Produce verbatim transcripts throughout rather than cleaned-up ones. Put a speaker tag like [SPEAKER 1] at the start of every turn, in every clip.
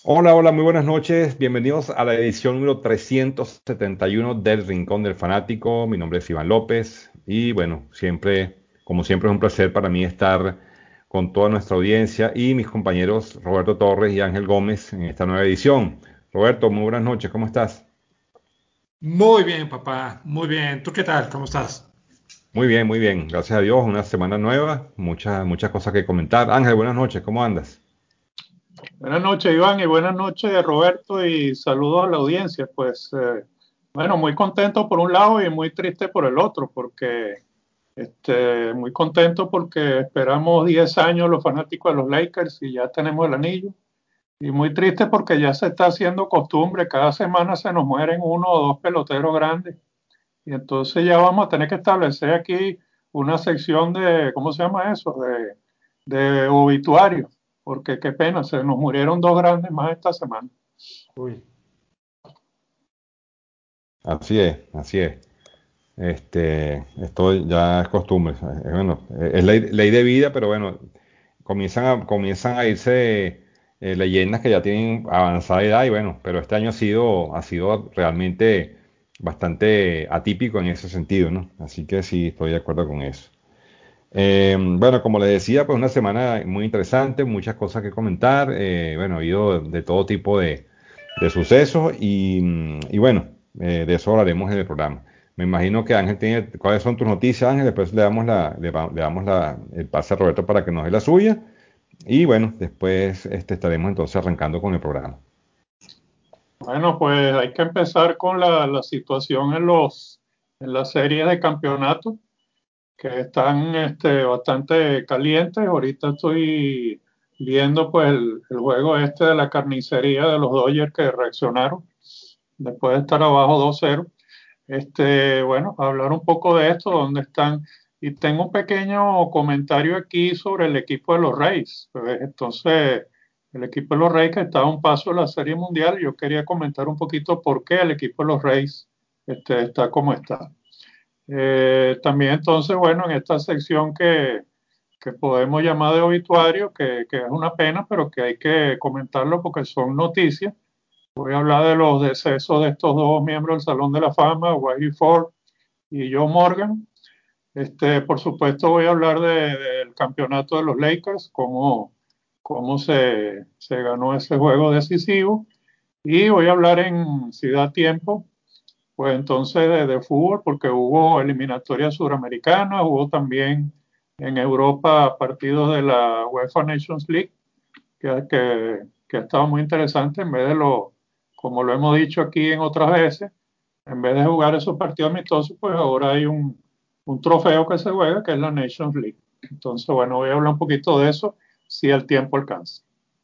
[SPEAKER 1] Hola, hola, muy buenas noches. Bienvenidos a la edición número trescientos setenta y uno del Rincón del Fanático. Mi nombre es Iván López y bueno, siempre, como siempre es un placer para mí estar con toda nuestra audiencia y mis compañeros Roberto Torres y Ángel Gómez en esta nueva edición. Roberto, muy buenas noches, ¿cómo estás?
[SPEAKER 2] Muy bien, papá, muy bien. ¿Tú qué tal? ¿Cómo estás?
[SPEAKER 1] Muy bien, muy bien. Gracias a Dios, una semana nueva, muchas, muchas cosas que comentar. Ángel, buenas noches, ¿cómo andas?
[SPEAKER 3] Buenas noches, Iván, y buenas noches, Roberto, y saludos a la audiencia. Pues, eh, bueno, muy contento por un lado y muy triste por el otro, porque este, muy contento porque esperamos diez años los fanáticos de los Lakers y ya tenemos el anillo, y muy triste porque ya se está haciendo costumbre, cada semana se nos mueren uno o dos peloteros grandes, y entonces ya vamos a tener que establecer aquí una sección de, ¿cómo se llama eso? De, de obituarios, porque qué pena, se nos murieron dos grandes más esta semana.
[SPEAKER 2] Uy.
[SPEAKER 1] Así es, así es. Este, esto ya es costumbre, ¿sabes? Eh, bueno, eh, es ley, ley de vida, pero bueno, comienzan a, comienzan a irse eh, leyendas que ya tienen avanzada edad y bueno, pero este año ha sido, ha sido realmente bastante atípico en ese sentido, ¿no? Así que sí, estoy de acuerdo con eso. Eh, bueno, como les decía, pues una semana muy interesante, muchas cosas que comentar, eh, bueno, ha habido de todo tipo de, de sucesos y, mm, y bueno, eh, de eso hablaremos en el programa. Me imagino que Ángel tiene, ¿cuáles son tus noticias, Ángel? Después le damos la, le, va- le damos la, el pase a Roberto para que nos dé la suya y bueno, después este, estaremos entonces arrancando con el programa.
[SPEAKER 3] Bueno, pues hay que empezar con la, la situación en los en las series de campeonato que están este, bastante calientes. Ahorita estoy viendo pues el, el juego este de la carnicería de los Dodgers que reaccionaron después de estar abajo dos cero. Este, bueno, hablar un poco de esto, dónde están. Y tengo un pequeño comentario aquí sobre el equipo de los Reyes. Pues, entonces, el equipo de los Reyes que está a un paso de la Serie Mundial, yo quería comentar un poquito por qué el equipo de los Reyes este, está como está. Eh, también entonces, bueno, en esta sección que, que podemos llamar de obituario, que, que es una pena, pero que hay que comentarlo porque son noticias. Voy a hablar de los decesos de estos dos miembros del Salón de la Fama, Whitey Ford y Joe Morgan. Este, por supuesto, voy a hablar de- del campeonato de los Lakers, cómo, cómo se, se ganó ese juego decisivo. Y voy a hablar en, si da tiempo, pues entonces de, de fútbol, porque hubo eliminatorias suramericanas, hubo también en Europa partidos de la UEFA Nations League, que, que, que ha estado muy interesante en vez de lo, como lo hemos dicho aquí en otras veces, en vez de jugar esos partidos amistosos, pues ahora hay un, un trofeo que se juega, que es la Nations League. Entonces, bueno, voy a hablar un poquito de eso, si el tiempo alcanza.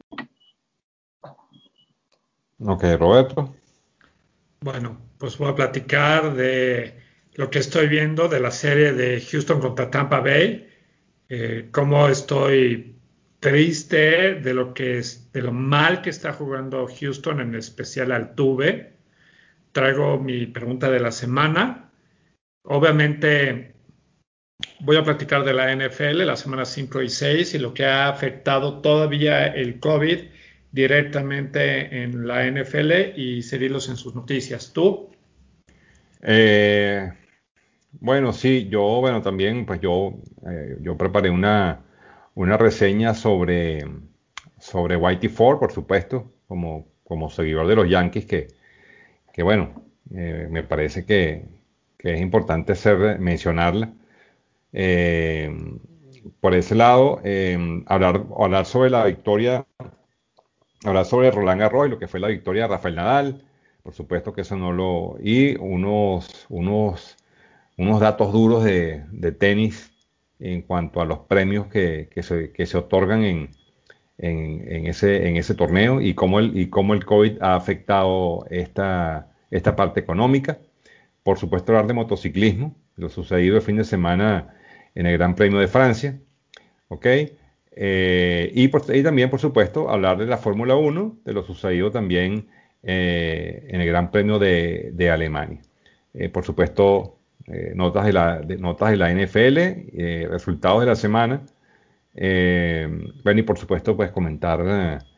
[SPEAKER 1] Ok, Roberto.
[SPEAKER 2] Bueno, pues voy a platicar de lo que estoy viendo de la serie de Houston contra Tampa Bay, eh, cómo estoy triste de lo que es, de lo mal que está jugando Houston, en especial Altuve. Traigo mi pregunta de la semana. Obviamente voy a platicar de la N F L, la semana cinco y seis y lo que ha afectado todavía el COVID directamente en la N F L y seguirlos en sus noticias. ¿Tú?
[SPEAKER 1] Eh, bueno, sí, yo, bueno, también, pues yo, eh, yo preparé una, una reseña sobre, sobre Whitey Ford, por supuesto, como, como seguidor de los Yankees, que, que bueno, eh, me parece que, que es importante ser, mencionarla. Eh, por ese lado, eh, hablar, hablar sobre la victoria, hablar sobre Roland Garros y lo que fue la victoria de Rafael Nadal, por supuesto que eso no lo... Y unos, unos unos datos duros de, de tenis en cuanto a los premios que, que se, que se otorgan en, en, en ese, en ese torneo y cómo el, y cómo el COVID ha afectado esta, esta parte económica. Por supuesto, hablar de motociclismo, lo sucedido el fin de semana en el Gran Premio de Francia, ¿ok? Eh, y, por- y también, por supuesto, hablar de la Fórmula Uno, de lo sucedido también eh, en el Gran Premio de, de Alemania. Eh, por supuesto, eh, notas de la, de- notas de la N F L, eh, resultados de la semana. Eh, bueno, y por supuesto, pues comentar, eh,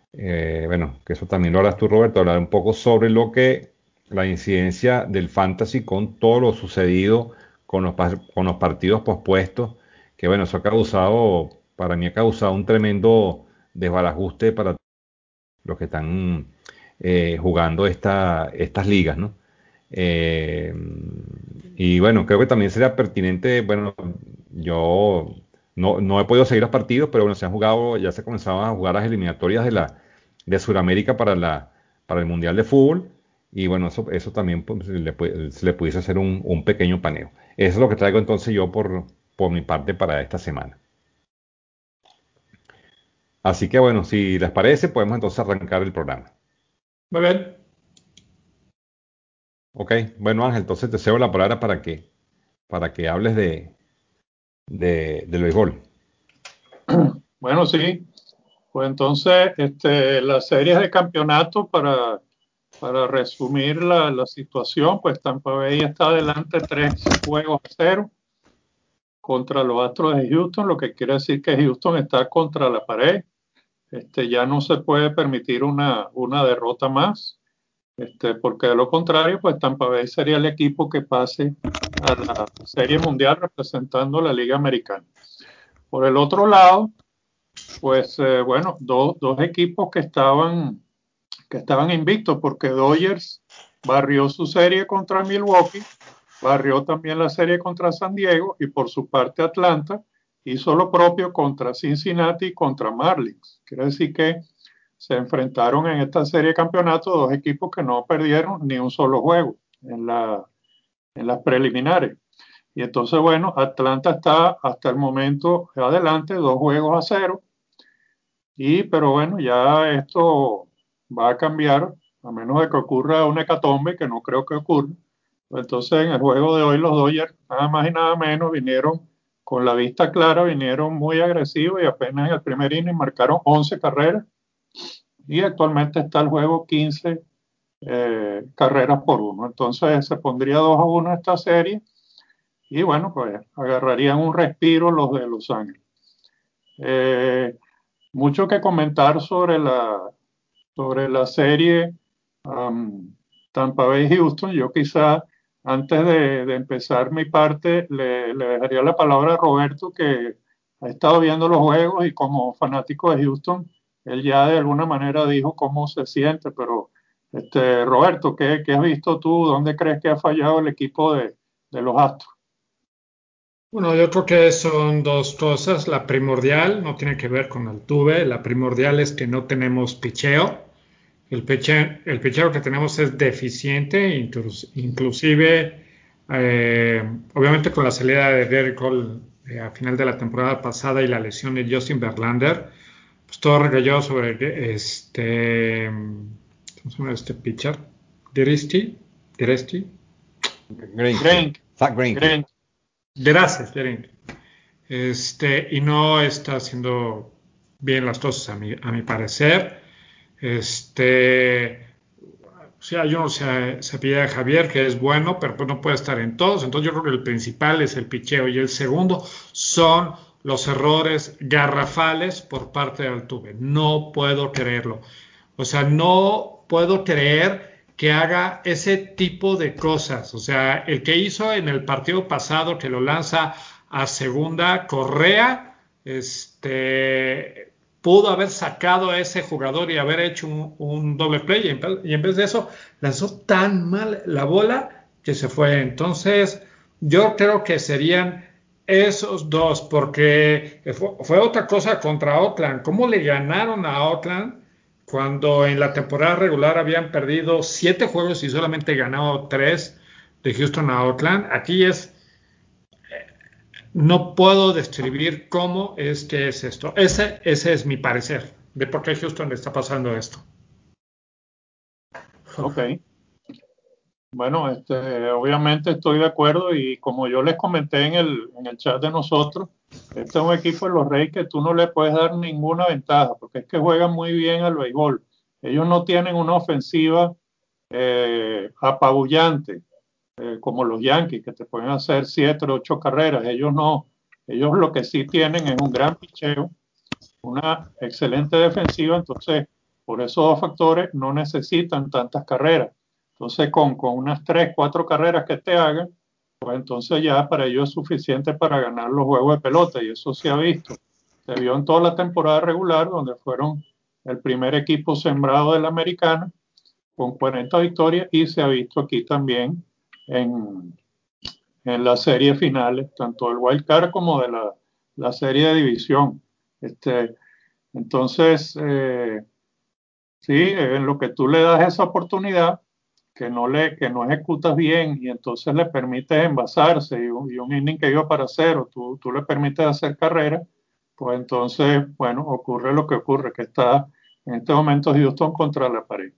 [SPEAKER 1] eh, bueno, que eso también lo harás tú, Roberto, hablar un poco sobre lo que la incidencia del fantasy con todo lo sucedido con los, pa- con los partidos pospuestos, que bueno, eso ha causado, para mí ha causado un tremendo desbarajuste para los que están eh, jugando esta, estas ligas, ¿no? Eh, y bueno, creo que también sería pertinente, bueno, yo no, no he podido seguir los partidos, pero bueno, se han jugado, ya se comenzaban a jugar las eliminatorias de la de Sudamérica para la para el Mundial de Fútbol y bueno, eso, eso también pues, se le, pu- se le pudiese hacer un, un pequeño paneo. Eso es lo que traigo entonces yo por, por mi parte para esta semana. Así que bueno, si les parece, podemos entonces arrancar el programa.
[SPEAKER 2] Muy bien.
[SPEAKER 1] Ok, bueno Ángel, entonces te cedo la palabra para que, para que hables de, de, del béisbol.
[SPEAKER 3] Bueno, sí, pues entonces este, las series de campeonato para, para resumir la, la situación, pues Tampa Bay está adelante tres juegos a cero contra los Astros de Houston, lo que quiere decir que Houston está contra la pared. Este, ya no se puede permitir una, una derrota más, este, porque de lo contrario, pues Tampa Bay sería el equipo que pase a la Serie Mundial representando la Liga Americana. Por el otro lado, pues eh, bueno, dos, dos equipos que estaban, que estaban invictos, porque Dodgers barrió su serie contra Milwaukee, barrió también la serie contra San Diego y por su parte Atlanta hizo lo propio contra Cincinnati y contra Marlins. Quiere decir que se enfrentaron en esta serie de campeonato dos equipos que no perdieron ni un solo juego en, la, en las preliminares. Y entonces, bueno, Atlanta está hasta el momento adelante, dos juegos a cero. Y, pero bueno, ya esto va a cambiar, a menos de que ocurra una hecatombe, que no creo que ocurra. Entonces, en el juego de hoy, los Dodgers, nada más y nada menos, vinieron con la vista clara, vinieron muy agresivos y apenas en el primer inning marcaron once carreras. Y actualmente está el juego quince eh, carreras por uno. Entonces, se pondría dos a uno esta serie. Y bueno, pues agarrarían un respiro los de Los Ángeles. Eh, mucho que comentar sobre la, sobre la serie um, Tampa Bay Houston. Yo quizá antes de, de empezar mi parte le, le, dejaría la palabra a Roberto, que ha estado viendo los juegos y como fanático de Houston, él ya de alguna manera dijo cómo se siente, pero este, Roberto, ¿qué, ¿qué has visto tú? ¿Dónde crees que ha fallado el equipo de, de los Astros?
[SPEAKER 2] Bueno, yo creo que son dos cosas. La primordial no tiene que ver con Altuve. La primordial es que no tenemos picheo. El picheo, el picheo que tenemos es deficiente, inclus- inclusive, eh, obviamente con la salida de Derek Cole eh, a final de la temporada pasada y la lesión de Justin Verlander, pues todo recayó sobre este, ¿cómo se llama este pitcher? Diristi, Diristi.
[SPEAKER 1] Greinke,
[SPEAKER 3] Greinke,
[SPEAKER 1] Zach Greinke.
[SPEAKER 3] Greinke.
[SPEAKER 2] Gracias, Diristi. Este, y no está haciendo bien las cosas a mi, a mi parecer. Este, o sea, yo no sé, se pide a Javier, que es bueno, pero pues no puede estar en todos. Entonces yo creo que el principal es el picheo y el segundo son los errores garrafales por parte de Altuve. No puedo creerlo. O sea, no puedo creer que haga ese tipo de cosas. O sea, el que hizo en el partido pasado, que lo lanza a segunda, Correa, este, pudo haber sacado a ese jugador y haber hecho un, un doble play y en, y en vez de eso lanzó tan mal la bola que se fue. Entonces, yo creo que serían esos dos, porque fue, fue otra cosa contra Oakland. ¿Cómo le ganaron a Oakland cuando en la temporada regular habían perdido siete juegos y solamente ganado tres de Houston a Oakland? Aquí es, no puedo describir cómo es que es esto. Ese, ese es mi parecer de por qué Houston le está pasando esto.
[SPEAKER 3] Ok. Bueno, este, obviamente estoy de acuerdo y como yo les comenté en el, en el chat de nosotros, este es un equipo de los Reyes que tú no le puedes dar ninguna ventaja porque es que juegan muy bien al béisbol. Ellos no tienen una ofensiva eh, apabullante eh, como los Yankees que te pueden hacer siete o ocho carreras. Ellos no. Ellos lo que sí tienen es un gran picheo, una excelente defensiva. Entonces, por esos dos factores no necesitan tantas carreras. Entonces, con, con unas tres, cuatro carreras que te hagan, pues entonces ya para ellos es suficiente para ganar los juegos de pelota, y eso se ha visto. Se vio en toda la temporada regular, donde fueron el primer equipo sembrado de la Americana, con cuarenta victorias, y se ha visto aquí también en, en las series finales, tanto del Wild Card como de la, la serie de división. Este, entonces, eh, sí, en lo que tú le das esa oportunidad, que no, le, que no ejecutas bien, y entonces le permites envasarse, y un, y un inning que iba para cero, tú, tú le permites hacer carrera, pues entonces, bueno, ocurre lo que ocurre, que está en este momento Houston contra la pared.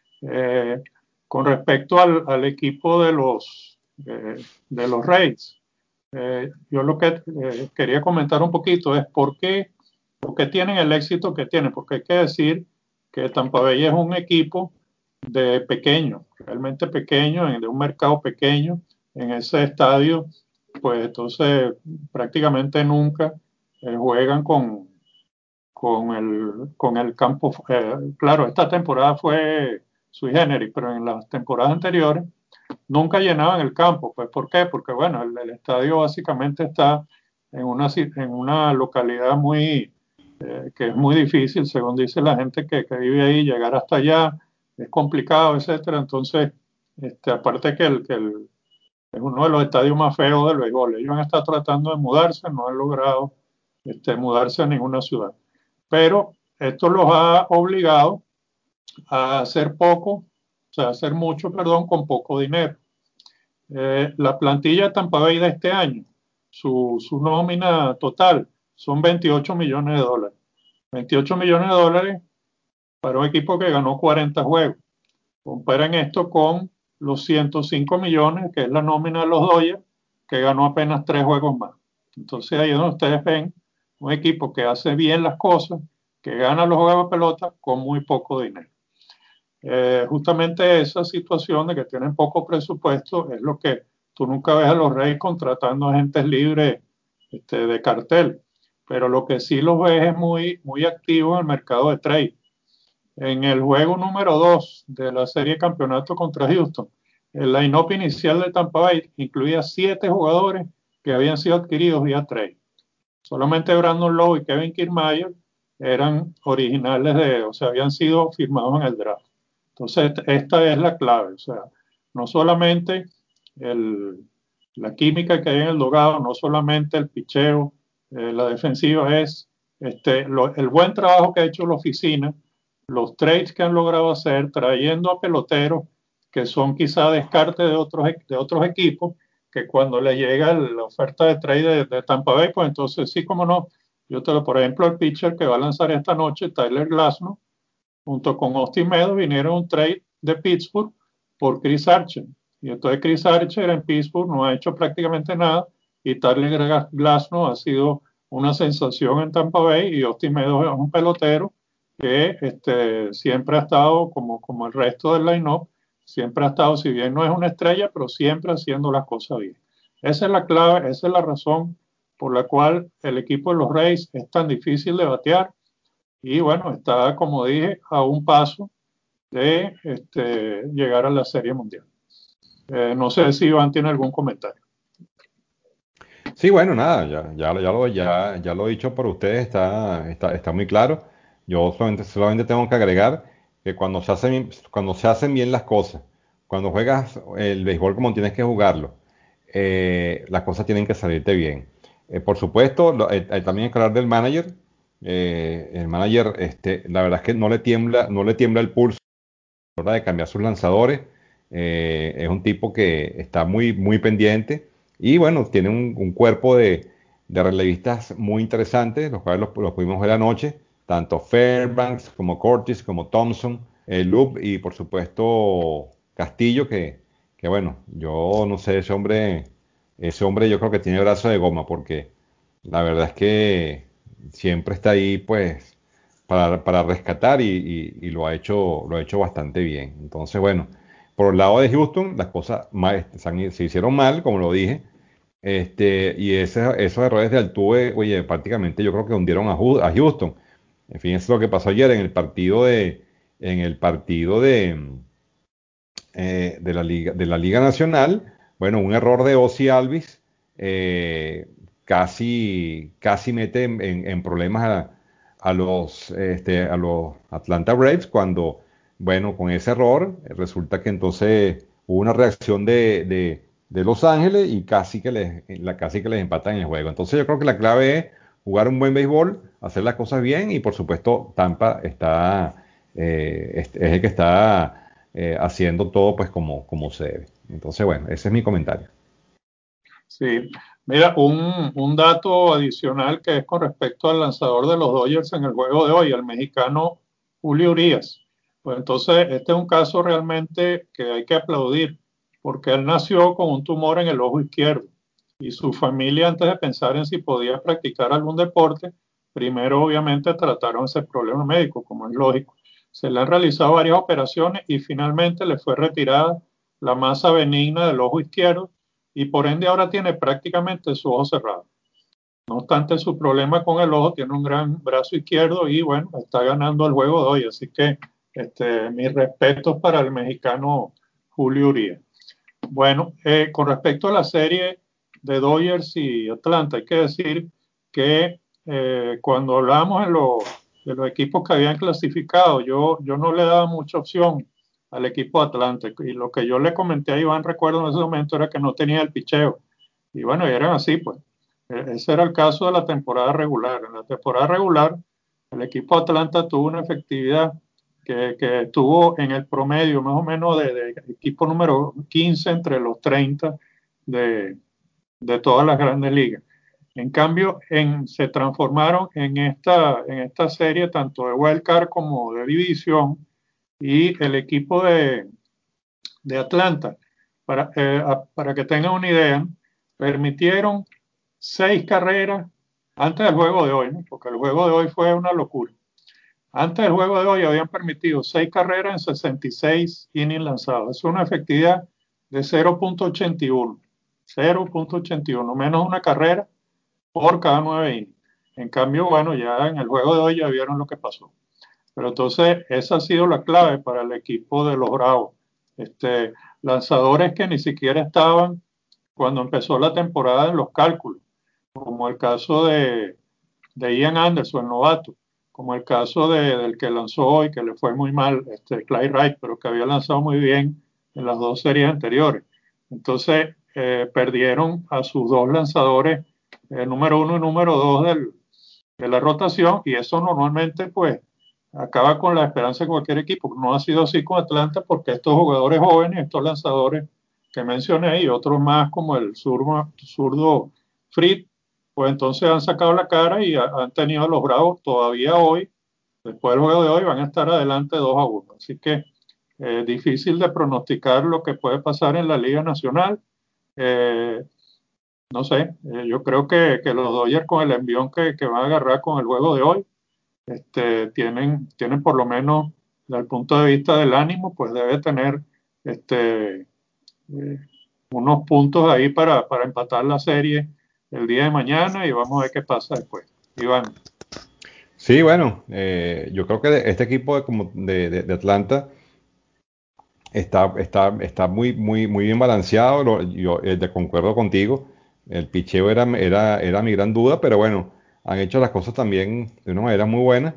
[SPEAKER 3] Eh, con respecto al, al, equipo de los, eh, de los Rays, eh, yo lo que eh, quería comentar un poquito es por qué, por qué tienen el éxito que tienen, porque hay que decir que Tampa Bay es un equipo de pequeño, realmente pequeño, de un mercado pequeño. En ese estadio, pues entonces prácticamente nunca eh, juegan con, con, el, con el campo. Eh, claro, esta temporada fue sui generis, pero en las temporadas anteriores nunca llenaban el campo. Pues, ¿por qué? Porque, bueno, el, el estadio básicamente está en una, en una localidad muy, eh, que es muy difícil, según dice la gente que, que vive ahí, llegar hasta allá es complicado, etcétera. Entonces, este, aparte que, el, que el, es uno de los estadios más feos del béisbol, ellos han estado tratando de mudarse, no han logrado este, mudarse a ninguna ciudad. Pero esto los ha obligado a hacer poco, o sea, a hacer mucho, perdón, con poco dinero. Eh, la plantilla de Tampa Bay de este año, su, su nómina total son veintiocho millones de dólares. veintiocho millones de dólares para un equipo que ganó cuarenta juegos. Comparen esto con los ciento cinco millones, que es la nómina de los Dodgers, que ganó apenas tres juegos más. Entonces ahí es donde ustedes ven un equipo que hace bien las cosas, que gana los juegos de pelota con muy poco dinero. Eh, justamente esa situación de que tienen poco presupuesto es lo que tú nunca ves a los Reyes contratando agentes libres este, de cartel, pero lo que sí los ves es muy, muy activo en el mercado de trade. En el juego número dos de la serie de campeonato contra Houston, el line-up inicial de Tampa Bay incluía siete jugadores que habían sido adquiridos vía trade. Solamente Brandon Lowe y Kevin Kiermaier eran originales de, o sea, habían sido firmados en el draft. Entonces, esta es la clave, o sea, no solamente el, la química que hay en el dogado, no solamente el picheo, eh, la defensiva, es este, lo, el buen trabajo que ha hecho la oficina, los trades que han logrado hacer, trayendo a peloteros que son quizá descarte de otros, de otros equipos, que cuando les llega la oferta de trade de, de Tampa Bay, pues entonces sí, como no. Yo te lo, por ejemplo, el pitcher que va a lanzar esta noche, Tyler Glasnow, junto con Austin Meadows, vinieron un trade de Pittsburgh por Chris Archer. Y entonces Chris Archer en Pittsburgh no ha hecho prácticamente nada, y Tyler Glasnow ha sido una sensación en Tampa Bay, y Austin Meadows es un pelotero que este, siempre ha estado como, como el resto del line-up, siempre ha estado, si bien no es una estrella, pero siempre haciendo las cosas bien. Esa es la clave, esa es la razón por la cual el equipo de los Rays es tan difícil de batear, y bueno, está, como dije, a un paso de este, llegar a la Serie Mundial. Eh, no sé si Iván tiene algún comentario.
[SPEAKER 1] Sí, bueno, nada, ya, ya, ya, lo, ya, ya lo he dicho por ustedes, está, está, está muy claro. Yo solamente, solamente tengo que agregar que cuando se hacen, bien- cuando se hacen bien las cosas, cuando juegas el béisbol como tienes que jugarlo, eh, las cosas tienen que salirte bien. Eh, por supuesto, lo- eh, eh, también hay que hablar del manager. Eh, el manager, este, la verdad es que no le tiembla, no le tiembla el pulso a la hora de cambiar sus lanzadores. Eh, es un tipo que está muy, muy pendiente, y bueno, tiene un, un cuerpo de, de relevistas muy interesantes, los cuales los, los pudimos ver anoche, tanto Fairbanks como Cortis, como Thompson, eh, Loop y por supuesto Castillo, que, que bueno, yo no sé, ese hombre, ese hombre yo creo que tiene brazo de goma, porque la verdad es que siempre está ahí pues para, para rescatar, y, y- y lo ha hecho, lo ha hecho bastante bien. Entonces, bueno, por el lado de Houston, las cosas ma- se, han- se hicieron mal, como lo dije, este, y ese- esos errores de Altuve, oye, prácticamente yo creo que hundieron a, Hu- a Houston. En fin, eso es lo que pasó ayer en el partido de, en el partido de, eh, de la Liga, de la Liga Nacional, bueno, un error de Ozzy Alvis eh, casi, casi mete en, en- en problemas a, a los, este, a los Atlanta Braves cuando, bueno, con ese error eh, resulta que entonces hubo una reacción de, de- de Los Ángeles y casi que les, la, casi que les empatan en el juego. Entonces yo creo que la clave es jugar un buen béisbol, hacer las cosas bien y por supuesto Tampa está, eh, es, es el que está eh, haciendo todo pues como, como se debe. Entonces, bueno, ese es mi comentario.
[SPEAKER 3] Sí, mira, un, un dato adicional que es con respecto al lanzador de los Dodgers en el juego de hoy, el mexicano Julio Urias. Pues entonces, este es un caso realmente que hay que aplaudir, porque él nació con un tumor en el ojo izquierdo y su familia, antes de pensar en si podía practicar algún deporte, primero obviamente trataron ese problema médico, como es lógico. Se le han realizado varias operaciones y finalmente le fue retirada la masa benigna del ojo izquierdo y por ende ahora tiene prácticamente su ojo cerrado. No obstante su problema con el ojo, tiene un gran brazo izquierdo y bueno, está ganando el juego de hoy. Así que este, mis respetos para el mexicano Julio Urias. Bueno, eh, con respecto a la serie de Dodgers y Atlanta, hay que decir que eh, cuando hablábamos de, lo, de los equipos que habían clasificado, yo, yo no le daba mucha opción al equipo de Atlanta. Y lo que yo le comenté a Iván, recuerdo en ese momento, era que no tenía el picheo. Y bueno, y eran así, pues. E- Ese era el caso de la temporada regular. En la temporada regular, el equipo de Atlanta tuvo una efectividad que, que estuvo en el promedio más o menos de, de equipo número quince entre los treinta de, de todas las grandes ligas. En cambio, en, se transformaron en esta, en esta serie tanto de wild card como de división y el equipo de, de Atlanta, para, eh, a- para que tengan una idea, permitieron seis carreras antes del juego de hoy, ¿no? Porque el juego de hoy fue una locura. Antes del juego de hoy habían permitido seis carreras en sesenta y seis innings lanzados. Es una efectividad de cero punto ochenta y uno. cero punto ochenta y uno, menos una carrera por cada nueve innings. En cambio, bueno, ya en el juego de hoy ya vieron lo que pasó. Pero entonces esa ha sido la clave para el equipo de los Bravos. Este, lanzadores que ni siquiera estaban cuando empezó la temporada en los cálculos, como el caso de, de Ian Anderson, el novato, como el caso de, del que lanzó hoy, que le fue muy mal, este, Clay Wright, pero que había lanzado muy bien en las dos series anteriores. Entonces, eh, perdieron a sus dos lanzadores, el número uno y número dos del, de la rotación, y eso normalmente, pues, acaba con la esperanza de cualquier equipo. No ha sido así con Atlanta porque estos jugadores jóvenes, estos lanzadores que mencioné y otros más como el zurdo, zurdo Fried, pues entonces han sacado la cara y ha- han tenido a los Bravos todavía hoy, después del juego de hoy, van a estar adelante dos a uno. Así que eh, difícil de pronosticar lo que puede pasar en la Liga Nacional. Eh, no sé, eh, yo creo que, que los Dodgers con el envión que, que van a agarrar con el juego de hoy, este, tienen, tienen por lo menos desde el punto de vista del ánimo, pues debe tener este, eh, unos puntos ahí para, para empatar la serie el día de mañana y vamos a ver qué pasa después. Iván.
[SPEAKER 1] Sí, bueno, eh, yo creo que este equipo de, como de, de- de Atlanta está, está, está muy, muy, muy bien balanceado. Lo- yo eh, de- concuerdo contigo. El picheo era, era, era mi gran duda, pero bueno, han hecho las cosas también de una manera muy buena.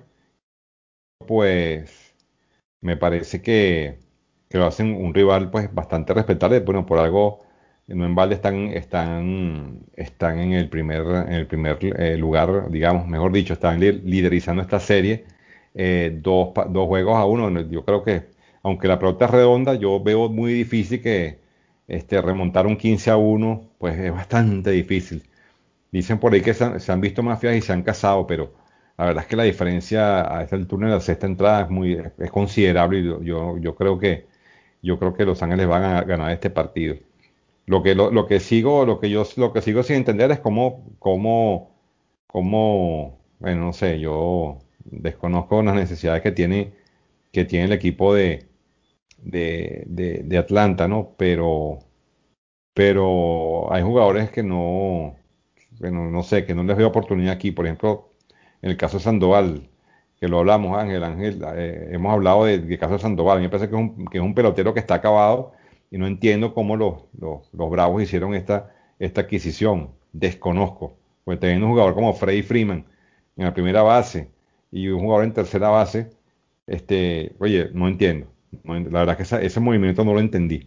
[SPEAKER 1] Pues me parece que, que lo hacen un rival pues bastante respetable. Bueno, por algo no en balde están, están, están en el primer, en el primer eh, lugar, digamos, mejor dicho, están li- liderizando esta serie eh, dos, pa- dos juegos a uno. Yo creo que, aunque la pelota es redonda, yo veo muy difícil que este, remontar un quince a uno, pues es bastante difícil. Dicen por ahí que se han, se han visto mafias y se han casado, pero la verdad es que la diferencia a esta altura en la sexta entrada es muy, es considerable y yo, yo, yo creo que, yo creo que Los Ángeles van a ganar este partido. Lo que, lo, lo que sigo, lo que yo, lo que sigo sin entender es cómo, cómo, cómo, bueno, no sé, yo desconozco las necesidades que tiene, que tiene el equipo de, de, de, de Atlanta, ¿no? Pero, pero hay jugadores que no, bueno, no sé, que no les veo oportunidad aquí. Por ejemplo, en el caso de Sandoval, que lo hablamos, Ángel, Ángel, eh, hemos hablado de- del caso de Sandoval. A mí me parece que es un, que es un pelotero que está acabado y no entiendo cómo los, los, los Bravos hicieron esta, esta adquisición. Desconozco. Porque teniendo un jugador como Freddie Freeman en la primera base y un jugador en tercera base, este, oye, no entiendo. No en- la verdad que esa- ese movimiento no lo entendí.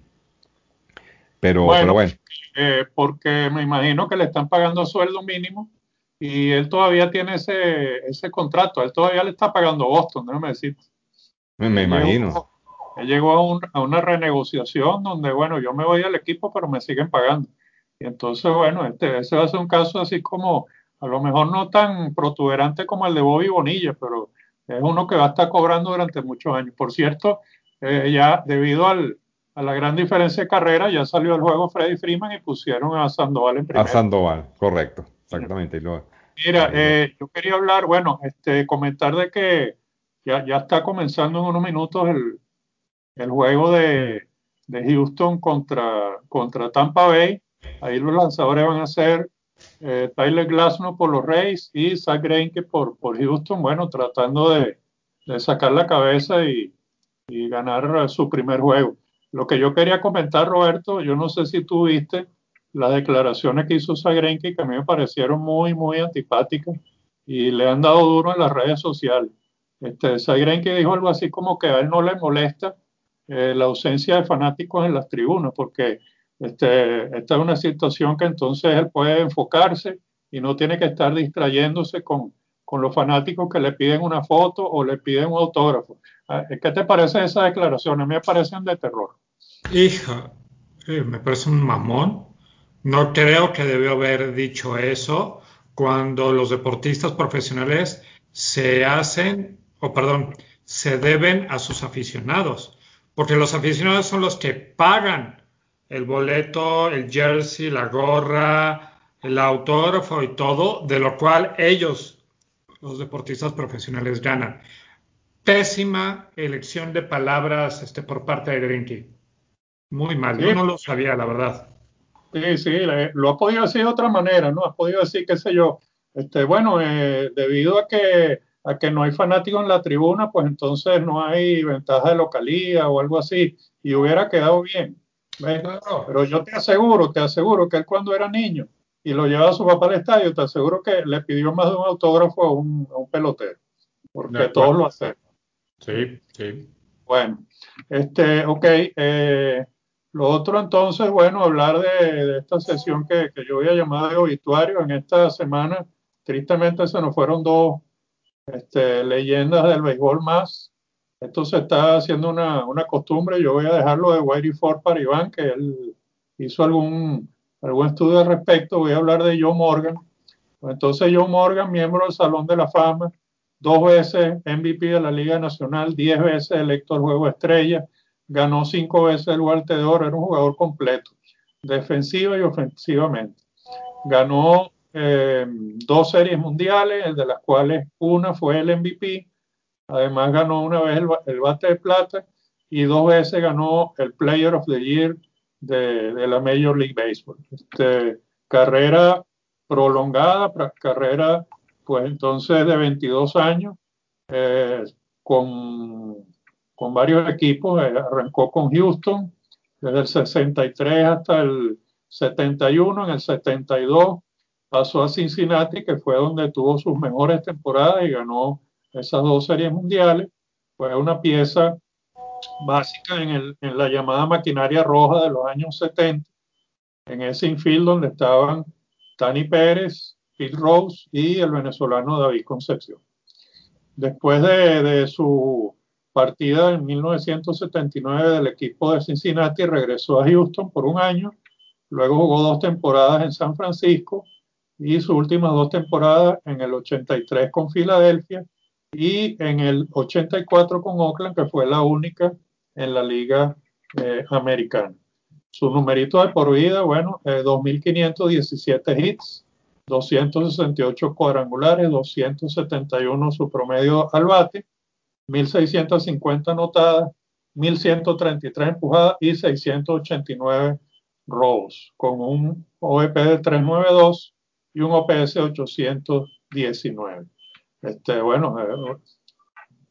[SPEAKER 1] Pero, pero
[SPEAKER 3] Bueno,
[SPEAKER 1] bueno,
[SPEAKER 3] eh, porque me imagino que le están pagando sueldo mínimo y él todavía tiene ese, ese contrato, él todavía le está pagando Boston, déjame decir.
[SPEAKER 1] me, me
[SPEAKER 3] Él
[SPEAKER 1] imagino.
[SPEAKER 3] llegó, él llegó a, un- a una renegociación donde, bueno, yo me voy al equipo, pero me siguen pagando. Y entonces, bueno, este, ese va a ser un caso así como, a lo mejor no tan protuberante como el de Bobby Bonilla, pero es uno que va a estar cobrando durante muchos años. Por cierto, eh, ya debido al, a la gran diferencia de carrera, ya salió el juego Freddy Freeman y pusieron a Sandoval en
[SPEAKER 1] A
[SPEAKER 3] primera.
[SPEAKER 1] Sandoval, correcto, exactamente. Y lo-
[SPEAKER 3] Mira,
[SPEAKER 1] ahí lo-
[SPEAKER 3] eh, yo quería hablar, bueno, este, comentar de que ya, ya está comenzando en unos minutos el, el juego de, de Houston contra, contra Tampa Bay. Ahí los lanzadores van a ser eh, Tyler Glasnow por los Rays y Zach Greinke por, por Houston, bueno, tratando de, de sacar la cabeza y, y ganar eh, su primer juego. Lo que yo quería comentar, Roberto, yo no sé si tú viste las declaraciones que hizo Zach Greinke, que a mí me parecieron muy, muy antipáticas y le han dado duro en las redes sociales. Este, Zach Greinke dijo algo así como que a él no le molesta eh, la ausencia de fanáticos en las tribunas, porque este, esta es una situación que entonces él puede enfocarse y no tiene que estar distrayéndose con, con los fanáticos que le piden una foto o le piden un autógrafo. Ah, ¿qué te parecen esas declaraciones? A mí me parecen de terror.
[SPEAKER 2] Hija, eh, me parece un mamón. No creo que debió haber dicho eso cuando los deportistas profesionales se hacen, o perdón, se deben a sus aficionados, porque los aficionados son los que pagan el boleto, el jersey, la gorra, el autógrafo y todo, de lo cual ellos, los deportistas profesionales, ganan. Pésima elección de palabras este, por parte de Greinke. Muy mal, yo
[SPEAKER 3] Sí,
[SPEAKER 2] no lo sabía, la verdad.
[SPEAKER 3] sí, sí, le- lo ha podido decir de otra manera, ¿no? Ha podido decir, qué sé yo, este, bueno, eh, debido a que, a que no hay fanáticos en la tribuna, pues entonces no hay ventaja de localía o algo así, y hubiera quedado bien, ¿ves?
[SPEAKER 2] Claro.
[SPEAKER 3] Pero yo te aseguro, te aseguro que él cuando era niño y lo llevaba a su papá al estadio, te aseguro que le pidió más de un autógrafo a un, a un pelotero,
[SPEAKER 2] De
[SPEAKER 3] porque todos
[SPEAKER 2] acuerdo.
[SPEAKER 3] lo hacen.
[SPEAKER 2] Sí, sí.
[SPEAKER 3] Bueno, este, ok. eh, lo otro entonces, bueno, hablar de, de esta sesión que, que yo voy a llamar de obituario. En esta semana, tristemente, se nos fueron dos este, leyendas del béisbol más. Esto se está haciendo una, una costumbre. Yo voy a dejarlo de Whitey Ford para Iván, que él hizo algún, algún estudio al respecto. Voy a hablar de Joe Morgan. Entonces, Joe Morgan, miembro del Salón de la Fama, dos veces M V P de la Liga Nacional, diez veces electo al Juego Estrella, ganó cinco veces el Guante de Oro, era un jugador completo, defensiva y ofensivamente. Ganó eh, dos series mundiales, de las cuales una fue el M V P, además ganó una vez el, el Bate de Plata y dos veces ganó el Player of the Year de, de la Major League Baseball. Este, carrera prolongada, carrera pues entonces de veintidós años, eh, con, con varios equipos. Eh, arrancó con Houston desde el sesenta y tres hasta el setenta y uno. En el setenta y dos pasó a Cincinnati, que fue donde tuvo sus mejores temporadas y ganó esas dos series mundiales. Fue una pieza básica en, el, en la llamada maquinaria roja de los años setenta, en ese infield donde estaban Tani Pérez, Pete Rose y el venezolano David Concepción. Después de, de su partida en mil novecientos setenta y nueve del equipo de Cincinnati, regresó a Houston por un año, luego jugó dos temporadas en San Francisco y sus últimas dos temporadas en el ochenta y tres con Filadelfia y en el ochenta y cuatro con Oakland, que fue la única en la liga eh, americana. Su numerito de por vida, bueno, eh, dos mil quinientos diecisiete hits, doscientos sesenta y ocho cuadrangulares, doscientos setenta y uno su promedio al bate, mil seiscientos cincuenta anotadas, mil ciento treinta y tres empujadas y seiscientos ochenta y nueve robos, con un O V P de trescientos noventa y dos y un O P S de ochocientos diecinueve. Este, bueno, eh,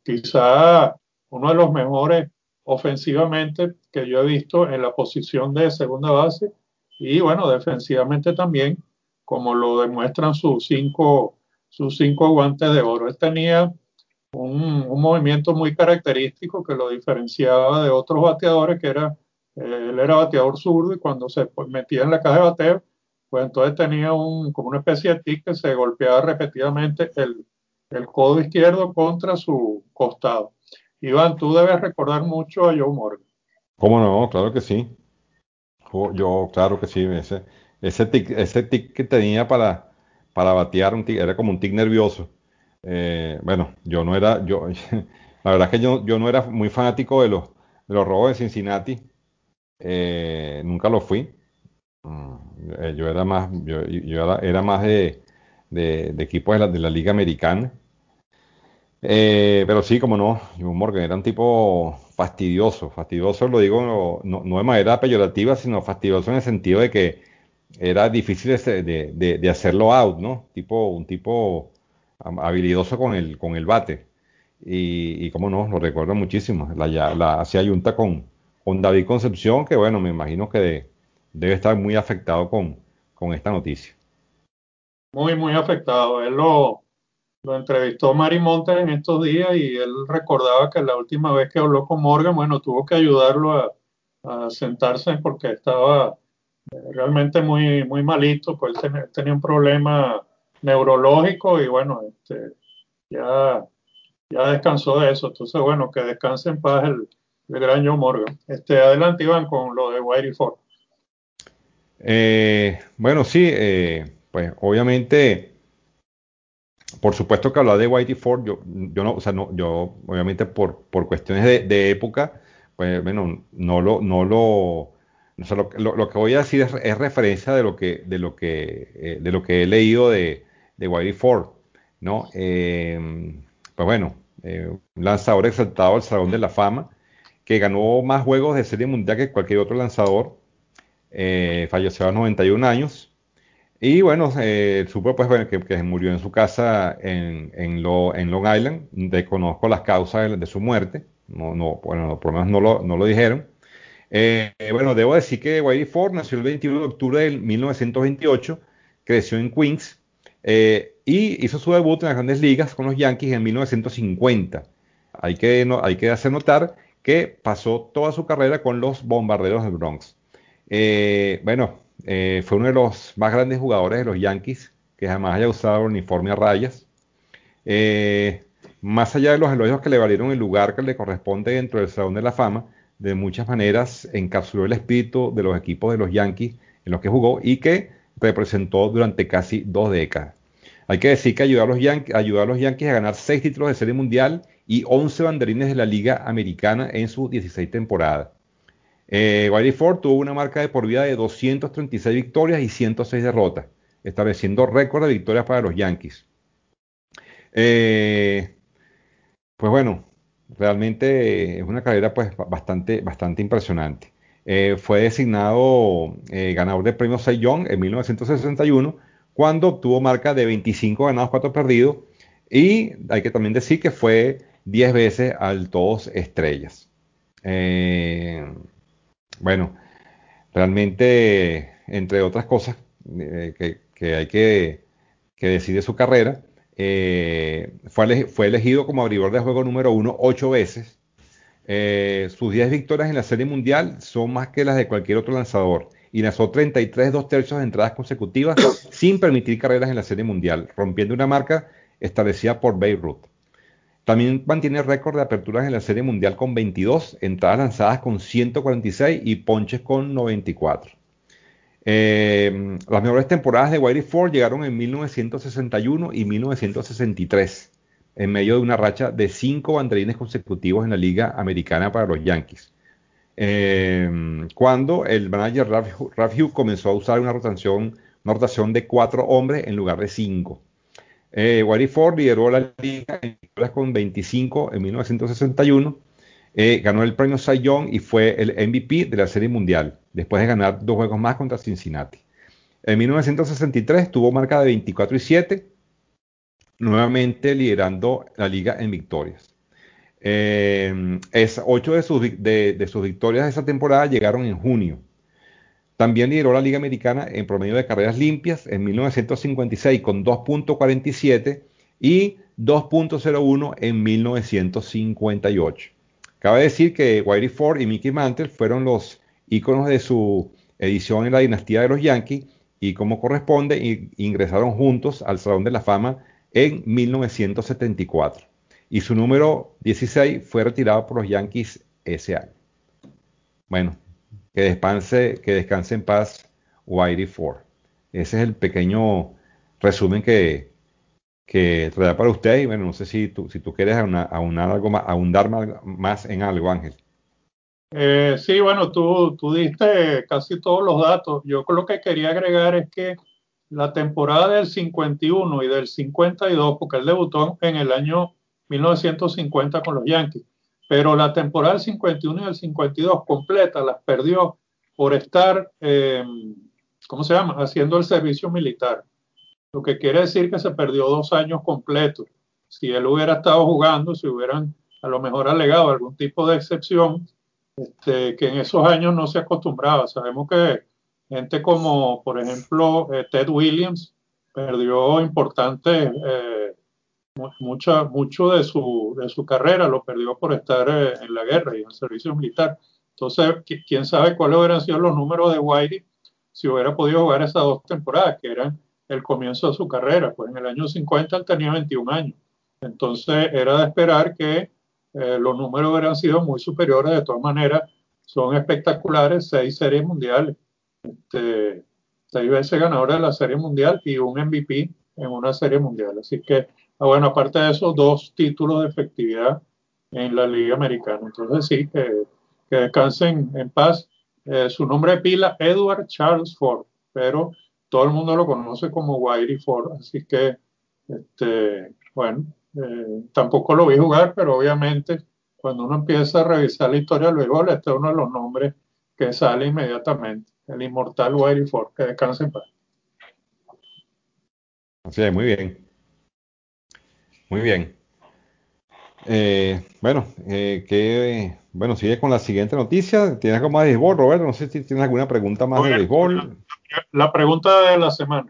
[SPEAKER 3] quizá uno de los mejores ofensivamente que yo he visto en la posición de segunda base y bueno, defensivamente también, como lo demuestran sus cinco, sus cinco guantes de oro. Él tenía un, un movimiento muy característico que lo diferenciaba de otros bateadores, que era, eh, él era bateador zurdo y cuando se pues, metía en la caja de bateo, pues entonces tenía un, como una especie de tic que se golpeaba repetidamente el, el codo izquierdo contra su costado. Iván, tú debes recordar mucho a Joe Morgan.
[SPEAKER 1] ¿Cómo no? Claro que sí. Jo- Yo, claro que sí. Ese, ese tic, ese tic que tenía para, para batear, un tic- era como un tic nervioso. Eh, bueno, yo no era, yo, la verdad es que yo, yo no era muy fanático de los, de los Rojos de Cincinnati. Eh, nunca lo fui. Mm, eh, yo era más, yo, yo era, era más de, de, de equipos de la, de la Liga Americana. Eh, pero sí, como no, John Morgan era un tipo fastidioso, fastidioso lo digo no, no- no de manera peyorativa, sino fastidioso en el sentido de que era difícil de, se- de- de- de hacerlo out, ¿no? Tipo, un tipo am- habilidoso con el, con el bate. Y, y como no, lo recuerdo muchísimo. La, ya- la hacía junta con, con David Concepción, que bueno, me imagino que de- debe estar muy afectado con, con esta noticia.
[SPEAKER 3] Muy, muy afectado. Él lo, lo entrevistó Mari Montes en estos días y él recordaba que la última vez que habló con Morgan, bueno, tuvo que ayudarlo a, a sentarse porque estaba realmente muy, muy malito, pues él ten- tenía un problema neurológico y bueno, este, ya, ya descansó de eso. Entonces, bueno, que descanse en paz el, el gran Joe Morgan. Este, adelante, Iván, con lo de Whitey Ford.
[SPEAKER 1] Eh, bueno, sí, eh, pues obviamente. Por supuesto que hablar de Whitey Ford, yo, yo no, o sea, no, yo obviamente por, por cuestiones de, de época, pues bueno, no lo, no lo, o sea, lo, lo- lo que voy a decir es, es referencia de lo que, de lo que, eh, de lo que he leído de, de Whitey Ford, ¿no? Eh, pues bueno, eh, un lanzador exaltado al Salón de la Fama, que ganó más juegos de Serie Mundial que cualquier otro lanzador, eh, falleció a los noventa y un años. Y bueno, eh, supe pues bueno, que, que murió en su casa en, en, Lo- en Long Island. Desconozco las causas de, de su muerte. No, no, bueno, por lo menos no lo, no lo dijeron. Eh, eh, bueno, debo decir que Whitey Ford nació el veintiuno de octubre de mil novecientos veintiocho, creció en Queens eh, y hizo su debut en las Grandes Ligas con los Yankees en mil novecientos cincuenta. Hay que, no- hay que hacer notar que pasó toda su carrera con los Bombarderos del Bronx. Eh, bueno, eh, fue uno de los más grandes jugadores de los Yankees que jamás haya usado uniforme a rayas. Eh, Más allá de los elogios que le valieron el lugar que le corresponde dentro del Salón de la Fama, de muchas maneras encapsuló el espíritu de los equipos de los Yankees en los que jugó y que representó durante casi dos décadas. Hay que decir que ayudó a los Yankees, ayudó a los Yankees a ganar seis títulos de Serie Mundial y once banderines de la Liga Americana en sus dieciséis temporadas. Eh, Whitey Ford tuvo una marca de por vida de doscientas treinta y seis victorias y ciento seis derrotas, estableciendo récord de victorias para los Yankees. Eh, pues bueno, realmente es una carrera pues ba- bastante, bastante impresionante. Eh, fue designado eh, ganador del premio Cy Young en mil novecientos sesenta y uno, cuando obtuvo marca de veinticinco ganados, cuatro perdidos, y hay que también decir que fue diez veces al todos estrellas. Eh, bueno, realmente, entre otras cosas eh, que, que hay que, que decir de su carrera, eh, fue, ele- fue elegido como abridor de juego número uno ocho veces. Eh, sus diez victorias en la Serie Mundial son más que las de cualquier otro lanzador y lanzó treinta y tres dos tercios de entradas consecutivas sin permitir carreras en la Serie Mundial, rompiendo una marca establecida por Babe Ruth. También mantiene récord de aperturas en la Serie Mundial con veintidós, entradas lanzadas con ciento cuarenta y seis y ponches con noventa y cuatro. Eh, las mejores temporadas de Whitey Ford llegaron en mil novecientos sesenta y uno y mil novecientos sesenta y tres, en medio de una racha de cinco banderines consecutivos en la Liga Americana para los Yankees. Eh, cuando el manager Ralph, Ralph Hughes comenzó a usar una rotación, una rotación de cuatro hombres en lugar de cinco. Eh, Whitey Ford lideró la liga en victorias con veinticinco en mil novecientos sesenta y uno. Eh, ganó el premio Cy Young y fue el M V P de la Serie Mundial, después de ganar dos juegos más contra Cincinnati. En mil novecientos sesenta y tres tuvo marca de veinticuatro y siete, nuevamente liderando la liga en victorias. Eh, es, ocho de sus, vic- de, de sus victorias de esa temporada llegaron en junio. También lideró la Liga Americana en promedio de carreras limpias en mil novecientos cincuenta y seis con dos punto cuarenta y siete y dos punto cero uno en mil novecientos cincuenta y ocho. Cabe decir que Whitey Ford y Mickey Mantle fueron los íconos de su edición en la dinastía de los Yankees y como corresponde i- ingresaron juntos al Salón de la Fama en mil novecientos setenta y cuatro y su número dieciséis fue retirado por los Yankees ese año. Bueno, que descanse, que descanse en paz Whitey Ford. Ese es el pequeño resumen que, que traía para usted. Y bueno, no sé si tú, si tú quieres aunar, aunar algo más, ahondar más, más en algo, Ángel.
[SPEAKER 3] Eh, sí, bueno, tú, tú diste casi todos los datos. Yo lo que quería agregar es que la temporada del cincuenta y uno y del cincuenta y dos, porque él debutó en el año mil novecientos cincuenta con los Yankees, pero la temporada del cincuenta y uno y del cincuenta y dos completa las perdió por estar, eh, ¿cómo se llama?, haciendo el servicio militar. Lo que quiere decir que se perdió dos años completos. Si él hubiera estado jugando, si hubieran a lo mejor alegado algún tipo de excepción, este, que en esos años no se acostumbraba. Sabemos que gente como, por ejemplo, eh, Ted Williams perdió importante, eh, mucha, mucho de su, de su carrera, lo perdió por estar eh, en la guerra y en el servicio militar. Entonces, quién sabe cuáles hubieran sido los números de Whitey si hubiera podido jugar esas dos temporadas, que eran el comienzo de su carrera. Pues en el año cincuenta él tenía veintiún años. Entonces, era de esperar que eh, los números hubieran sido muy superiores. De todas maneras, son espectaculares, seis series mundiales, este, seis veces ganador de la serie mundial y un M V P en una serie mundial. Así que, ah, bueno, aparte de eso, dos títulos de efectividad en la Liga Americana. Entonces, sí, que, que descansen en paz. Eh, su nombre de pila, Edward Charles Ford, pero todo el mundo lo conoce como Whitey Ford. Así que, este, bueno, eh, tampoco lo vi jugar, pero obviamente cuando uno empieza a revisar la historia del béisbol, este es uno de los nombres que sale inmediatamente, el inmortal Whitey Ford, que descanse en paz.
[SPEAKER 1] Así es, muy bien, muy bien. Eh, bueno, eh, que, bueno, sigue con la siguiente noticia. ¿Tienes algo más de béisbol, Roberto? No sé si tienes alguna pregunta más de
[SPEAKER 3] Bueno,
[SPEAKER 1] béisbol.
[SPEAKER 3] la pregunta de la semana.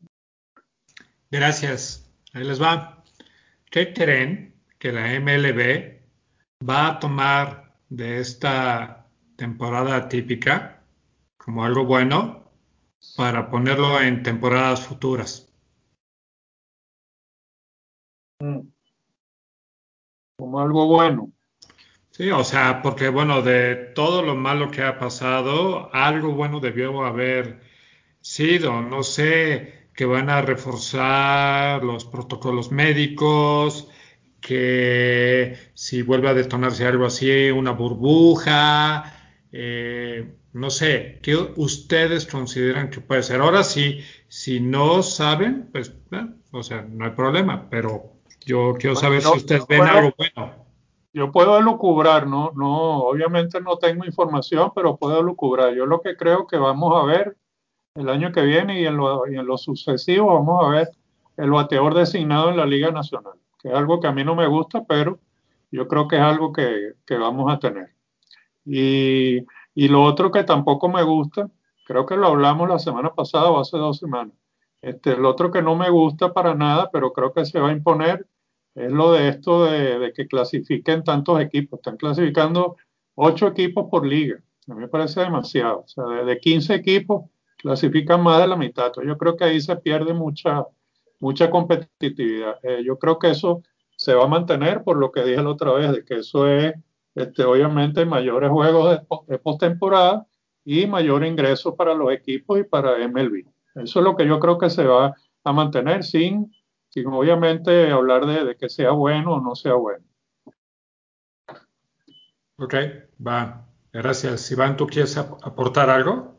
[SPEAKER 2] Gracias. Ahí les va. ¿Qué creen que la M L B va a tomar de esta temporada típica como algo bueno para ponerlo en temporadas futuras?
[SPEAKER 3] Mm, como algo bueno.
[SPEAKER 2] Sí, o sea, porque bueno, de todo lo malo que ha pasado, algo bueno debió haber sido. No sé, que van a reforzar los protocolos médicos, que si vuelve a detonarse algo así, una burbuja, eh, no sé, ¿qué ustedes consideran que puede ser? Ahora sí, si no saben, pues, eh, o sea, no hay problema, pero yo quiero
[SPEAKER 3] Bueno,
[SPEAKER 2] saber si
[SPEAKER 3] yo,
[SPEAKER 2] ustedes
[SPEAKER 3] yo
[SPEAKER 2] ven
[SPEAKER 3] puedo,
[SPEAKER 2] algo bueno.
[SPEAKER 3] yo puedo elucubrar, ¿no? No, obviamente no tengo información, pero puedo elucubrar. Yo lo que creo que vamos a ver el año que viene y en lo, y en lo sucesivo vamos a ver el bateador designado en la Liga Nacional, que es algo que a mí no me gusta, pero yo creo que es algo que, que vamos a tener. Y, y lo otro que tampoco me gusta, creo que lo hablamos la semana pasada o hace dos semanas, este, el otro que no me gusta para nada, pero creo que se va a imponer, es lo de esto de, de que clasifiquen tantos equipos. Están clasificando ocho equipos por liga. A mí me parece demasiado. O sea, de, de quince equipos clasifican más de la mitad. Entonces, yo creo que ahí se pierde mucha, mucha competitividad. Eh, yo creo que eso se va a mantener por lo que dije la otra vez, de que eso es, este, obviamente, mayores juegos de, de postemporada y mayor ingreso para los equipos y para M L B. Eso es lo que yo creo que se va a mantener sin, sin obviamente hablar de, de que sea bueno o no sea bueno.
[SPEAKER 2] Ok, va. Gracias. Iván, ¿tú quieres ap- aportar algo?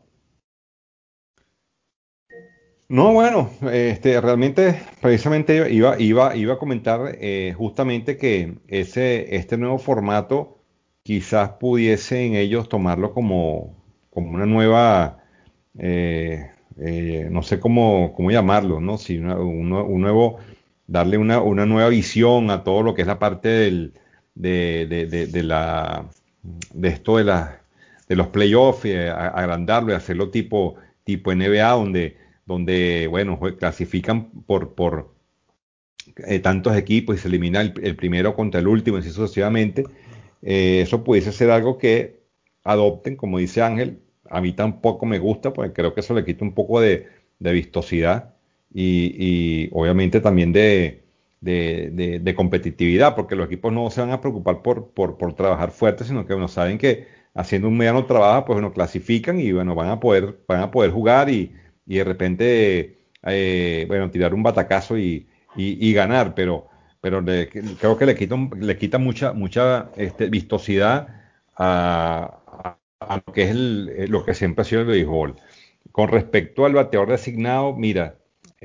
[SPEAKER 1] No, bueno, este, realmente, precisamente iba, iba, iba a comentar eh, justamente que ese, este nuevo formato quizás pudiesen ellos tomarlo como, como una nueva, eh, eh, no sé cómo, cómo llamarlo, ¿no? Si una- un, nue- un nuevo, darle una, una nueva visión a todo lo que es la parte del, de, de, de, de la, de esto de, la, de los playoffs, eh, agrandarlo y hacerlo tipo, tipo N B A, donde, donde bueno, clasifican por, por eh, tantos equipos y se elimina el, el primero contra el último, y así sucesivamente. Eh, eso pudiese ser algo que adopten, como dice Ángel. A mí tampoco me gusta, porque creo que eso le quita un poco de, de vistosidad y, y obviamente también de, de, de, de competitividad, porque los equipos no se van a preocupar por, por, por trabajar fuerte, sino que bueno, saben que haciendo un mediano trabajo, pues bueno, clasifican y bueno, van a poder, van a poder jugar y, y de repente, eh, bueno, tirar un batacazo y, y, y ganar, pero, pero le- creo que le quita, un- le quita mucha, mucha este, vistosidad a, a- a lo que es el, eh, lo que siempre ha sido el béisbol. Con respecto al bateador designado, mira,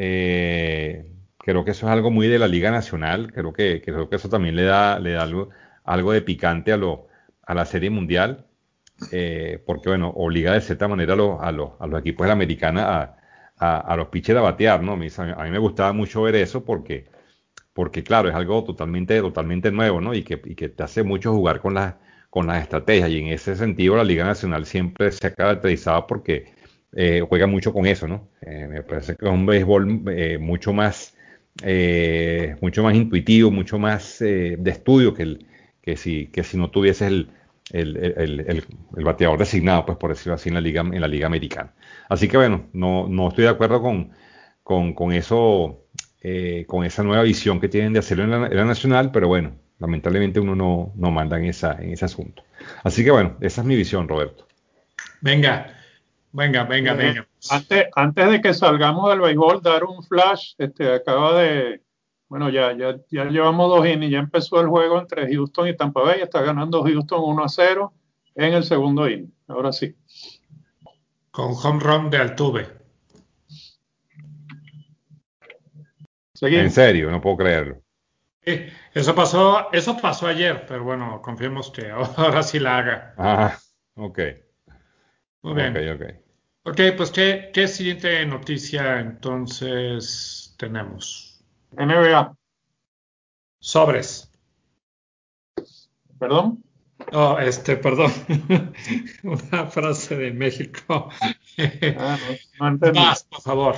[SPEAKER 1] eh, creo que eso es algo muy de la Liga Nacional, creo que, creo que eso también le da, le da algo, algo de picante a, lo, a la Serie Mundial, eh, porque bueno, obliga de cierta manera a los, a los, a los equipos de la Americana a, a, a los pitchers a batear, ¿no? A mí, a mí me gustaba mucho ver eso porque porque claro, es algo totalmente, totalmente nuevo, ¿no? Y que, y que te hace mucho jugar con las, con las estrategias. Y en ese sentido, la Liga Nacional siempre se ha caracterizado porque eh, juega mucho con eso, ¿no? Eh, me parece que es un béisbol eh, mucho más, eh, mucho más intuitivo, mucho más eh, de estudio que, el, que, si, que si no tuvieses el, el, el, el, el bateador designado, pues por decirlo así, en la Liga, en la Liga Americana. Así que bueno, no, no estoy de acuerdo con, con, con eso, eh, con esa nueva visión que tienen de hacerlo en la, en la nacional, pero bueno, lamentablemente uno no, no manda en, esa, en ese asunto. Así que bueno, esa es mi visión, Roberto.
[SPEAKER 2] Venga, venga, venga,
[SPEAKER 3] Eh,
[SPEAKER 2] venga.
[SPEAKER 3] antes, antes de que salgamos del béisbol, dar un flash, este, acaba de, bueno, ya, ya, ya llevamos dos innings, ya empezó el juego entre Houston y Tampa Bay, está ganando Houston uno a cero en el segundo inning. Ahora sí.
[SPEAKER 2] Con home run de Altuve.
[SPEAKER 1] En
[SPEAKER 3] Seguimos.
[SPEAKER 1] serio, no puedo creerlo.
[SPEAKER 2] Sí, eso pasó, eso pasó ayer, pero bueno, confiemos que ahora sí la haga.
[SPEAKER 1] Ah, ok,
[SPEAKER 2] Muy
[SPEAKER 1] ok,
[SPEAKER 2] bien.
[SPEAKER 1] ok.
[SPEAKER 2] Ok, pues ¿qué, qué siguiente noticia entonces tenemos?
[SPEAKER 3] N B A,
[SPEAKER 2] Sobres.
[SPEAKER 3] perdón.
[SPEAKER 2] Oh, este, perdón. Una frase de México.
[SPEAKER 3] Ah, no, no entendí.
[SPEAKER 2] Vas, por favor.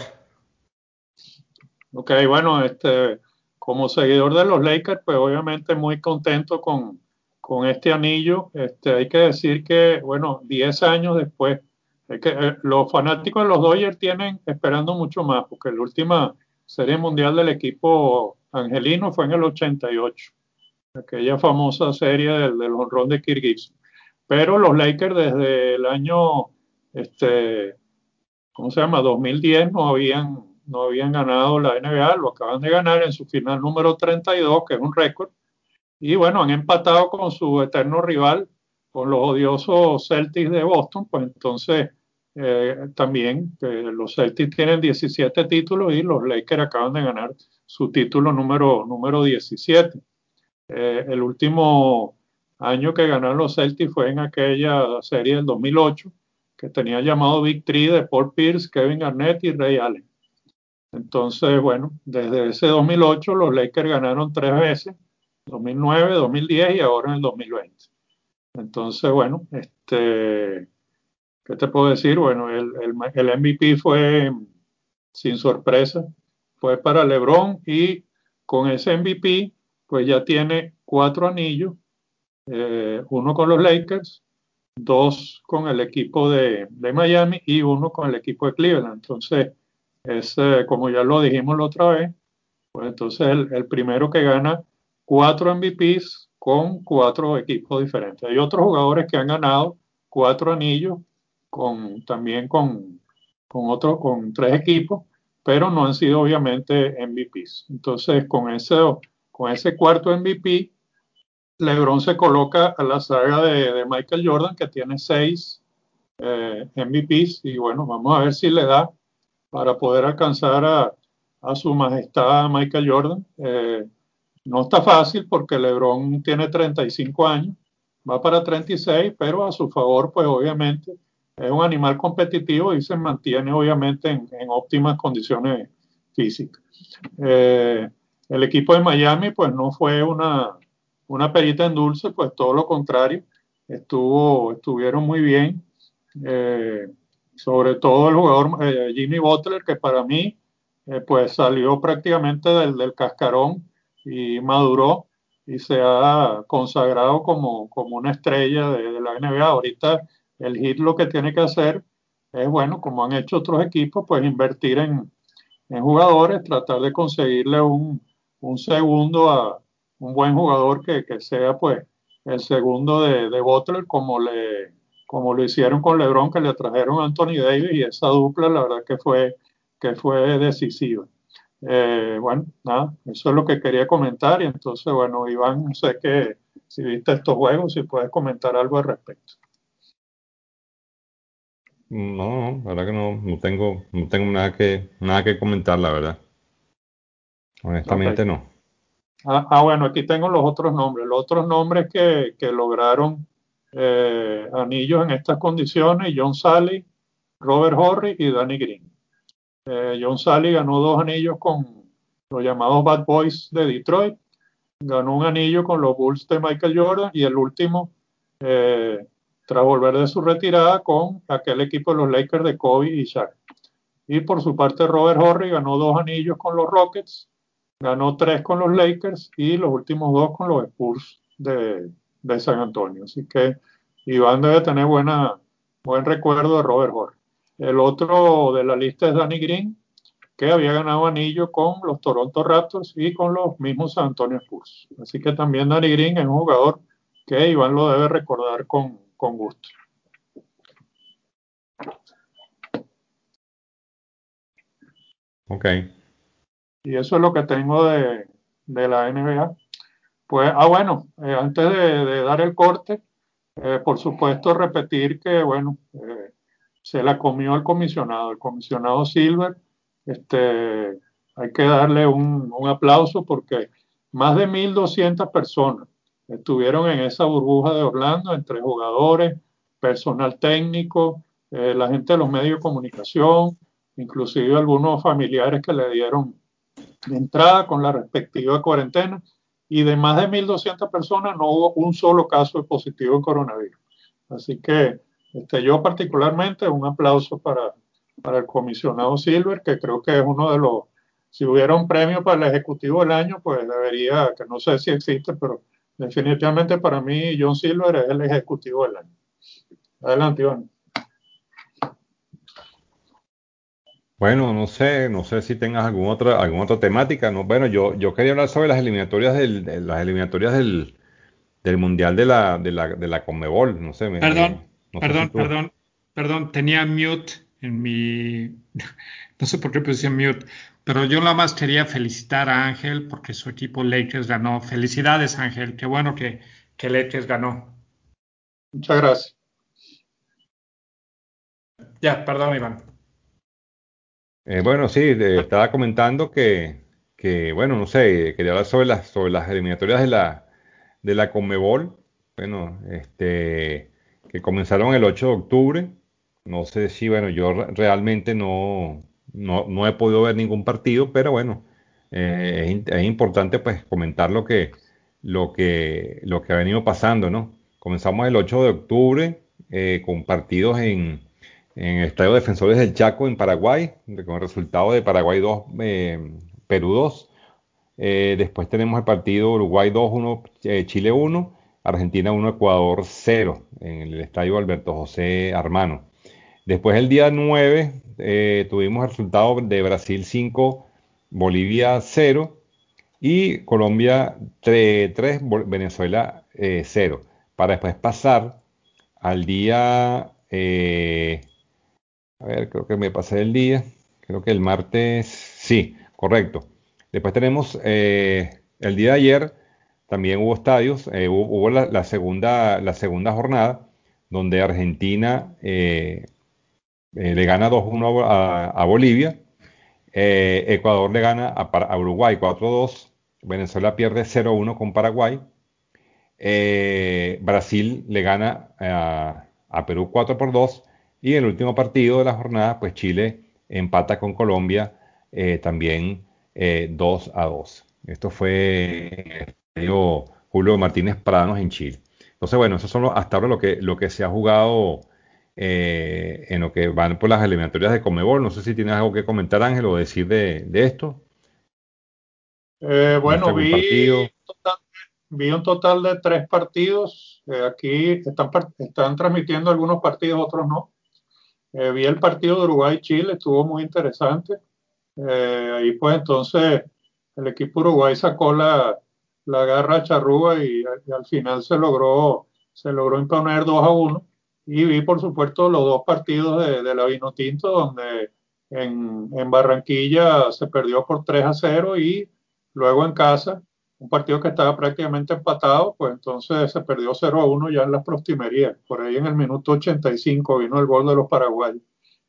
[SPEAKER 3] Ok, bueno, este, como seguidor de los Lakers, pues obviamente muy contento con, con este anillo. Este, hay que decir que, bueno, diez años después, es que, eh, los fanáticos de los Dodgers tienen esperando mucho más, porque la última serie mundial del equipo angelino fue en el ochenta y ocho, aquella famosa serie del, del jonrón de Kirk Gibson. Pero los Lakers desde el año, este, ¿cómo se llama? dos mil diez no habían, no habían ganado la N B A, lo acaban de ganar en su final número treinta y dos, que es un récord. Y bueno, han empatado con su eterno rival, con los odiosos Celtics de Boston, pues entonces eh, también eh, los Celtics tienen diecisiete títulos y los Lakers acaban de ganar su título número, número diecisiete. Eh, el último año que ganaron los Celtics fue en aquella serie del dos mil ocho, que tenía llamado Big Three de Paul Pierce, Kevin Garnett y Ray Allen. Entonces, bueno, desde ese dos mil ocho los Lakers ganaron tres veces, dos mil nueve, dos mil diez y ahora en el dos mil veinte. Entonces, bueno, este, ¿qué te puedo decir? Bueno, el, el, el M V P fue, sin sorpresa, fue para LeBron, y con ese M V P, pues ya tiene cuatro anillos, eh, uno con los Lakers, dos con el equipo de, de Miami y uno con el equipo de Cleveland. Entonces, es, eh, como ya lo dijimos la otra vez, pues entonces el, el primero que gana cuatro M V Ps con cuatro equipos diferentes. Hay otros jugadores que han ganado cuatro anillos con, también con, con, otro, con tres equipos, pero no han sido obviamente M V Ps. Entonces, con ese, con ese cuarto M V P, LeBron se coloca a la saga de, de Michael Jordan, que tiene seis eh, M V Ps, y bueno, vamos a ver si le da para poder alcanzar a, a su majestad Michael Jordan. Eh, no está fácil porque LeBron tiene treinta y cinco años, va para treinta y seis, pero a su favor, pues obviamente es un animal competitivo y se mantiene obviamente en, en óptimas condiciones físicas. Eh, el equipo de Miami, pues no fue una una perita en dulce, pues todo lo contrario, estuvo, estuvieron muy bien, eh, sobre todo el jugador eh, Jimmy Butler, que para mí eh, pues salió prácticamente del, del cascarón y maduró y se ha consagrado como, como una estrella de, de la N B A. Ahorita el Heat lo que tiene que hacer es, bueno, como han hecho otros equipos, pues invertir en, en jugadores, tratar de conseguirle un, un segundo a un buen jugador que, que sea pues el segundo de, de Butler, como le como lo hicieron con LeBron, que le trajeron a Anthony Davis, y esa dupla la verdad que fue, que fue decisiva. Eh, bueno, nada, eso es lo que quería comentar, y entonces, bueno, Iván, no sé qué, si viste estos juegos, si puedes comentar algo al respecto.
[SPEAKER 1] No, no, la verdad que no, no tengo, no tengo nada que, nada que comentar, la verdad.
[SPEAKER 3] Ok.
[SPEAKER 1] Honestamente no.
[SPEAKER 3] Ah, ah, bueno, aquí tengo los otros nombres. Los otros nombres que, que lograron eh, anillos en estas condiciones: John Salley, Robert Horry y Danny Green. Eh, John Salley ganó dos anillos con los llamados Bad Boys de Detroit, ganó un anillo con los Bulls de Michael Jordan, y el último, eh, tras volver de su retirada, con aquel equipo de los Lakers de Kobe y Shaq. Y por su parte, Robert Horry ganó dos anillos con los Rockets, ganó tres con los Lakers y los últimos dos con los Spurs de, de San Antonio. Así que Iván debe tener buena, buen recuerdo de Robert Horry. El otro de la lista es Danny Green, que había ganado anillo con los Toronto Raptors y con los mismos San Antonio Spurs. Así que también Danny Green es un jugador que Iván lo debe recordar con, con gusto.
[SPEAKER 1] Ok.
[SPEAKER 3] Y eso es lo que tengo de, de la N B A. Pues, ah, bueno, eh, antes de, de, dar el corte, eh, por supuesto repetir que, bueno, eh, se la comió el comisionado, el comisionado Silver. Este, hay que darle un, un aplauso, porque más de mil doscientas personas estuvieron en esa burbuja de Orlando, entre jugadores, personal técnico, eh, la gente de los medios de comunicación, inclusive algunos familiares que le dieron entrada con la respectiva cuarentena, y de más de mil doscientas personas no hubo un solo caso de positivo en coronavirus. Así que este, yo particularmente un aplauso para, para el comisionado Silver, que creo que es uno de los, si hubiera un premio para el Ejecutivo del Año, pues debería, que no sé si existe, pero definitivamente para mí John Silver es el Ejecutivo del Año. Adelante, Iván.
[SPEAKER 1] Bueno, no sé, no sé si tengas alguna otra, alguna otra temática, ¿no? Bueno, yo, yo quería hablar sobre las eliminatorias del, de las eliminatorias del, del Mundial de la, de la, de la Conmebol. No sé, me,
[SPEAKER 2] Perdón,
[SPEAKER 1] me- no sé si
[SPEAKER 2] perdón,
[SPEAKER 1] tú.
[SPEAKER 2] perdón, perdón, tenía mute en mi... No sé por qué puse mute, pero yo nada más quería felicitar a Ángel porque su equipo Lakers ganó. Felicidades, Ángel, qué bueno que, que Lakers ganó.
[SPEAKER 3] Muchas gracias.
[SPEAKER 2] Ya, perdón, Iván.
[SPEAKER 1] Eh, bueno, sí, te estaba comentando que, que, bueno, no sé, quería hablar sobre las, sobre las eliminatorias de la, de la Conmebol. Bueno, este, que comenzaron el ocho de octubre. No sé si, bueno, yo re- realmente no, no, no he podido ver ningún partido, pero bueno, eh, es, in- es importante pues comentar lo que, lo que, lo que ha venido pasando, ¿no? Comenzamos el ocho de octubre eh, con partidos en, en el Estadio Defensores del Chaco en Paraguay, de- con el resultado de Paraguay dos, eh, Perú dos. Eh, después tenemos el partido Uruguay dos uno, eh, Chile uno, Argentina uno, Ecuador cero, en el estadio Alberto José Armano. Después el día nueve eh, tuvimos el resultado de Brasil cinco, Bolivia cero y Colombia tres, Venezuela eh, cero. Para después pasar al día, eh, a ver, creo que me pasé el día, creo que el martes, sí, correcto. Después tenemos eh, el día de ayer, también hubo estadios, eh, hubo, hubo la, la segunda, la segunda jornada, donde Argentina eh, eh, le gana dos uno a, a Bolivia, eh, Ecuador le gana a, Par- a Uruguay cuatro dos, Venezuela pierde cero uno con Paraguay, eh, Brasil le gana a, a Perú cuatro por dos, y el último partido de la jornada, pues Chile empata con Colombia eh, también eh, dos a dos. Esto fue en el estadio Julio Martínez Pranos en Chile. Entonces, bueno, eso son lo- hasta ahora lo que, lo que se ha jugado eh, en lo que van por las eliminatorias de Conmebol. No sé si tienes algo que comentar, Ángel, o decir de, de esto.
[SPEAKER 3] Eh,
[SPEAKER 1] ¿Viste
[SPEAKER 3] bueno,
[SPEAKER 1] algún
[SPEAKER 3] vi,
[SPEAKER 1] partido?
[SPEAKER 3] total- vi un total de tres partidos. Eh, aquí están, par- están transmitiendo algunos partidos, otros no. Eh, vi el partido de Uruguay-Chile, estuvo muy interesante. Eh, ahí pues entonces el equipo Uruguay sacó la, la garra charrúa y, y al final se logró, se logró imponer dos a uno. Y vi por supuesto los dos partidos de, de la Vinotinto donde en, en Barranquilla se perdió por tres a cero y luego en casa, un partido que estaba prácticamente empatado, pues entonces se perdió cero a uno ya en las prostimerías. Por ahí en el minuto ochenta y cinco vino el gol de los paraguayos.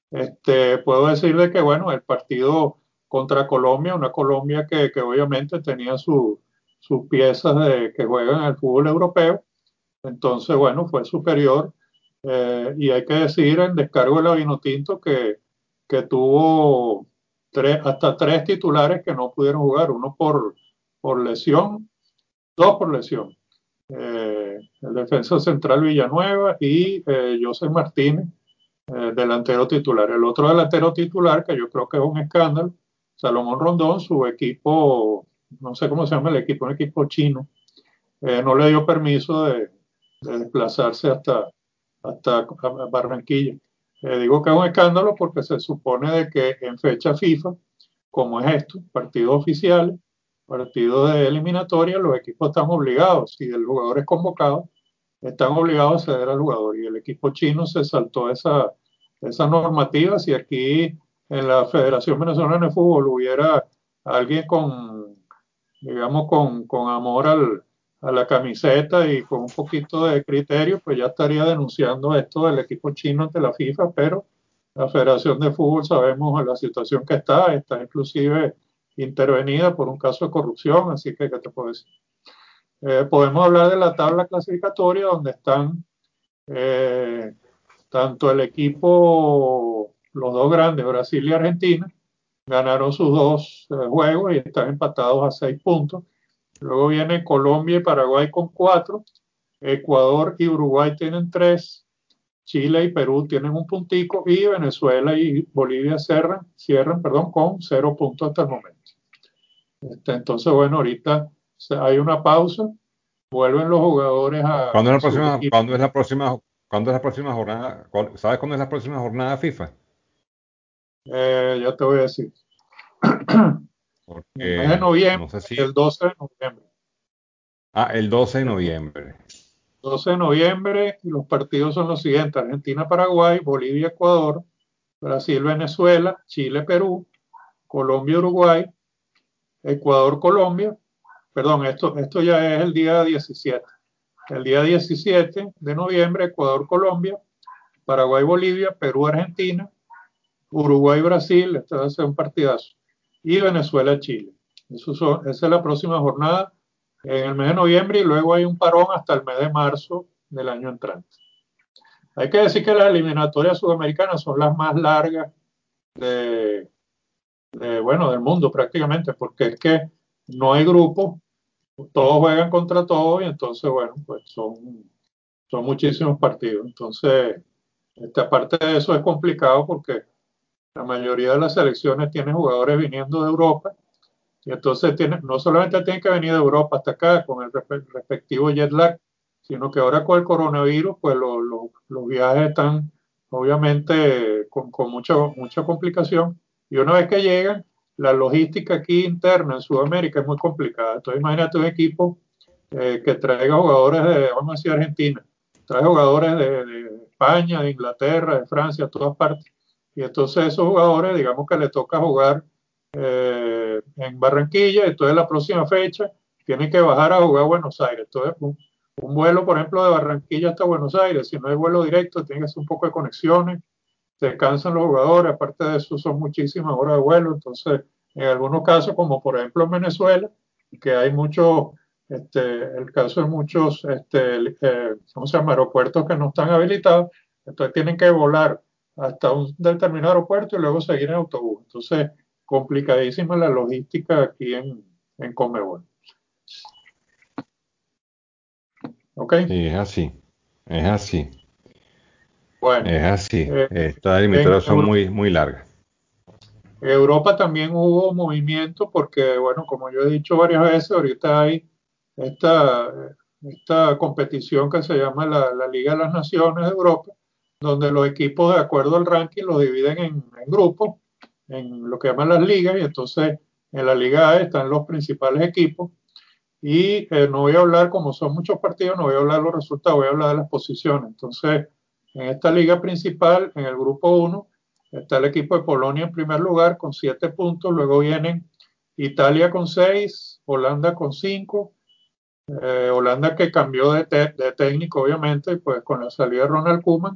[SPEAKER 3] Este, puedo decirle que, bueno, el partido contra Colombia, una Colombia que, que obviamente tenía su- sus piezas de, que juegan al fútbol europeo, entonces, bueno, fue superior. Eh, y hay que decir en descargo de la Vinotinto que, que tuvo tres, hasta tres titulares que no pudieron jugar, uno por, por lesión, dos por lesión. Eh, el defensa central Villanueva y eh, José Martínez, eh, delantero titular. El otro delantero titular, que yo creo que es un escándalo, Salomón Rondón, su equipo, no sé cómo se llama el equipo, un equipo chino, eh, no le dio permiso de, de desplazarse hasta, hasta Barranquilla. Eh, digo que es un escándalo porque se supone de que en fecha FIFA, como es esto, partidos oficiales, partidos de eliminatoria, los equipos están obligados, si el jugador es convocado, están obligados a ceder al jugador. Y el equipo chino se saltó esa, esa normativa. Si aquí en la Federación Venezolana de Fútbol hubiera alguien con, digamos, con, con amor al, a la camiseta y con un poquito de criterio, pues ya estaría denunciando esto del equipo chino ante la FIFA, pero la Federación de Fútbol sabemos la situación que está, está inclusive intervenida por un caso de corrupción, así que, ¿qué te puedo decir? Eh, podemos hablar de la tabla clasificatoria donde están eh, tanto el equipo, los dos grandes, Brasil y Argentina, ganaron sus dos eh, juegos y están empatados a seis puntos. Luego viene Colombia y Paraguay con cuatro, Ecuador y Uruguay tienen tres, Chile y Perú tienen un puntico y Venezuela y Bolivia cierran, cierran perdón, con cero puntos hasta el momento. Este, entonces, bueno, ahorita hay una pausa, vuelven los jugadores a,
[SPEAKER 1] ¿Cuándo es
[SPEAKER 3] a
[SPEAKER 1] la
[SPEAKER 3] sus
[SPEAKER 1] próxima,
[SPEAKER 3] equipos.
[SPEAKER 1] cuándo es la próxima, cuándo es la próxima jornada? ¿Cuál- ¿Sabes cuándo es la próxima jornada FIFA?
[SPEAKER 3] Eh, ya te voy a decir. En el mes de
[SPEAKER 1] Porque
[SPEAKER 3] noviembre,
[SPEAKER 1] no sé si.
[SPEAKER 3] el doce de noviembre.
[SPEAKER 1] Ah, el doce de
[SPEAKER 3] El
[SPEAKER 1] noviembre.
[SPEAKER 3] doce de noviembre y los partidos son los siguientes: Argentina-Paraguay, Bolivia-Ecuador, Brasil-Venezuela, Chile-Perú, Colombia-Uruguay, Ecuador-Colombia. Perdón, esto, esto ya es el día diecisiete. El día diecisiete de noviembre, Ecuador-Colombia, Paraguay-Bolivia, Perú-Argentina, Uruguay-Brasil, este va a ser un partidazo, y Venezuela-Chile. Eso son, esa es la próxima jornada en el mes de noviembre y luego hay un parón hasta el mes de marzo del año entrante. Hay que decir que las eliminatorias sudamericanas son las más largas de, de, bueno, del mundo prácticamente, porque es que no hay grupos, todos juegan contra todos y entonces, bueno, pues son, son muchísimos partidos. Entonces, esta parte de eso es complicado porque la mayoría de las selecciones tienen jugadores viniendo de Europa y entonces tiene, no solamente tienen que venir de Europa hasta acá con el respectivo jet lag, sino que ahora con el coronavirus, pues lo, lo, los viajes están obviamente con, con mucha, mucha complicación. Y una vez que llegan, la logística aquí interna en Sudamérica es muy complicada. Entonces imagínate un equipo eh, que traiga jugadores de, vamos a decir, Argentina, trae jugadores de, de España, de Inglaterra, de Francia, de todas partes. Y entonces esos jugadores, digamos que le toca jugar eh, en Barranquilla, entonces la próxima fecha tienen que bajar a jugar a Buenos Aires. Entonces, un, un vuelo, por ejemplo, de Barranquilla hasta Buenos Aires, si no hay vuelo directo, tiene que hacer un poco de conexiones, se cansan los jugadores, aparte de eso son muchísimas horas de vuelo, entonces en algunos casos, como por ejemplo en Venezuela, que hay muchos, este, el caso de muchos, este, eh, ¿cómo se llama?, aeropuertos que no están habilitados, entonces tienen que volar hasta un determinado aeropuerto y luego seguir en autobús. Entonces, complicadísima la logística aquí en, en Conmebol. ¿Ok?
[SPEAKER 1] Sí, es así. Es así.
[SPEAKER 3] Bueno,
[SPEAKER 1] Es así.
[SPEAKER 3] eh,
[SPEAKER 1] Estas
[SPEAKER 3] en
[SPEAKER 1] eliminatorias son
[SPEAKER 3] Euro-
[SPEAKER 1] muy, muy largas.
[SPEAKER 3] Europa también hubo movimiento porque, bueno, como yo he dicho varias veces, ahorita hay esta, esta competición que se llama la, la Liga de las Naciones de Europa, donde los equipos, de acuerdo al ranking, los dividen en, en grupos, en lo que llaman las ligas, y entonces en la Liga A están los principales equipos. Y eh, no voy a hablar, como son muchos partidos, no voy a hablar de los resultados, voy a hablar de las posiciones. Entonces, en esta liga principal, en el grupo uno, está el equipo de Polonia en primer lugar con siete puntos, luego vienen Italia con seis, Holanda con cinco, eh, Holanda que cambió de, te- de técnico obviamente, pues con la salida de Ronald Koeman,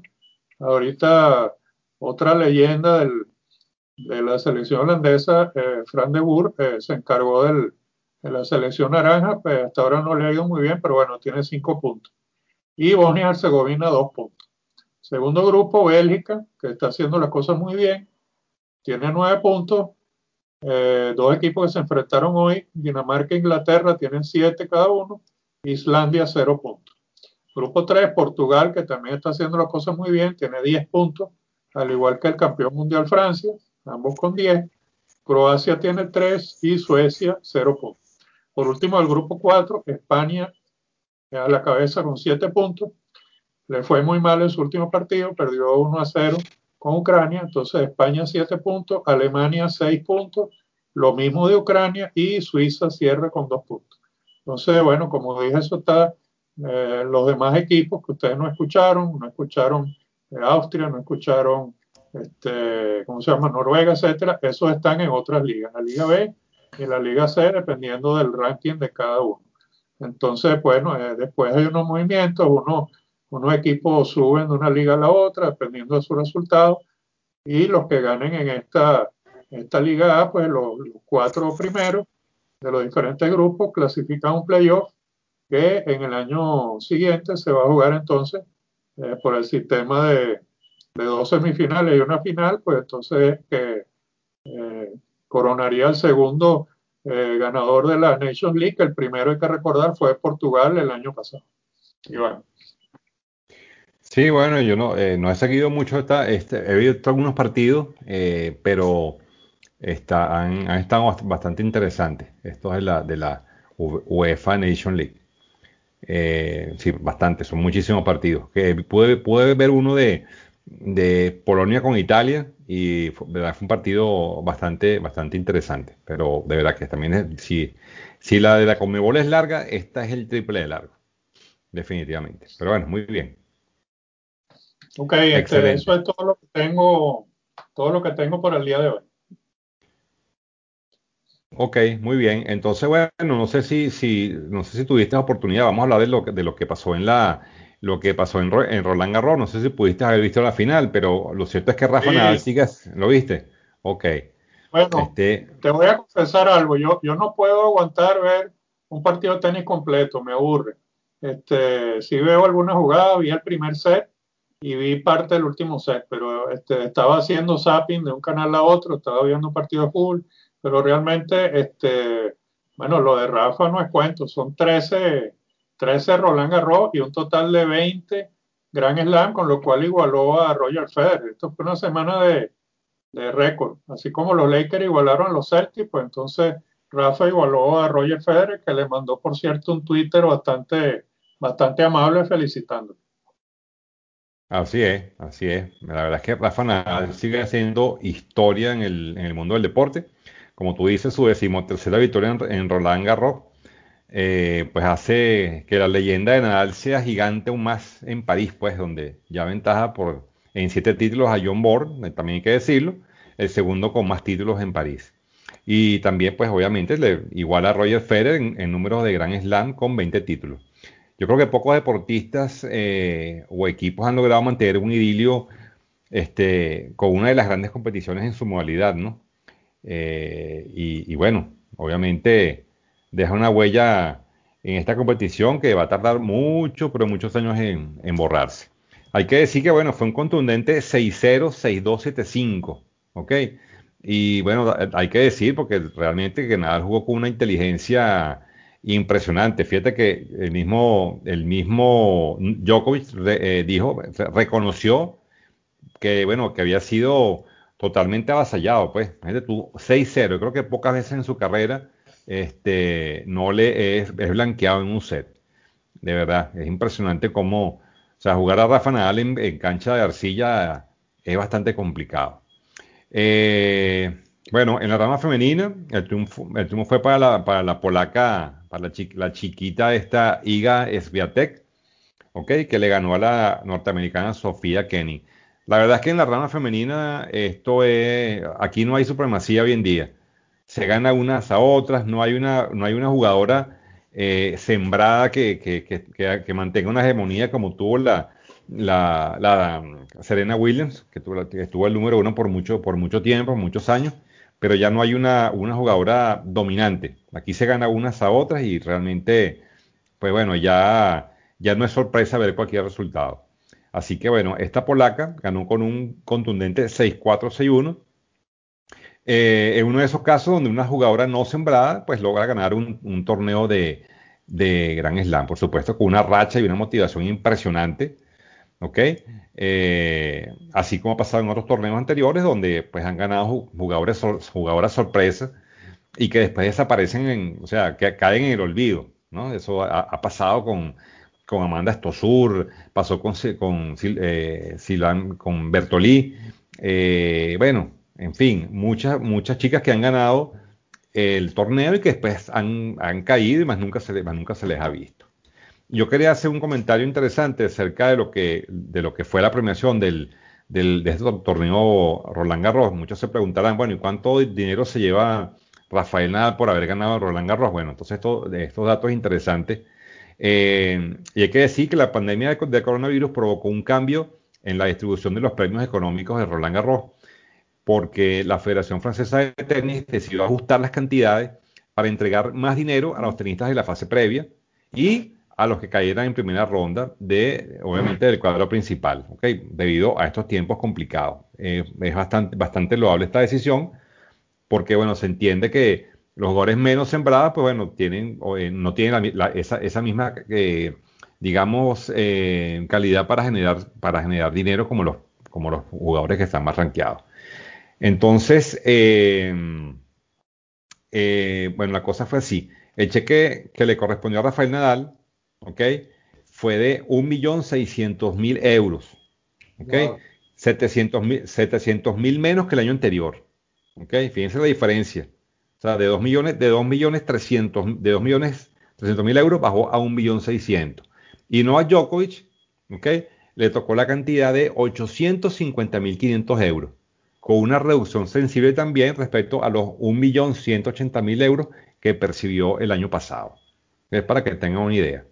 [SPEAKER 3] ahorita otra leyenda del, de la selección holandesa, eh, Fran de Boer, eh, se encargó del, de la selección naranja, pues hasta ahora no le ha ido muy bien, pero bueno, tiene cinco puntos. Y Bosnia y Herzegovina dos puntos. Segundo grupo, Bélgica, que está haciendo las cosas muy bien, tiene nueve puntos. Eh, dos equipos que se enfrentaron hoy, Dinamarca e Inglaterra, tienen siete cada uno. Islandia, cero puntos. Grupo tres, Portugal, que también está haciendo las cosas muy bien, tiene diez puntos, al igual que el campeón mundial Francia, ambos con diez. Croacia tiene tres y Suecia cero puntos. Por último, el grupo cuatro, España a la cabeza con siete puntos. Le fue muy mal en su último partido, perdió uno a cero con Ucrania. Entonces, España siete puntos, Alemania seis puntos, lo mismo de Ucrania, y Suiza cierra con dos puntos. Entonces, bueno, como dije, eso está. Eh, los demás equipos que ustedes no escucharon, no escucharon eh, Austria, no escucharon, este, ¿cómo se llama? Noruega, etcétera, esos están en otras ligas, la Liga B y la Liga C, dependiendo del ranking de cada uno. Entonces, bueno, eh, después hay unos movimientos, unos, unos equipos suben de una liga a la otra, dependiendo de sus resultados, y los que ganen en esta, esta Liga A, pues los, los cuatro primeros de los diferentes grupos clasifican un playoff que en el año siguiente se va a jugar entonces eh, por el sistema de, de dos semifinales y una final, pues entonces que eh, coronaría el segundo eh, ganador de la Nations League. El primero, hay que recordar, fue Portugal el año pasado. Y bueno,
[SPEAKER 1] Sí, bueno, yo no, eh, no he seguido mucho esta, este, he visto algunos partidos, eh, pero está, han, han estado bast- bastante interesantes. Estos de la, de la U- UEFA Nation League. Eh, sí, bastante, son muchísimos partidos. Que pude, pude ver uno de, de Polonia con Italia y fue, de verdad, fue un partido bastante, bastante interesante. Pero de verdad que también es, si, si la de la Conmebol es larga, esta es el triple de largo, definitivamente. Pero bueno, muy bien.
[SPEAKER 3] ok, este, eso
[SPEAKER 1] Excelente.
[SPEAKER 3] es todo lo que tengo, todo lo que tengo por el día de hoy.
[SPEAKER 1] Ok, muy bien. Entonces, bueno, no sé si, si, no sé si tuviste la oportunidad, vamos a hablar de lo que, de lo que pasó en la, lo que pasó en, Ro- en Roland Garros. No sé si pudiste haber visto la final, pero lo cierto es que Rafa Nadal
[SPEAKER 3] Sí,
[SPEAKER 1] sigue, ¿lo viste? Ok.
[SPEAKER 3] bueno,
[SPEAKER 1] Este,
[SPEAKER 3] te voy a confesar algo. Yo, yo no puedo aguantar ver un partido de tenis completo, me aburre. Este, sí veo alguna jugada, vi el primer set y vi parte del último set, pero este, estaba haciendo zapping de un canal a otro, estaba viendo un partido de fútbol, pero realmente, este, bueno, lo de Rafa no es cuento, son trece trece Roland Garros y un total de veinte Grand Slam, con lo cual igualó a Roger Federer. Esto fue una semana de de récord. Así como los Lakers igualaron a los Celtics, pues entonces Rafa igualó a Roger Federer, que le mandó, por cierto, un Twitter bastante, bastante amable felicitándolo.
[SPEAKER 1] así es, así es. La verdad es que Rafa Nadal sigue haciendo historia en el, en el mundo del deporte. Como tú dices, su decimotercera victoria en, en Roland Garros, eh, pues hace que la leyenda de Nadal sea gigante aún más en París, pues, donde ya ventaja por en siete títulos a John Borg, eh, también hay que decirlo, el segundo con más títulos en París. Y también, pues, obviamente, le iguala a Roger Federer en, en números de Grand Slam con veinte títulos. Yo creo que pocos deportistas eh, o equipos han logrado mantener un idilio este, con una de las grandes competiciones en su modalidad, ¿no? Eh, y, y bueno, obviamente deja una huella en esta competición que va a tardar mucho, pero muchos años en, en borrarse. Hay que decir que, bueno, fue un contundente seis cero, seis dos, siete cinco, ¿ok? Y bueno, hay que decir, porque realmente que Nadal jugó con una inteligencia impresionante. Fíjate que el mismo, el mismo Djokovic re- eh, dijo, reconoció que, bueno, que había sido totalmente avasallado, pues. Imagínate tú, seis cero. Yo creo que pocas veces en su carrera este, no le es, es blanqueado en un set. De verdad, es impresionante cómo, o sea, jugar a Rafa Nadal en, en cancha de arcilla es bastante complicado. Eh, bueno, en la rama femenina, el triunfo, el triunfo fue para la, para la polaca, para la, chi- la chiquita esta Iga Swiatek, ¿ok? Que le ganó a la norteamericana Sofía Kenny. La verdad es que en la rama femenina esto es, aquí no hay supremacía hoy en día. Se gana unas a otras, no hay una, no hay una jugadora eh, sembrada que, que, que, que- que mantenga una hegemonía como tuvo la, la, la um, Serena Williams, que tuvo, la- que estuvo el número uno por mucho, por mucho tiempo, muchos años, pero ya no hay una, una jugadora dominante. Aquí se gana unas a otras y realmente pues bueno, ya, ya no es sorpresa ver cualquier resultado. Así que bueno, esta polaca ganó con un contundente seis cuatro, seis uno. Eh, en uno de esos casos donde una jugadora no sembrada pues logra ganar un, un torneo de, de Grand Slam, por supuesto, con una racha y una motivación impresionante, ¿ok? Eh, así como ha pasado en otros torneos anteriores donde pues han ganado ju- jugadores, sor- jugadoras sorpresas y que después desaparecen, en, o sea, que caen en el olvido, ¿no? Eso ha, ha pasado con, con Amanda Stosur, pasó con, Si- con, Sil- eh, Silan- con Bertolí, eh, bueno, en fin, muchas, muchas chicas que han ganado el torneo y que después han, han caído y más nunca se, les- más nunca se les ha visto. Yo quería hacer un comentario interesante acerca de lo que, de lo que fue la premiación del, del, de este torneo Roland Garros. Muchos se preguntarán, bueno, ¿y cuánto dinero se lleva Rafael Nadal por haber ganado Roland Garros? Bueno, entonces esto, de estos datos interesantes. Eh, y hay que decir que la pandemia de, de coronavirus provocó un cambio en la distribución de los premios económicos de Roland Garros, porque la Federación Francesa de Tenis decidió ajustar las cantidades para entregar más dinero a los tenistas de la fase previa y a los que cayeran en primera ronda de, obviamente, del cuadro principal, ¿ok? Debido a estos tiempos complicados. Eh, es bastante, bastante loable esta decisión porque, bueno, se entiende que los jugadores menos sembrados, pues bueno, tienen, o, eh, no tienen la mi- la- esa, esa misma, eh, digamos, eh, calidad para generar, para generar dinero como los, como los jugadores que están más rankeados. Entonces, eh, eh, bueno, la cosa fue así. El cheque que le correspondió a Rafael Nadal, ¿ok? Fue de un millón seiscientos mil euros, ¿ok?
[SPEAKER 2] Wow.
[SPEAKER 1] setecientos mil, setecientos mil menos que el año anterior, ¿ok? Fíjense la diferencia. O sea, de dos millones, de dos millones trescientos, de dos millones trescientos mil euros bajó a un millón seiscientos. Y Novak Djokovic, ¿ok? Le tocó la cantidad de ochocientos cincuenta mil quinientos euros, con una reducción sensible también respecto a los un millón ciento ochenta mil euros que percibió el año pasado. Es para que tengan una idea.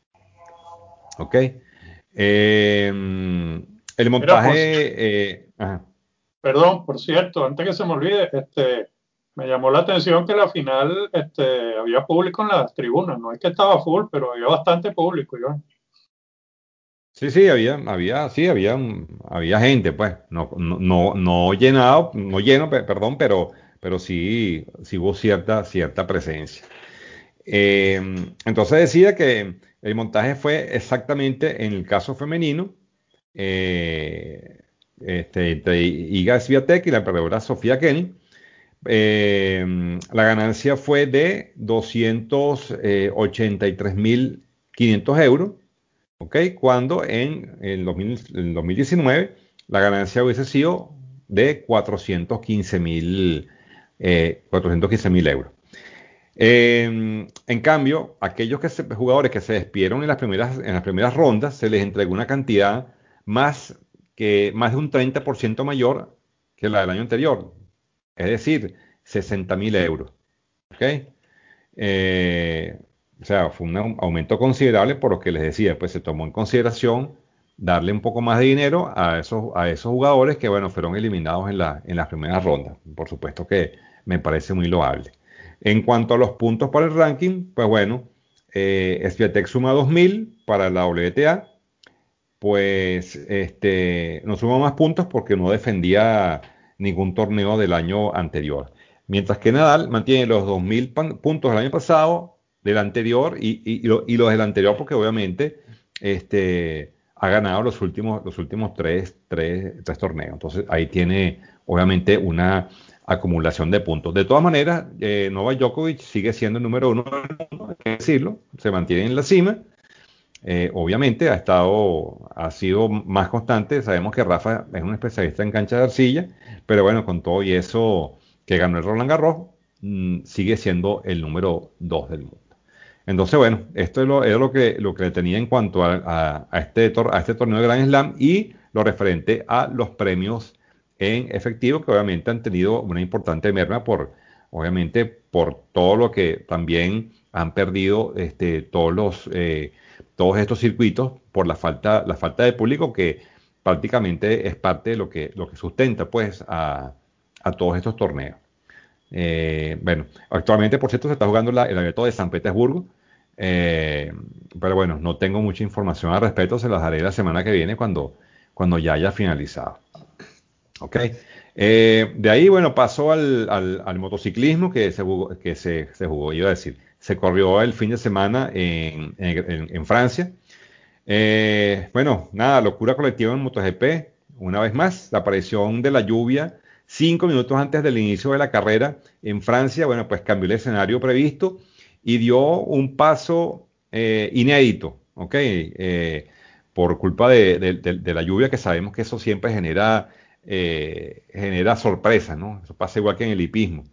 [SPEAKER 1] ¿Ok? Eh, el
[SPEAKER 3] Mira, por,
[SPEAKER 1] montaje, eh, ajá.
[SPEAKER 3] perdón, por cierto, antes que se me olvide, este, me llamó la atención que la final, este, había público en las tribunas. No es que estaba full, pero había bastante público, yo.
[SPEAKER 1] Sí, sí, había, había, sí, había, había gente, pues, no, no, no, no llenado, no lleno, pe- perdón, pero, pero sí, sí hubo cierta, cierta presencia. Eh, entonces decía que el montaje fue exactamente en el caso femenino, eh, este, entre Iga Swiatek y la perdedora Sofía Kenny. Eh, la ganancia fue de doscientos ochenta y tres mil quinientos euros, ¿ok? Cuando en el, dos mil, el dos mil diecinueve la ganancia hubiese sido de cuatrocientos quince mil eh, cuatrocientos quince mil euros. Eh, en cambio, aquellos que se- jugadores que se despidieron en las primeras, en las primeras rondas, se les entregó una cantidad más, que, más de un treinta por ciento mayor que la del año anterior, es decir, sesenta mil euros. ¿Ok? Eh, o sea, fue un au- aumento considerable por lo que les decía, pues se tomó en consideración darle un poco más de dinero a esos, a esos jugadores que, bueno, fueron eliminados en la, en las primeras rondas. Por supuesto que me parece muy loable. En cuanto a los puntos para el ranking, pues bueno, eh, Swiatek suma dos mil para la W T A, pues este, no suma más puntos porque no defendía ningún torneo del año anterior. Mientras que Nadal mantiene los dos mil pan- puntos del año pasado del anterior y, y, y, lo, y los del anterior porque obviamente este, ha ganado los últimos, los últimos tres, tres, tres torneos. Entonces ahí tiene obviamente una acumulación de puntos. De todas maneras, eh, Novak Djokovic sigue siendo el número uno del mundo, hay que decirlo, se mantiene en la cima. Eh, obviamente ha estado, ha sido más constante. Sabemos que Rafa es un especialista en cancha de arcilla, pero bueno, con todo y eso que ganó el Roland Garros, mmm, sigue siendo el número dos del mundo. Entonces, bueno, esto es lo, es lo que, lo que le tenía en cuanto a, a, a, este tor a este torneo de Grand Slam y lo referente a los premios en efectivo, que obviamente han tenido una importante merma por, obviamente, por todo lo que también han perdido este, todos los, eh, todos estos circuitos por la falta, la falta de público que prácticamente es parte de lo que, lo que sustenta pues a, a todos estos torneos. Eh, bueno, actualmente, por cierto, se está jugando la, el abierto de San Petersburgo. Eh, pero bueno, no tengo mucha información al respecto. Se las daré la semana que viene cuando, cuando ya haya finalizado. Ok. Eh, de ahí, bueno, pasó al, al, al motociclismo que, se jugó, que se, se jugó, iba a decir, se corrió el fin de semana en, en, en, en Francia. Eh, bueno, nada, locura colectiva en MotoGP. Una vez más, la aparición de la lluvia cinco minutos antes del inicio de la carrera en Francia, bueno, pues cambió el escenario previsto y dio un paso eh, inédito, ¿ok? Eh, por culpa de, de, de, de, la lluvia, que sabemos que eso siempre genera, eh, genera sorpresa, ¿no? Eso pasa igual que en el hipismo.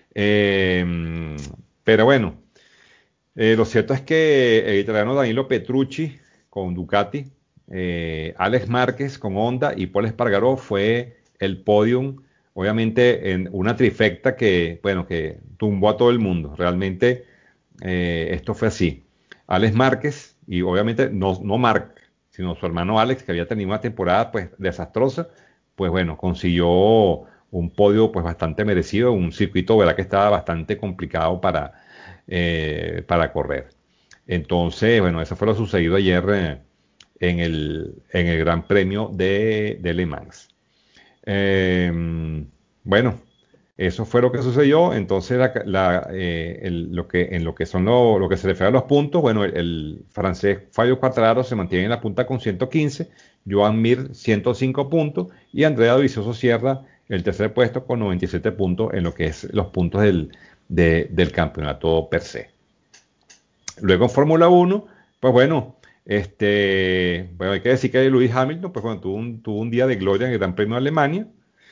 [SPEAKER 1] Eh, pero bueno, eh, lo cierto es que el italiano Danilo Petrucci con Ducati, eh, Alex Márquez con Honda y Paul Espargaró fue el podium, obviamente en una trifecta que, bueno, que tumbó a todo el mundo. Realmente eh, esto fue así. Alex Márquez y obviamente no, no Marc, sino su hermano Alex, que había tenido una temporada pues desastrosa, pues bueno, consiguió un podio pues bastante merecido, un circuito, ¿verdad?, que estaba bastante complicado para eh, para correr. Entonces, bueno, eso fue lo sucedido ayer eh, en, el, en el Gran Premio de, de Le Mans. Eh, bueno, eso fue lo que sucedió. Entonces, la, la, eh, el, lo que, en lo que son lo, lo que se refiere a los puntos, bueno, el, el francés Fabio Quartararo se mantiene en la punta con ciento quince, Joan Mir ciento cinco puntos y Andrea Dovizioso cierra el tercer puesto con noventa y siete puntos en lo que es los puntos del, de, del campeonato per se. Luego en Fórmula uno, pues bueno, este, bueno, hay que decir que Lewis Hamilton, pues bueno, tuvo un, tuvo un día de gloria en el Gran Premio de Alemania.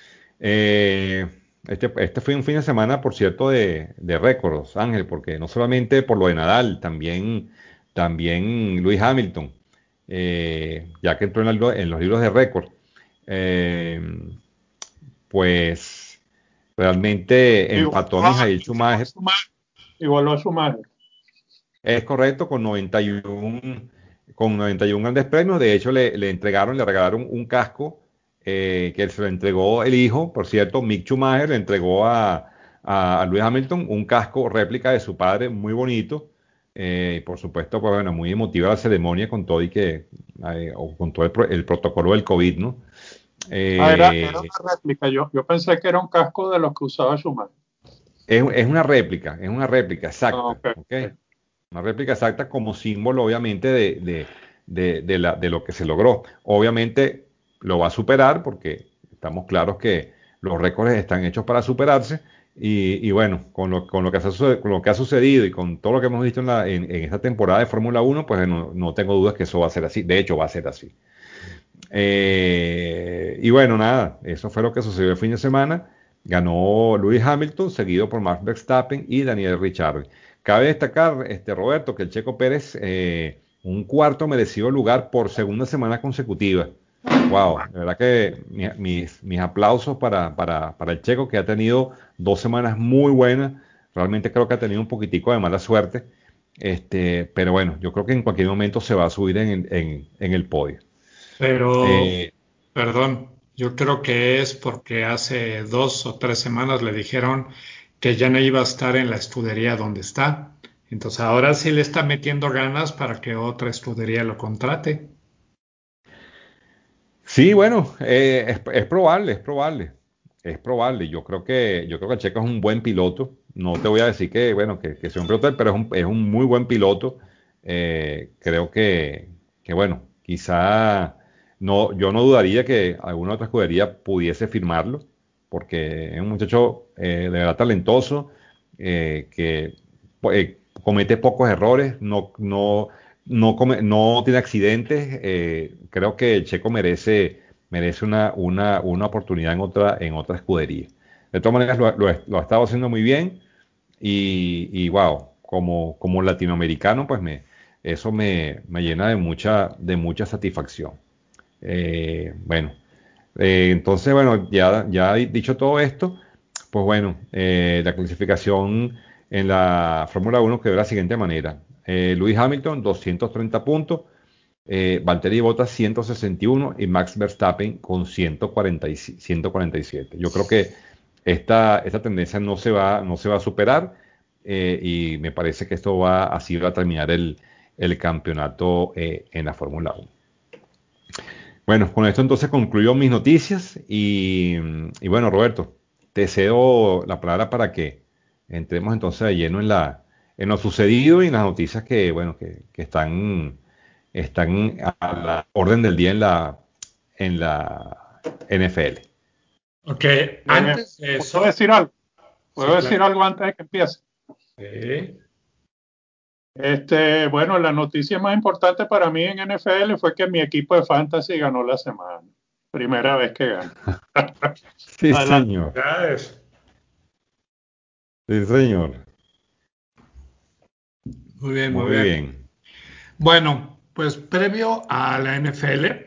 [SPEAKER 1] Eh, este, este fue un fin de semana, por cierto, de, de récords, Ángel, porque no solamente por lo de Nadal, también, también Lewis Hamilton, eh, ya que entró en, el, en los libros de récord. Eh, pues realmente empató a Michael Schumacher.
[SPEAKER 3] Igualó a Schumacher.
[SPEAKER 1] Es correcto, con noventa y uno, con noventa y uno grandes premios. De hecho, le, le entregaron, le regalaron un casco eh, que se lo entregó el hijo, por cierto, Mick Schumacher, le entregó a, a, a Lewis Hamilton un casco réplica de su padre, muy bonito. Eh, y por supuesto, pues bueno, muy emotiva la ceremonia con todo y que, eh, o con todo el, pro- el protocolo del COVID, ¿no?
[SPEAKER 3] Ah, era, era
[SPEAKER 1] Eh,
[SPEAKER 3] una réplica. Yo, yo pensé que era un casco de los que usaba Schumacher.
[SPEAKER 1] es, es una réplica, es una réplica
[SPEAKER 3] Ah,
[SPEAKER 1] exacta,
[SPEAKER 3] okay,
[SPEAKER 1] ¿ok?
[SPEAKER 3] okay.
[SPEAKER 1] Una réplica exacta como símbolo, obviamente, de, de, de, de la, de lo que se logró. Obviamente lo va a superar porque estamos claros que los récords están hechos para superarse. Y, y bueno, con lo, con, lo que ha, suce- con lo que ha sucedido y con todo lo que hemos visto en, la, en, en esta temporada de Fórmula uno, pues no, no tengo dudas que eso va a ser así. De hecho, va a ser así. Eh, y bueno, nada, eso fue lo que sucedió el fin de semana. Ganó Lewis Hamilton, seguido por Max Verstappen y Daniel Ricciardo. Cabe destacar, este, Roberto, que el Checo Pérez, eh, un cuarto merecido lugar por segunda semana consecutiva. Wow, de verdad que mi- mis, mis aplausos para, para, para el Checo, que ha tenido dos semanas muy buenas. Realmente creo que ha tenido un poquitico de mala suerte. Este, pero bueno, yo creo que en cualquier momento se va a subir en, en, en el podio.
[SPEAKER 2] Pero,
[SPEAKER 1] Eh,
[SPEAKER 2] perdón, yo creo que es porque hace dos o tres semanas le dijeron que ya no iba a estar en la escudería donde está. Entonces ahora sí le está metiendo ganas para que otra escudería lo contrate.
[SPEAKER 1] Sí, bueno, eh, es, es probable, es probable, es probable. Yo creo que, yo creo que Checo es un buen piloto. no te voy a decir que, bueno, que, que sea un piloto, pero es un, es un muy buen piloto. Eh, creo que, que, bueno, quizá no, yo no dudaría que alguna otra escudería pudiese firmarlo, porque es un muchacho eh, de verdad talentoso, eh, que eh, comete pocos errores, no, no, no, come- no tiene accidentes. Eh, creo que Checo merece, merece una, una, una oportunidad en otra, en otra escudería. De todas maneras, lo, lo, lo ha estado haciendo muy bien y, y wow, como, como latinoamericano, pues me, eso me, me llena de mucha, de mucha satisfacción. Eh, bueno, eh, entonces, bueno, ya, ya dicho todo esto, pues bueno, eh, la clasificación en la Fórmula Uno quedó de la siguiente manera. Eh, Lewis Hamilton, doscientos treinta puntos, eh, Valtteri Bottas ciento sesenta y uno y Max Verstappen con ciento cuarenta y ciento cuarenta y siete. Yo creo que esta, esta tendencia no se va, no se va a superar, eh, y me parece que esto va, así va a terminar el, el campeonato eh, en la Fórmula Uno. Bueno, con esto entonces concluyo mis noticias y, y bueno, Roberto, te cedo la palabra para que entremos entonces de lleno en la, en lo sucedido y en las noticias que, bueno, que, que están, están a la orden del día en la, en la N F L.
[SPEAKER 2] Ok,
[SPEAKER 3] Eh,
[SPEAKER 2] antes de
[SPEAKER 3] ¿Puedo
[SPEAKER 2] eso,
[SPEAKER 3] decir algo?
[SPEAKER 2] sí,
[SPEAKER 3] ¿Puedo decir
[SPEAKER 2] claro.
[SPEAKER 3] algo antes de que empiece?
[SPEAKER 2] Sí.
[SPEAKER 3] Este, bueno, la noticia más importante para mí en N F L fue que mi equipo de fantasy ganó la semana. Primera vez que gana.
[SPEAKER 1] Sí,
[SPEAKER 3] Adelante.
[SPEAKER 1] señor.
[SPEAKER 2] Felicidades.
[SPEAKER 1] Sí, señor.
[SPEAKER 2] Muy bien, muy
[SPEAKER 1] Muy
[SPEAKER 2] bien.
[SPEAKER 1] bien.
[SPEAKER 2] Bueno, pues previo a la N F L,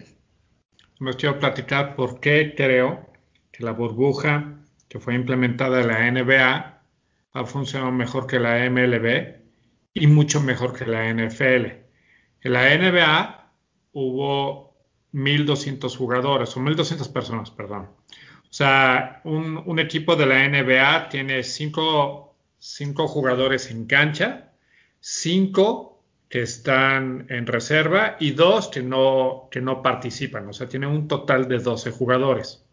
[SPEAKER 2] me quiero platicar por qué creo que la burbuja que fue implementada en la N B A ha funcionado mejor que la M L B y mucho mejor que la N F L. En la N B A hubo mil doscientos jugadores, o mil doscientas personas, perdón. O sea, un, un equipo de la N B A tiene cinco, cinco jugadores en cancha, cinco que están en reserva y dos que no, que no participan. O sea, tiene un total de doce jugadores.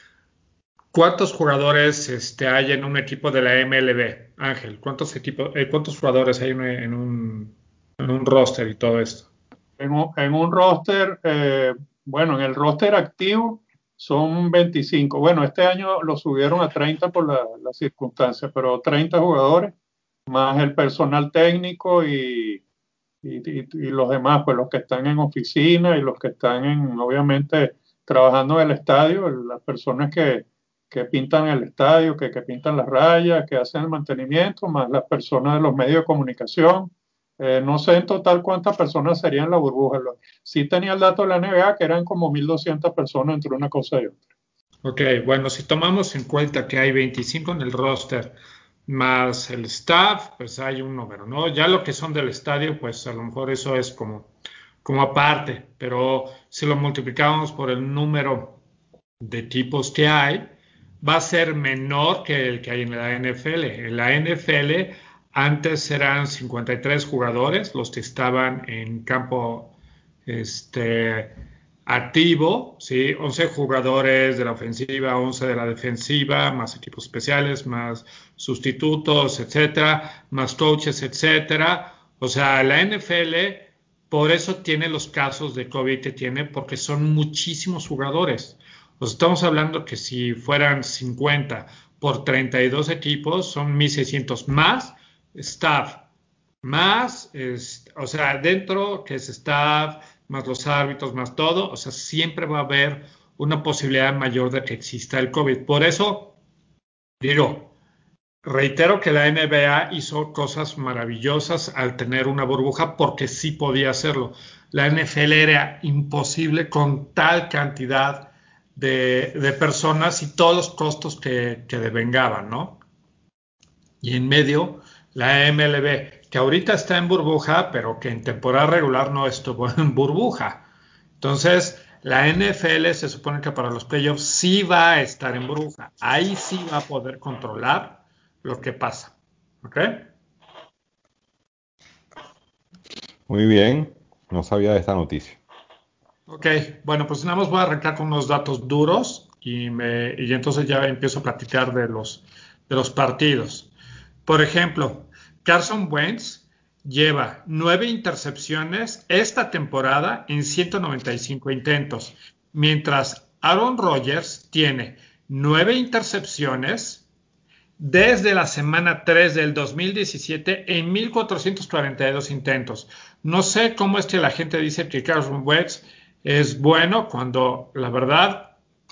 [SPEAKER 2] ¿Cuántos jugadores este, hay en un equipo de la M L B? Ángel, ¿cuántos, equipos, eh, ¿cuántos jugadores hay en, en un, en un roster y todo esto?
[SPEAKER 3] En un, en un roster, eh, bueno, en el roster activo son veinticinco. Bueno, este año lo subieron a treinta por la- las circunstancias, pero treinta jugadores, más el personal técnico y, y, y- y los demás, pues los que están en oficina y los que están en, obviamente, trabajando en el estadio, las personas que, que pintan el estadio, que, que pintan las rayas, que hacen el mantenimiento, más las personas de los medios de comunicación. Eh, no sé en total cuántas personas serían la burbuja. Lo- Sí tenía el dato de la N B A que eran como mil doscientas personas entre una cosa y otra.
[SPEAKER 2] Ok, bueno, si tomamos en cuenta que hay veinticinco en el roster más el staff, pues hay un número, ¿no? Ya lo que son del estadio, pues a lo mejor eso es como, como aparte, pero si lo multiplicamos por el número de equipos que hay, va a ser menor que el que hay en la N F L. En la N F L antes eran cincuenta y tres jugadores los que estaban en campo este, activo, ¿sí? once jugadores de la ofensiva, once de la defensiva, más equipos especiales, más sustitutos, etcétera, más coaches, etcétera. O sea, la N F L por eso tiene los casos de COVID que tiene, porque son muchísimos jugadores. O sea, estamos hablando que si fueran cincuenta por treinta y dos equipos, son mil seiscientos más staff, más, es, o sea, dentro que es staff, más los árbitros, más todo, o sea, siempre va a haber una posibilidad mayor de que exista el COVID. Por eso, digo, reitero que la N B A hizo cosas maravillosas al tener una burbuja porque sí podía hacerlo. La N F L era imposible con tal cantidad de, de personas y todos los costos que, que devengaban, ¿no? Y en medio la M L B, que ahorita está en burbuja, pero que en temporada regular no estuvo en burbuja. Entonces, la N F L se supone que para los playoffs sí va a estar en burbuja. Ahí sí va a poder controlar lo que pasa. ¿Ok?
[SPEAKER 1] Muy bien. No sabía de esta noticia.
[SPEAKER 2] Ok, bueno, pues nada más voy a arrancar con unos datos duros y, me, y entonces ya empiezo a platicar de los, de los partidos. Por ejemplo, Carson Wentz lleva nueve intercepciones esta temporada en ciento noventa y cinco intentos, mientras Aaron Rodgers tiene nueve intercepciones desde la semana tres del dos mil diecisiete en mil cuatrocientos cuarenta y dos intentos. No sé cómo es que la gente dice que Carson Wentz es bueno cuando la verdad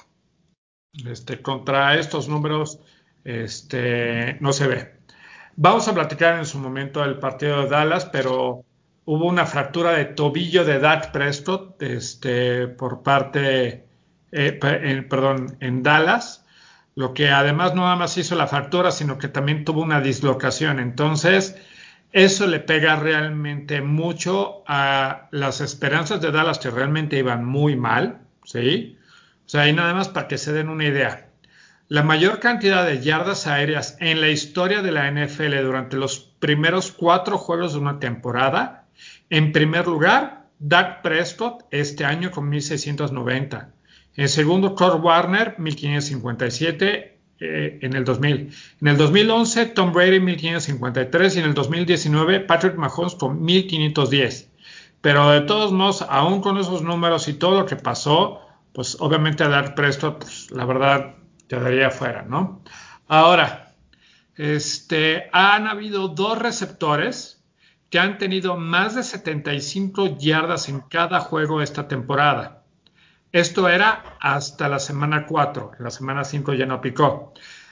[SPEAKER 2] este, contra estos números este, no se ve. Vamos a platicar en su momento del partido de Dallas, pero hubo una fractura de tobillo de Dak Prescott este, por parte, eh, en, perdón, en Dallas, lo que además no nada más hizo la fractura, sino que también tuvo una dislocación. Entonces, eso le pega realmente mucho a las esperanzas de Dallas, que realmente iban muy mal, ¿sí? O sea, y nada más para que se den una idea. La mayor cantidad de yardas aéreas en la historia de la N F L durante los primeros cuatro juegos de una temporada. En primer lugar, Dak Prescott este año con mil seiscientos noventa. En segundo, Kurt Warner, mil quinientos cincuenta y siete eh, en el dos mil. En el dos mil once, Tom Brady, mil quinientos cincuenta y tres. Y en el dos mil diecinueve, Patrick Mahomes con mil quinientos diez. Pero de todos modos, aún con esos números y todo lo que pasó, pues obviamente a Dak Prescott, pues, la verdad, quedaría fuera, ¿no? Ahora, este, han habido dos receptores que han tenido más de setenta y cinco yardas en cada juego esta temporada. Esto era hasta la semana cuatro. En la semana cinco ya no picó.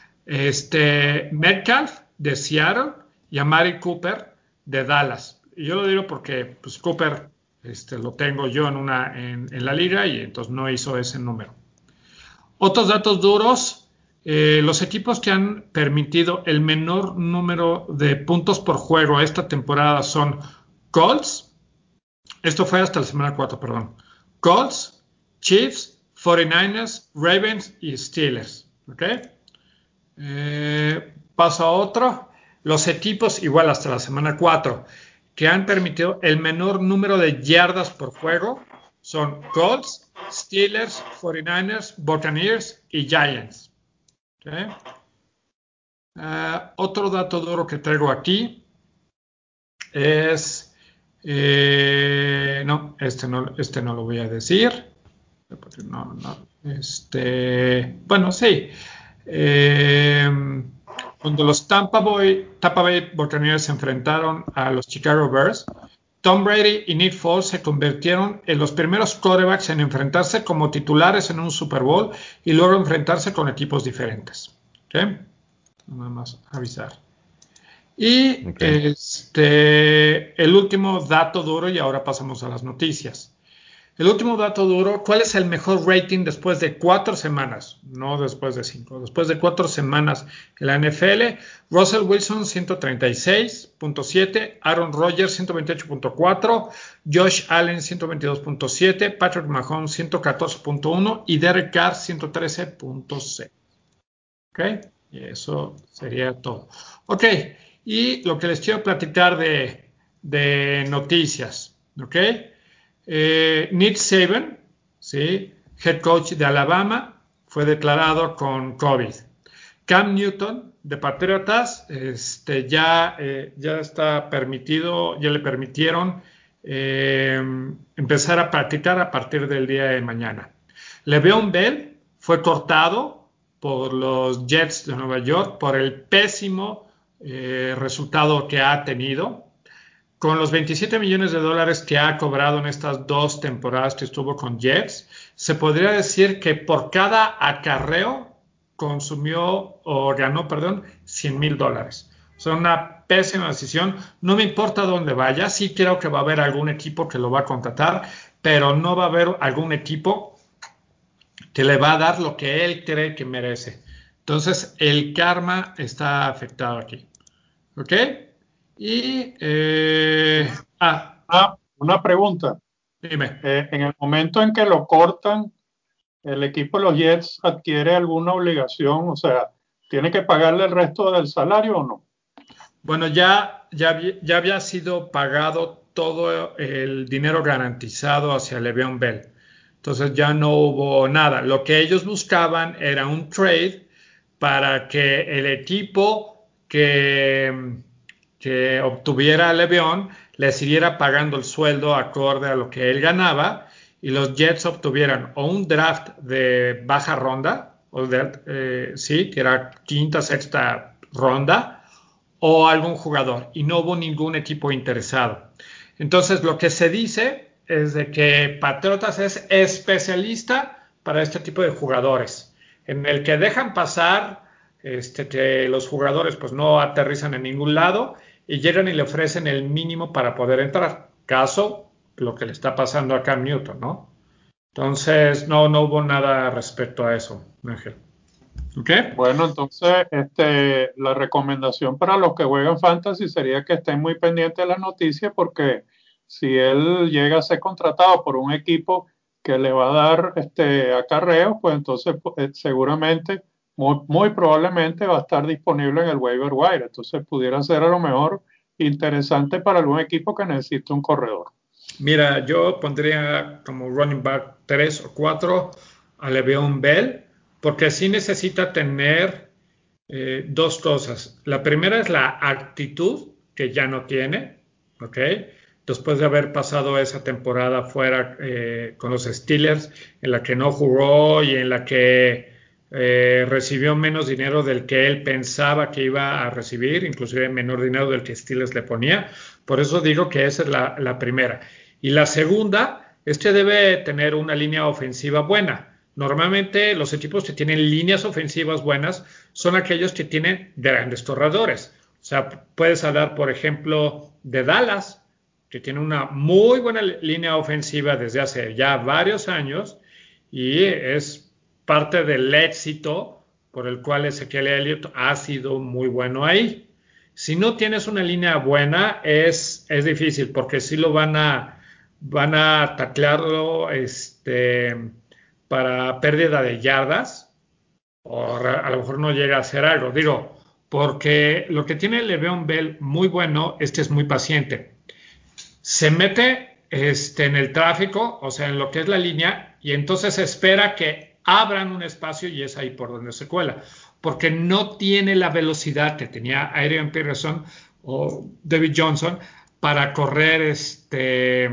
[SPEAKER 2] Este, Metcalf de Seattle y Amari Cooper de Dallas. Y yo lo digo porque pues, Cooper este, lo tengo yo en, una, en, en la liga y entonces no hizo ese número. Otros datos duros, eh, los equipos que han permitido el menor número de puntos por juego esta temporada son Colts, esto fue hasta la semana cuatro, perdón, Colts, Chiefs, cuarenta y nueve ers, Ravens y Steelers. ¿Ok? Eh, paso a otro, los equipos igual hasta la semana cuatro que han permitido el menor número de yardas por juego son Colts, Steelers, cuarenta y nueve ers, Buccaneers y Giants. ¿Okay? Uh, otro dato duro que traigo aquí es, eh, no, este no, este no lo voy a decir. No, no, este, bueno, sí. Eh, cuando los Tampa Bay, Tampa Bay Buccaneers se enfrentaron a los Chicago Bears, Tom Brady y Nick Foles se convirtieron en los primeros quarterbacks en enfrentarse como titulares en un Super Bowl y luego enfrentarse con equipos diferentes. ¿Okay? Nada más avisar. Y okay. este, el último dato duro, y ahora pasamos a las noticias. El último dato duro, ¿cuál es el mejor rating después de cuatro semanas? No después de cinco, después de cuatro semanas en la N F L. Russell Wilson ciento treinta y seis punto siete, Aaron Rodgers ciento veintiocho punto cuatro, Josh Allen ciento veintidós punto siete, Patrick Mahomes ciento catorce punto uno y Derek Carr ciento trece punto seis. ¿Ok? Y eso sería todo. Ok, y lo que les quiero platicar de, de noticias. ¿Ok? Eh, Nick Saban, ¿sí? Head coach de Alabama, fue declarado con COVID. Cam Newton, de Patriotas, este, ya, eh, ya está permitido, ya le permitieron eh, empezar a practicar a partir del día de mañana. Le'Veon Bell fue cortado por los Jets de Nueva York por el pésimo eh, resultado que ha tenido. Con los veintisiete millones de dólares que ha cobrado en estas dos temporadas que estuvo con Jets, se podría decir que por cada acarreo consumió o ganó, perdón, cien mil dólares. O sea, una pésima decisión. No me importa dónde vaya, sí creo que va a haber algún equipo que lo va a contratar, pero no va a haber algún equipo que le va a dar lo que él cree que merece. Entonces, el karma está afectado aquí. ¿Ok? Y, eh, ah,
[SPEAKER 3] ah, una pregunta.
[SPEAKER 2] Dime.
[SPEAKER 3] Eh, en el momento en que lo cortan, ¿el equipo de los Jets adquiere alguna obligación? O sea, ¿tiene que pagarle el resto del salario o no?
[SPEAKER 2] Bueno, ya, ya, ya había sido pagado todo el dinero garantizado hacia Le'Veon Bell. Entonces ya no hubo nada. Lo que ellos buscaban era un trade para que el equipo que, que obtuviera Le'Veon le siguiera pagando el sueldo acorde a lo que él ganaba y los Jets obtuvieran o un draft de baja ronda, o de, eh, sí, que era quinta, sexta ronda, o algún jugador, y no hubo ningún equipo interesado. Entonces, lo que se dice es de que Patriotas es especialista para este tipo de jugadores, en el que dejan pasar este, que los jugadores pues no aterrizan en ningún lado y llegan y le ofrecen el mínimo para poder entrar. Caso, lo que le está pasando a Cam Newton, ¿no? Entonces, no, no hubo nada respecto a eso, Ángel. ¿Ok?
[SPEAKER 3] Bueno, entonces este, la recomendación para los que juegan fantasy sería que estén muy pendientes de las noticias porque si él llega a ser contratado por un equipo que le va a dar este, acarreos, pues entonces pues, seguramente, muy, muy probablemente va a estar disponible en el waiver wire. Entonces pudiera ser a lo mejor interesante para algún equipo que necesite un corredor.
[SPEAKER 2] Mira, yo pondría como running back tres o cuatro a Le'Veon Bell, porque sí necesita tener eh, dos cosas. La primera es la actitud, que ya no tiene, ¿ok? Después de haber pasado esa temporada fuera eh, con los Steelers, en la que no jugó y en la que eh, recibió menos dinero del que él pensaba que iba a recibir, inclusive menor dinero del que Steelers le ponía. Por eso digo que esa es la, la primera. Y la segunda es que debe tener una línea ofensiva buena. Normalmente los equipos que tienen líneas ofensivas buenas son aquellos que tienen grandes corredores. O sea, puedes hablar, por ejemplo, de Dallas, que tiene una muy buena línea ofensiva desde hace ya varios años y es parte del éxito por el cual Ezequiel Elliott ha sido muy bueno ahí. Si no tienes una línea buena, es, es difícil porque sí lo van a, van a taclearlo este, para pérdida de yardas o a lo mejor no llega a hacer algo. Digo, porque lo que tiene Le'Veon Bell muy bueno es que es muy paciente. Se mete este, en el tráfico, o sea, en lo que es la línea, y entonces espera que abran un espacio y es ahí por donde se cuela, porque no tiene la velocidad que tenía Adrian Peterson o David Johnson para correr este,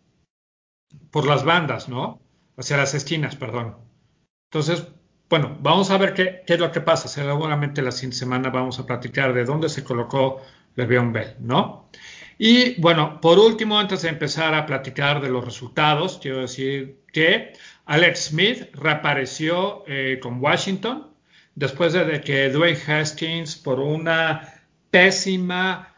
[SPEAKER 2] por las bandas, ¿no? Hacia las esquinas, perdón. Entonces, bueno, vamos a ver qué, qué es lo que pasa. Seguramente la siguiente semana vamos a platicar de dónde se colocó Le'Veon Bell, ¿no? Y bueno, por último, antes de empezar a platicar de los resultados, quiero decir que Alex Smith reapareció eh, con Washington después de que Dwayne Haskins, por una pésima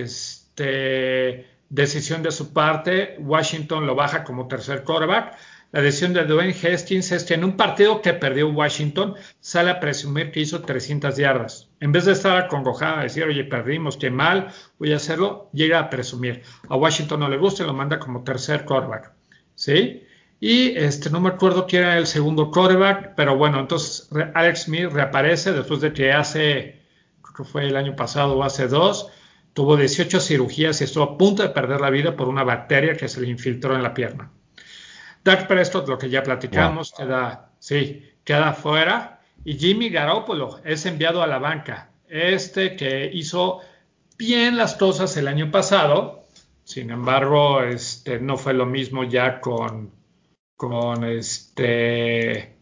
[SPEAKER 2] este, decisión de su parte, Washington lo baja como tercer quarterback. La decisión de Dwayne Haskins es que en un partido que perdió Washington sale a presumir que hizo trescientas yardas. En vez de estar acongojada a decir, oye, perdimos, qué mal, voy a hacerlo, llega a presumir. A Washington no le gusta y lo manda como tercer quarterback. ¿Sí? Y este, no me acuerdo quién era el segundo quarterback, pero bueno, entonces Alex Smith reaparece después de que hace, creo que fue el año pasado o hace dos, tuvo dieciocho cirugías y estuvo a punto de perder la vida por una bacteria que se le infiltró en la pierna. Dak Prescott, lo que ya platicamos, wow. queda, sí, queda fuera. Y Jimmy Garoppolo es enviado a la banca. Este que hizo bien las cosas el año pasado, sin embargo, este, no fue lo mismo ya con, con este,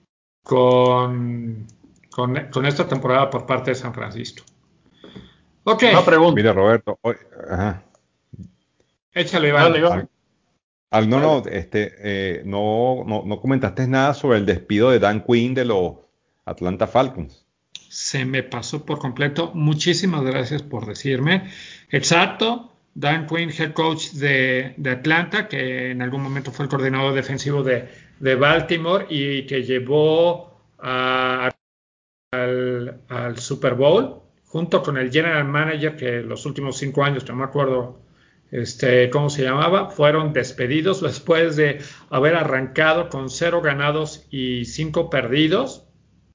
[SPEAKER 2] con, con, con esta temporada por parte de San Francisco. Ok.
[SPEAKER 3] Una pregunta.
[SPEAKER 1] Mira, Roberto, hoy, ajá.
[SPEAKER 2] Échale, Iván.
[SPEAKER 3] Dale, Iván.
[SPEAKER 1] Al, no, no, este, eh, no, no, no comentaste nada sobre el despido de Dan Quinn de los Atlanta Falcons.
[SPEAKER 2] Se me pasó por completo. Muchísimas gracias por decirme. Exacto. Dan Quinn, head coach de, de Atlanta, que en algún momento fue el coordinador defensivo de, de Baltimore y que llevó a, al, al Super Bowl junto con el general manager que los últimos cinco años, no me acuerdo este, ¿cómo se llamaba? Fueron despedidos después de haber arrancado con cero ganados y cinco perdidos,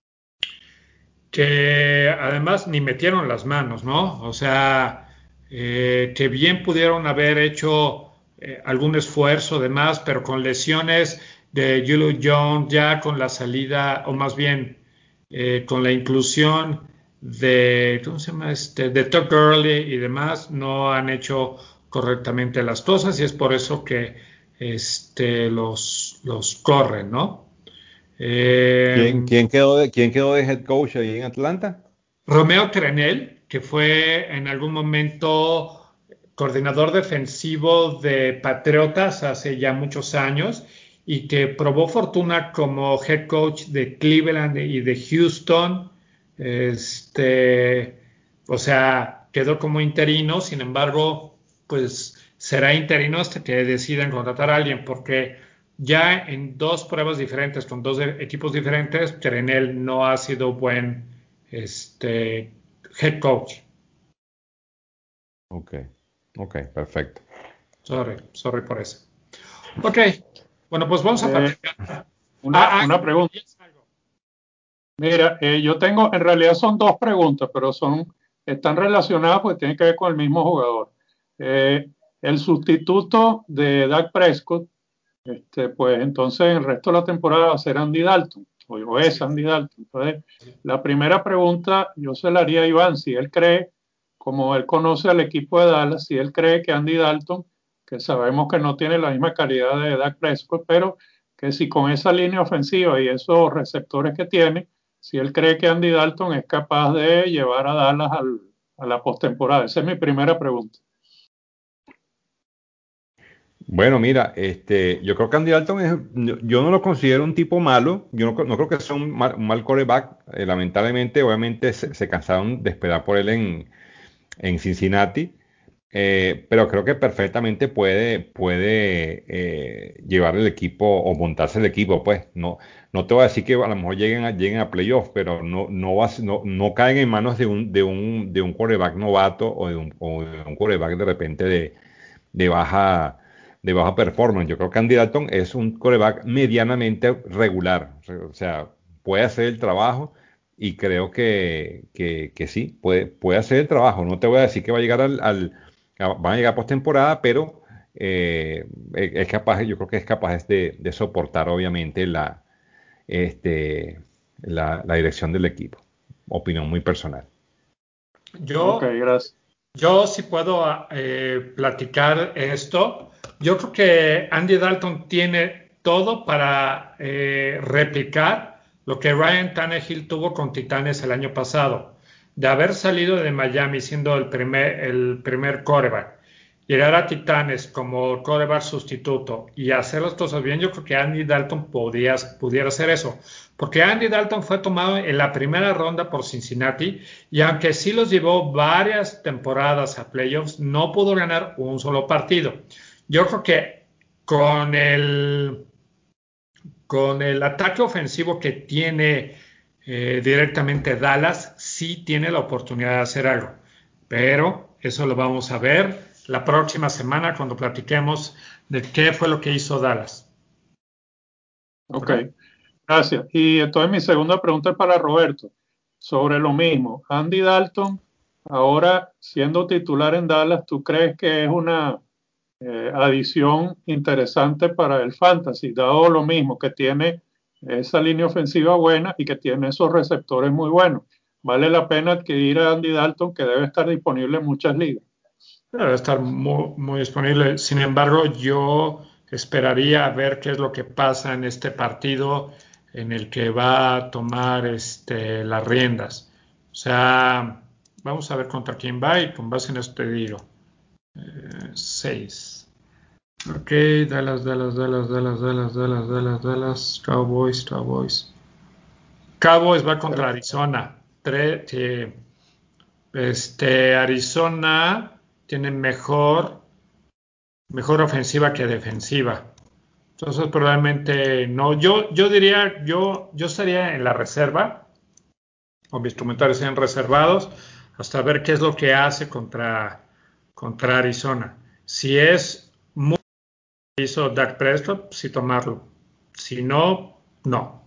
[SPEAKER 2] que además ni metieron las manos, ¿no? O sea, eh, que bien pudieron haber hecho eh, algún esfuerzo de más, pero con lesiones de Julio Jones, ya con la salida, o más bien eh, con la inclusión de, ¿cómo se llama? Este, de Todd Gurley y demás no han hecho correctamente las cosas y es por eso que este, los, los corren, ¿no?
[SPEAKER 1] ¿Quién,
[SPEAKER 2] Eh,
[SPEAKER 1] quién quedó de, quién quedó de head coach ahí en Atlanta?
[SPEAKER 2] Romeo Crenel, que fue en algún momento coordinador defensivo de Patriotas hace ya muchos años y que probó fortuna como head coach de Cleveland y de Houston. Este, o sea, quedó como interino, sin embargo, pues será interino hasta que decidan contratar a alguien, porque ya en dos pruebas diferentes, con dos de- equipos diferentes, Crenel no ha sido buen este, head coach.
[SPEAKER 1] Ok, ok, perfecto.
[SPEAKER 2] Sorry, sorry por eso. Ok, bueno, pues vamos a
[SPEAKER 3] Eh,
[SPEAKER 2] platicar.
[SPEAKER 3] una,
[SPEAKER 2] Ah, ah,
[SPEAKER 3] una pregunta. Mira, eh, yo tengo, en realidad son dos preguntas, pero son, están relacionadas porque tienen que ver con el mismo jugador. Eh, el sustituto de Dak Prescott, este, pues entonces el resto de la temporada va a ser Andy Dalton, o, o es Andy Dalton. Entonces, la primera pregunta yo se la haría a Iván, si él cree, como él conoce al equipo de Dallas, si él cree que Andy Dalton, que sabemos que no tiene la misma calidad de Dak Prescott, pero que si con esa línea ofensiva y esos receptores que tiene, si él cree que Andy Dalton es capaz de llevar a Dallas al, a la postemporada. Esa es mi primera pregunta.
[SPEAKER 1] Bueno, mira, este, yo creo que Andy Dalton es, yo yo no lo considero un tipo malo, yo no, no creo que sea un mal, un mal quarterback. Eh, lamentablemente, obviamente se, se cansaron de esperar por él en, en Cincinnati, eh, pero creo que perfectamente puede, puede eh, llevar el equipo o montarse el equipo, pues. No, no te voy a decir que a lo mejor lleguen a, lleguen a playoffs, pero no, no, va, a ser- no, no caen en manos de un, de un, de un quarterback novato o de un, o de un quarterback de repente de, de baja, de baja performance. Yo creo que Andy Dalton es un quarterback medianamente regular, o sea, puede hacer el trabajo y creo que, que, que sí, puede, puede hacer el trabajo. No te voy a decir que va a llegar al, al a- van a llegar postemporada, pero eh, es es capaz, yo creo que es capaz de, de soportar obviamente la, este, la, la dirección del equipo. Opinión muy personal.
[SPEAKER 3] Ok,
[SPEAKER 2] yo,
[SPEAKER 3] gracias.
[SPEAKER 2] yo sí puedo eh, platicar esto. Yo creo que Andy Dalton tiene todo para eh, replicar lo que Ryan Tannehill tuvo con Titanes el año pasado, de haber salido de Miami siendo el primer, el primer quarterback, llegar a Titanes como quarterback sustituto y hacer las cosas bien. Yo creo que Andy Dalton podía, pudiera hacer eso, porque Andy Dalton fue tomado en la primera ronda por Cincinnati y aunque sí los llevó varias temporadas a playoffs, no pudo ganar un solo partido. Yo creo que con el, con el ataque ofensivo que tiene eh, directamente Dallas, sí tiene la oportunidad de hacer algo. Pero eso lo vamos a ver la próxima semana cuando platiquemos de qué fue lo que hizo Dallas.
[SPEAKER 3] Ok,
[SPEAKER 2] ¿Verdad?
[SPEAKER 3] gracias. Y entonces mi segunda pregunta es para Roberto, sobre lo mismo. Andy Dalton, ahora siendo titular en Dallas, ¿tú crees que es una eh, adición interesante para el fantasy, dado lo mismo que tiene esa línea ofensiva buena y que tiene esos receptores muy buenos? Vale la pena adquirir a Andy Dalton, que debe estar disponible en muchas ligas.
[SPEAKER 2] Debe estar muy, muy disponible. Sin embargo, yo esperaría a ver qué es lo que pasa en este partido en el que va a tomar este, las riendas. O sea, vamos a ver contra quién va y con base en esto te digo. Eh, seis. Ok, Dallas, Dallas, Dallas, Dallas, Dallas, Dallas, Dallas, Dallas, Cowboys, Cowboys. Cowboys va contra Arizona. Tre- eh, este, Arizona tiene mejor, mejor ofensiva que defensiva. Entonces probablemente no. Yo, yo diría, yo, yo estaría en la reserva, o mis comentarios sean reservados, hasta ver qué es lo que hace contra, contra Arizona. Si es muy hizo Dak Prescott, sí tomarlo. Si no, no.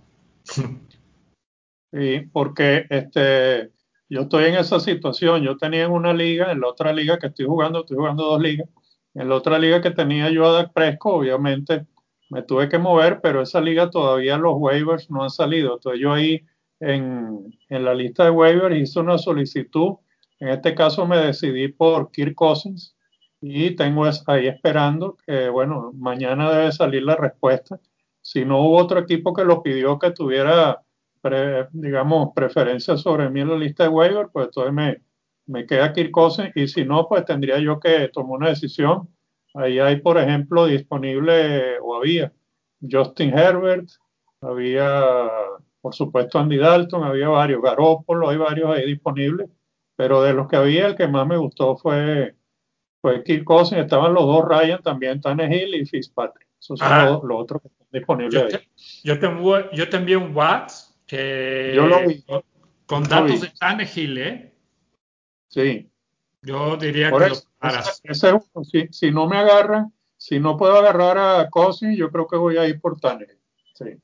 [SPEAKER 3] Y porque este, yo estoy en esa situación. Yo tenía en una liga, en la otra liga que estoy jugando, estoy jugando dos ligas. En la otra liga que tenía yo a Dak Prescott, obviamente me tuve que mover, pero esa liga todavía los waivers no han salido. Entonces yo ahí en, en la lista de waivers, hice una solicitud. En este caso me decidí por Kirk Cousins y tengo ahí esperando que, bueno, mañana debe salir la respuesta. Si no hubo otro equipo que lo pidió que tuviera, pre, digamos, preferencia sobre mí en la lista de waivers, pues entonces me, me queda Kirk Cousins, y si no, pues tendría yo que tomar una decisión. Ahí hay, por ejemplo, disponible, o había, Justin Herbert, había, por supuesto, Andy Dalton, había varios, Garoppolo, hay varios ahí disponibles, pero de los que había, el que más me gustó fue, fue Kirk Cousins. Estaban los dos Ryan también, Tannehill y Fitzpatrick. Esos son
[SPEAKER 2] Ah,
[SPEAKER 3] los, los otros que están disponibles
[SPEAKER 2] yo
[SPEAKER 3] ahí.
[SPEAKER 2] te, yo te, envu- yo te envié un WhatsApp
[SPEAKER 3] Yo lo
[SPEAKER 2] que
[SPEAKER 3] vi,
[SPEAKER 2] con, con
[SPEAKER 3] yo lo
[SPEAKER 2] datos
[SPEAKER 3] vi,
[SPEAKER 2] de Tannehill, ¿eh?
[SPEAKER 3] sí.
[SPEAKER 2] Yo diría
[SPEAKER 3] Por
[SPEAKER 2] que lo
[SPEAKER 3] eso, ese,
[SPEAKER 2] paras.
[SPEAKER 3] ese es uno. Si, si no me agarran, si no puedo agarrar a Cousins, yo creo que voy a ir por Tannehill. Sí,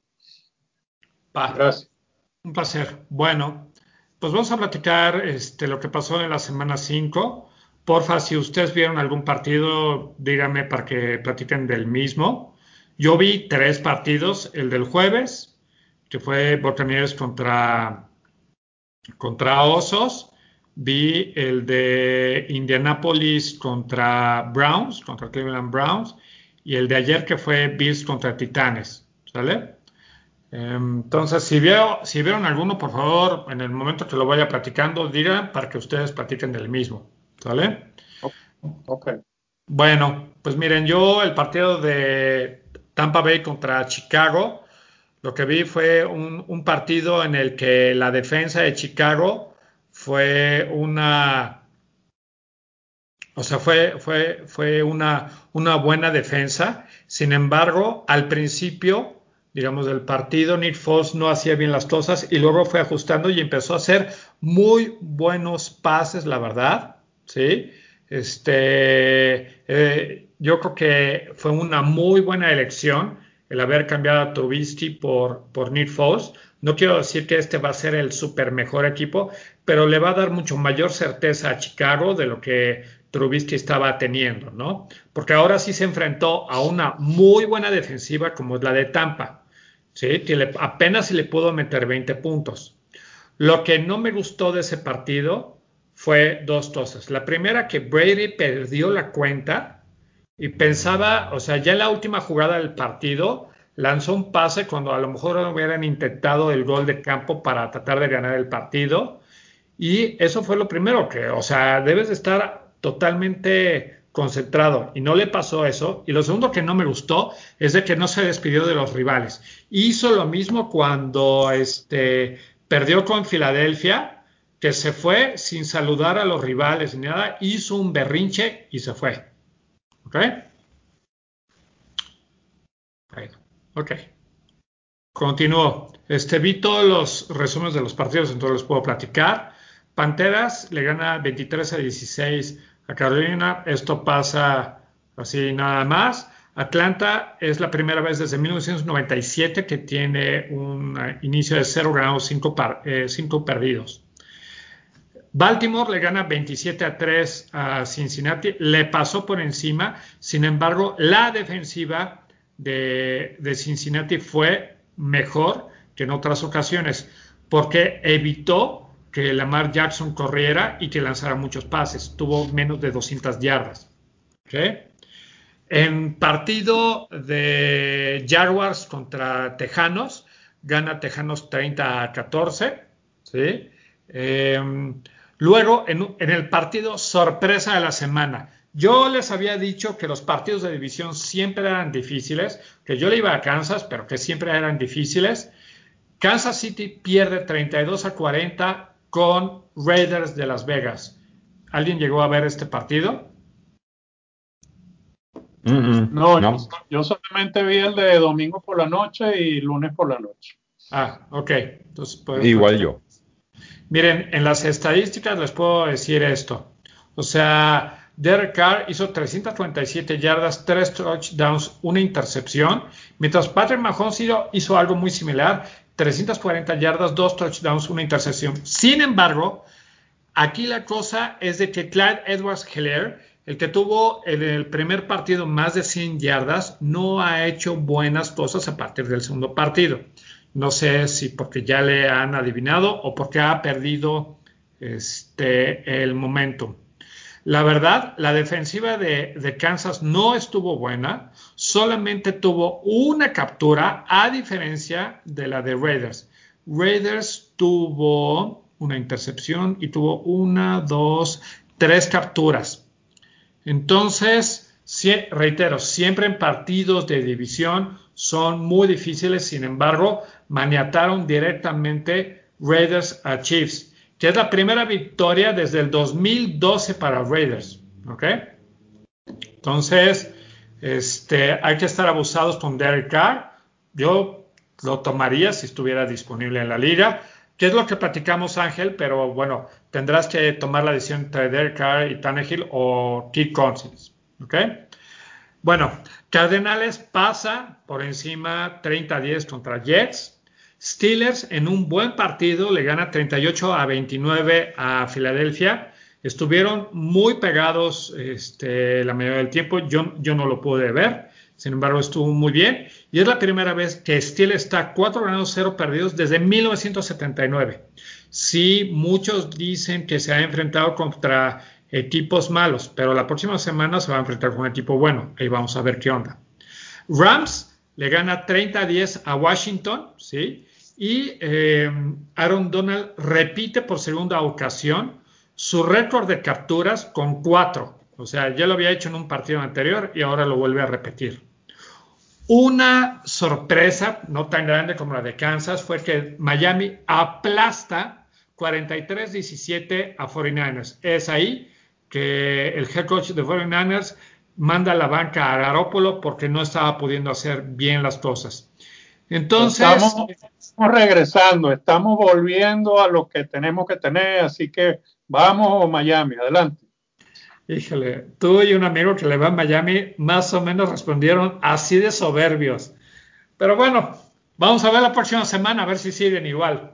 [SPEAKER 2] Pa,
[SPEAKER 3] gracias.
[SPEAKER 2] un placer. Bueno, pues vamos a platicar este, lo que pasó en la semana cinco. Porfa, si ustedes vieron algún partido, díganme para que platiquen del mismo. Yo vi tres partidos, el del jueves, que fue Buccaneers contra, contra Osos. Vi el de Indianapolis contra Browns, contra Cleveland Browns, y el de ayer que fue Bills contra Titanes. ¿Sale? Entonces, si, veo, si vieron alguno, por favor, en el momento que lo vaya platicando, digan para que ustedes platiquen del mismo. ¿Sale?
[SPEAKER 3] Ok.
[SPEAKER 2] Bueno, pues miren, yo el partido de Tampa Bay contra Chicago, lo que vi fue un, un partido en el que la defensa de Chicago fue una, o sea, fue, fue, fue una, una buena defensa. Sin embargo, al principio, digamos, del partido, Nick Foles no hacía bien las cosas y luego fue ajustando y empezó a hacer muy buenos pases, la verdad. ¿Sí? Este, eh, yo creo que fue una muy buena elección el haber cambiado a Trubisky por, por Nick Foles. No quiero decir que este va a ser el super mejor equipo, pero le va a dar mucho mayor certeza a Chicago de lo que Trubisky estaba teniendo, ¿no? Porque ahora sí se enfrentó a una muy buena defensiva como es la de Tampa, ¿sí? Que le, apenas se le pudo meter veinte puntos. Lo que no me gustó de ese partido fue dos cosas. La primera, que Brady perdió la cuenta y pensaba, o sea, ya en la última jugada del partido, lanzó un pase cuando a lo mejor hubieran intentado el gol de campo para tratar de ganar el partido. Y eso fue lo primero que, o sea, debes de estar totalmente concentrado y no le pasó eso. Y lo segundo que no me gustó es de que no se despidió de los rivales. Hizo lo mismo cuando este, perdió con Filadelfia, que se fue sin saludar a los rivales ni nada, hizo un berrinche y se fue. ¿Ok? Bueno, ok. Continúo. Este, vi todos los resúmenes de los partidos, entonces les puedo platicar. Panteras le gana veintitrés a dieciséis a Carolina. Esto pasa así nada más. Atlanta es la primera vez desde mil novecientos noventa y siete que tiene un inicio de cero ganados, cinco eh, perdidos. Baltimore le gana veintisiete a tres a Cincinnati, le pasó por encima. Sin embargo, la defensiva de, de Cincinnati fue mejor que en otras ocasiones porque evitó que Lamar Jackson corriera y que lanzara muchos pases. Tuvo menos de doscientas yardas. ¿Okay? En partido de Jaguars contra Tejanos, gana Tejanos treinta a catorce. ¿Sí? Eh, luego, en, en el partido sorpresa de la semana, yo les había dicho que los partidos de división siempre eran difíciles, que yo le iba a Kansas, pero que siempre eran difíciles. Kansas City pierde treinta y dos a cuarenta con Raiders de Las Vegas. ¿Alguien llegó a ver este partido?
[SPEAKER 1] Mm, mm,
[SPEAKER 3] No, yo,
[SPEAKER 1] no,
[SPEAKER 3] yo solamente vi el de domingo por la noche y lunes por la noche.
[SPEAKER 2] Ah, ok. Entonces podemos
[SPEAKER 1] igual
[SPEAKER 2] platicar.
[SPEAKER 1] yo.
[SPEAKER 2] Miren, en las estadísticas les puedo decir esto. O sea, Derek Carr hizo trescientas cuarenta y siete yardas, tres touchdowns, una intercepción, mientras Patrick Mahomes hizo, hizo algo muy similar, trescientas cuarenta yardas, dos touchdowns, una intercepción. Sin embargo, aquí la cosa es de que Clyde Edwards-Helaire, el que tuvo en el primer partido más de cien yardas, no ha hecho buenas cosas a partir del segundo partido. No sé si porque ya le han adivinado o porque ha perdido este, el momentum. La verdad, la defensiva de, de Kansas no estuvo buena, solamente tuvo una captura a diferencia de la de Raiders. Raiders tuvo una intercepción y tuvo una, dos, tres capturas. Entonces, si, reitero, siempre en partidos de división son muy difíciles, sin embargo, maniataron directamente Raiders a Chiefs, que es la primera victoria desde el dos mil doce para Raiders, ¿ok? Entonces, este, hay que estar abusados con Derek Carr. Yo lo tomaría si estuviera disponible en la liga. ¿Qué es lo que platicamos, Ángel? Pero bueno, tendrás que tomar la decisión entre Derek Carr y Tannehill o Kirk Cousins, ¿ok? Bueno, Cardenales pasa por encima treinta a diez contra Jets. Steelers en un buen partido le gana treinta y ocho a veintinueve a Filadelfia. Estuvieron muy pegados este, la mayoría del tiempo. Yo, yo no lo pude ver. Sin embargo, estuvo muy bien. Y es la primera vez que Steelers está cuatro ganados, cero perdidos desde mil novecientos setenta y nueve. Sí, muchos dicen que se ha enfrentado contra equipos malos, pero la próxima semana se va a enfrentar con un equipo bueno. Ahí vamos a ver qué onda. Rams le gana treinta a diez a Washington, ¿sí? Y eh, Aaron Donald repite por segunda ocasión su récord de capturas con cuatro. O sea, ya lo había hecho en un partido anterior y ahora lo vuelve a repetir. Una sorpresa, no tan grande como la de Kansas, fue que Miami aplasta cuarenta y tres a diecisiete a cuarenta y nueve ers. Es ahí que el head coach de cuarenta y nueve ers manda a la banca a Garoppolo porque no estaba pudiendo hacer bien las cosas. Entonces,
[SPEAKER 3] estamos, estamos regresando, estamos volviendo a lo que tenemos que tener, así que vamos Miami, adelante.
[SPEAKER 2] Híjole, tú y un amigo que le va a Miami más o menos respondieron así de soberbios. Pero bueno, vamos a ver la próxima semana a ver si siguen igual.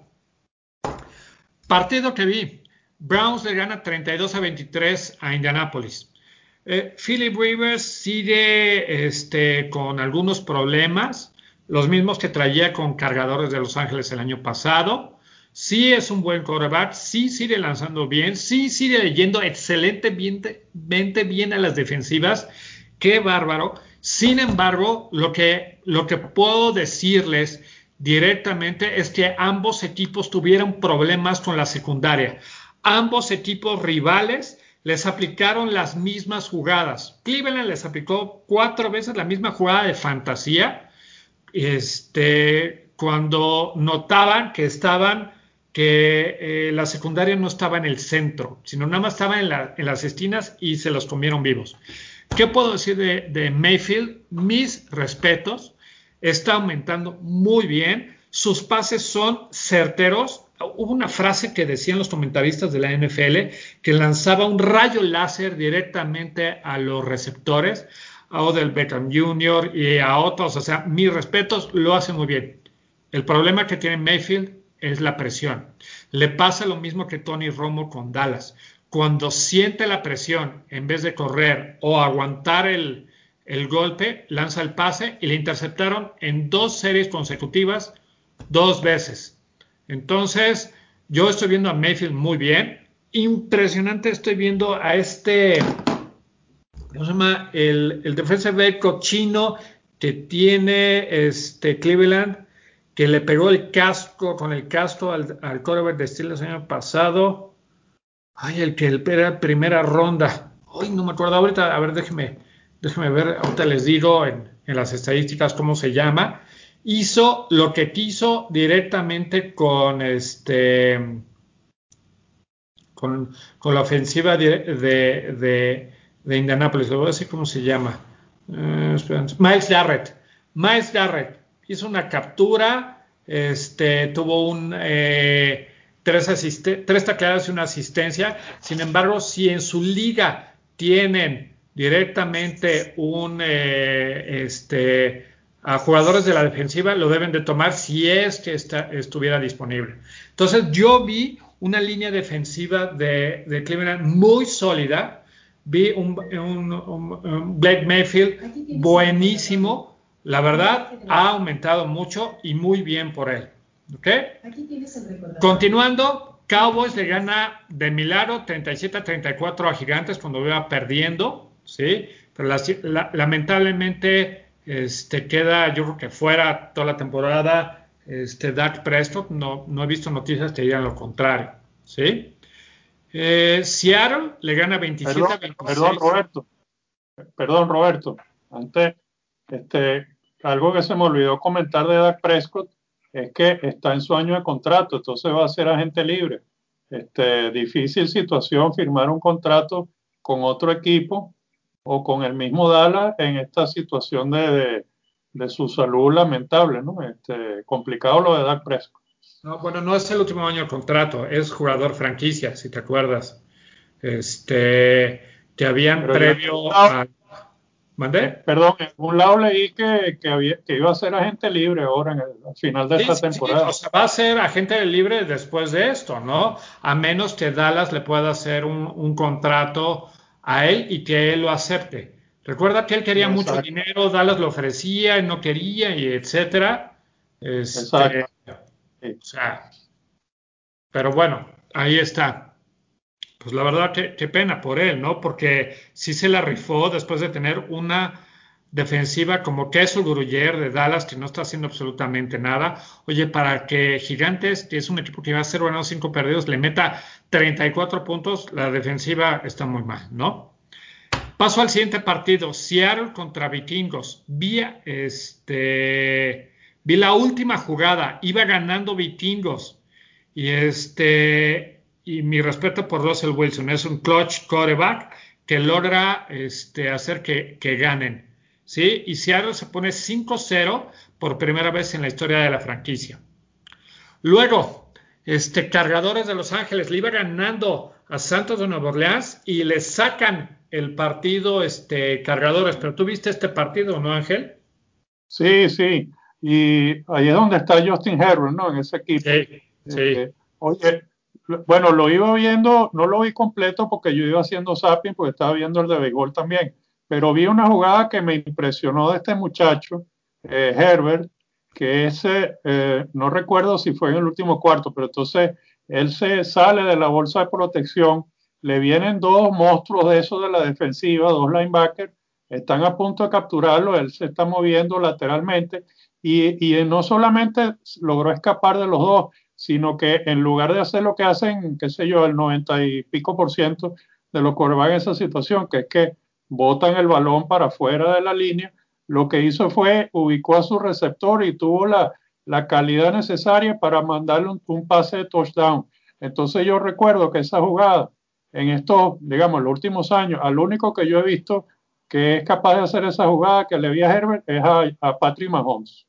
[SPEAKER 2] Partido que vi. Browns le gana treinta y dos a veintitrés a Indianapolis. Eh, Philip Rivers sigue este, con algunos problemas, los mismos que traía con Cargadores de Los Ángeles el año pasado. Sí es un buen quarterback, sí sigue lanzando bien, sí sigue leyendo excelentemente bien a las defensivas. Qué bárbaro. Sin embargo, lo que, lo que puedo decirles directamente es que ambos equipos tuvieron problemas con la secundaria. Ambos equipos rivales les aplicaron las mismas jugadas. Cleveland les aplicó cuatro veces la misma jugada de fantasía, este, cuando notaban que estaban, que eh, la secundaria no estaba en el centro, sino nada más estaba en, la, en las esquinas y se los comieron vivos. ¿Qué puedo decir de, de Mayfield? Mis respetos. Está aumentando muy bien. Sus pases son certeros. Hubo una frase que decían los comentaristas de la N F L que lanzaba un rayo láser directamente a los receptores, a Odell Beckham junior y a otros. O sea, mis respetos, lo hace muy bien. El problema que tiene Mayfield es la presión. Le pasa lo mismo que Tony Romo con Dallas. Cuando siente la presión, en vez de correr o aguantar el, el golpe, lanza el pase y le interceptaron en dos series consecutivas dos veces. Entonces, yo estoy viendo a Mayfield muy bien. Impresionante estoy viendo a este, ¿cómo se llama? El, el defensive back cochino que tiene este Cleveland, que le pegó el casco, con el casco al, al quarterback de Steelers el año pasado. Ay, el que era primera ronda. Ay, no me acuerdo ahorita. A ver, déjeme, déjeme ver. Ahorita les digo en, en las estadísticas cómo se llama. Hizo lo que quiso directamente con este con, con la ofensiva de, de, de, de Indianapolis. Le voy a decir cómo se llama. Uh, Myles Garrett. Myles Garrett hizo una captura. Este tuvo un eh, tres, asiste- tres tacleadas y una asistencia. Sin embargo, si en su liga tienen directamente un eh, este a jugadores de la defensiva, lo deben de tomar si es que está, estuviera disponible. Entonces yo vi una línea defensiva de, de Cleveland muy sólida, vi un, un, un, un Blake Mayfield buenísimo, la verdad ha aumentado mucho y muy bien por él. ¿Ok? Aquí tienes el recordatorio. Continuando, Cowboys le gana de milagro treinta y siete a treinta y cuatro a Gigantes cuando iba perdiendo, ¿sí? Pero la, la, lamentablemente este, queda, yo creo que fuera toda la temporada, este, Dak Prescott. No, no he visto noticias que digan lo contrario, ¿sí? Eh, Seattle le gana veintisiete a veintiséis.
[SPEAKER 3] Perdón, Roberto. Perdón, Roberto. Antes, este, algo que se me olvidó comentar de Dak Prescott es que está en su año de contrato, entonces va a ser agente libre. Este, difícil situación firmar un contrato con otro equipo o con el mismo Dallas en esta situación de, de, de su salud lamentable, ¿no? Este, complicado lo de Dak Prescott.
[SPEAKER 2] No, bueno, no es el último año de contrato, es jugador franquicia, si te acuerdas. Este, te habían Pero previo a... ¿Mandé?
[SPEAKER 3] Eh, perdón, en un lado leí que, que, había, que iba a ser agente libre ahora en el, al final de sí, esta sí, temporada.
[SPEAKER 2] Sí, o sea, va a ser agente libre después de esto, ¿no? A menos que Dallas le pueda hacer un, un contrato a él y que él lo acepte. Recuerda que él quería Exacto. mucho dinero, Dallas lo ofrecía, él no quería, y etcétera. Este, Exacto. Sí. O sea, pero bueno, ahí está. Pues la verdad, qué, qué pena por él, ¿no? Porque sí se la rifó después de tener una defensiva como Queso Gruyer de Dallas, que no está haciendo absolutamente nada. Oye, para que Gigantes, que es un equipo que va a ser ganado cinco perdidos, le meta treinta y cuatro puntos, la defensiva está muy mal, ¿no? Paso al siguiente partido, Seattle contra Vikingos. Vi, este, vi la última jugada, iba ganando Vikingos. Y este... Y mi respeto por Russell Wilson, es un clutch quarterback que logra este, hacer que, que ganen, ¿sí? Y Seattle se pone cinco cero por primera vez en la historia de la franquicia. Luego, este, Cargadores de Los Ángeles le iba ganando a Santos de Nueva Orleans y le sacan el partido este, Cargadores. Pero tú viste este partido, ¿no, Ángel?
[SPEAKER 3] Sí, sí. Y ahí es donde está Justin Herbert, ¿no? En ese equipo.
[SPEAKER 2] Sí, sí.
[SPEAKER 3] Eh, oye, bueno, lo iba viendo, no lo vi completo porque yo iba haciendo zapping porque estaba viendo el de béisbol también, pero vi una jugada que me impresionó de este muchacho, eh, Herbert, que ese, eh, no recuerdo si fue en el último cuarto, pero entonces él se sale de la bolsa de protección, le vienen dos monstruos de esos de la defensiva, dos linebackers, están a punto de capturarlo, él se está moviendo lateralmente y, y no solamente logró escapar de los dos, sino que en lugar de hacer lo que hacen, qué sé yo, el noventa y pico por ciento de los quarterbacks en esa situación, que es que botan el balón para afuera de la línea, lo que hizo fue ubicó a su receptor y tuvo la, la calidad necesaria para mandarle un, un pase de touchdown. Entonces yo recuerdo que esa jugada, en estos, digamos, los últimos años, al único que yo he visto que es capaz de hacer esa jugada que le vi a Herbert es a, a Patrick Mahomes.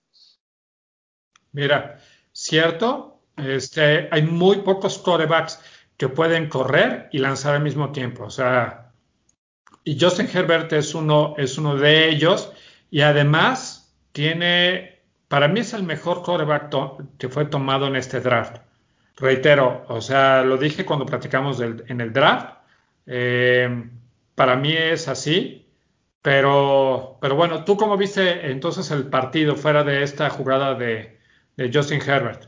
[SPEAKER 2] Mira, cierto, este, hay muy pocos quarterbacks que pueden correr y lanzar al mismo tiempo. O sea, y Justin Herbert es uno, es uno de ellos. Y además tiene, para mí es el mejor quarterback to- que fue tomado en este draft. Reitero, o sea, lo dije cuando platicamos del, en el draft. eh, para mí es así. Pero, pero bueno, ¿tú cómo viste entonces el partido fuera de esta jugada de, de Justin Herbert?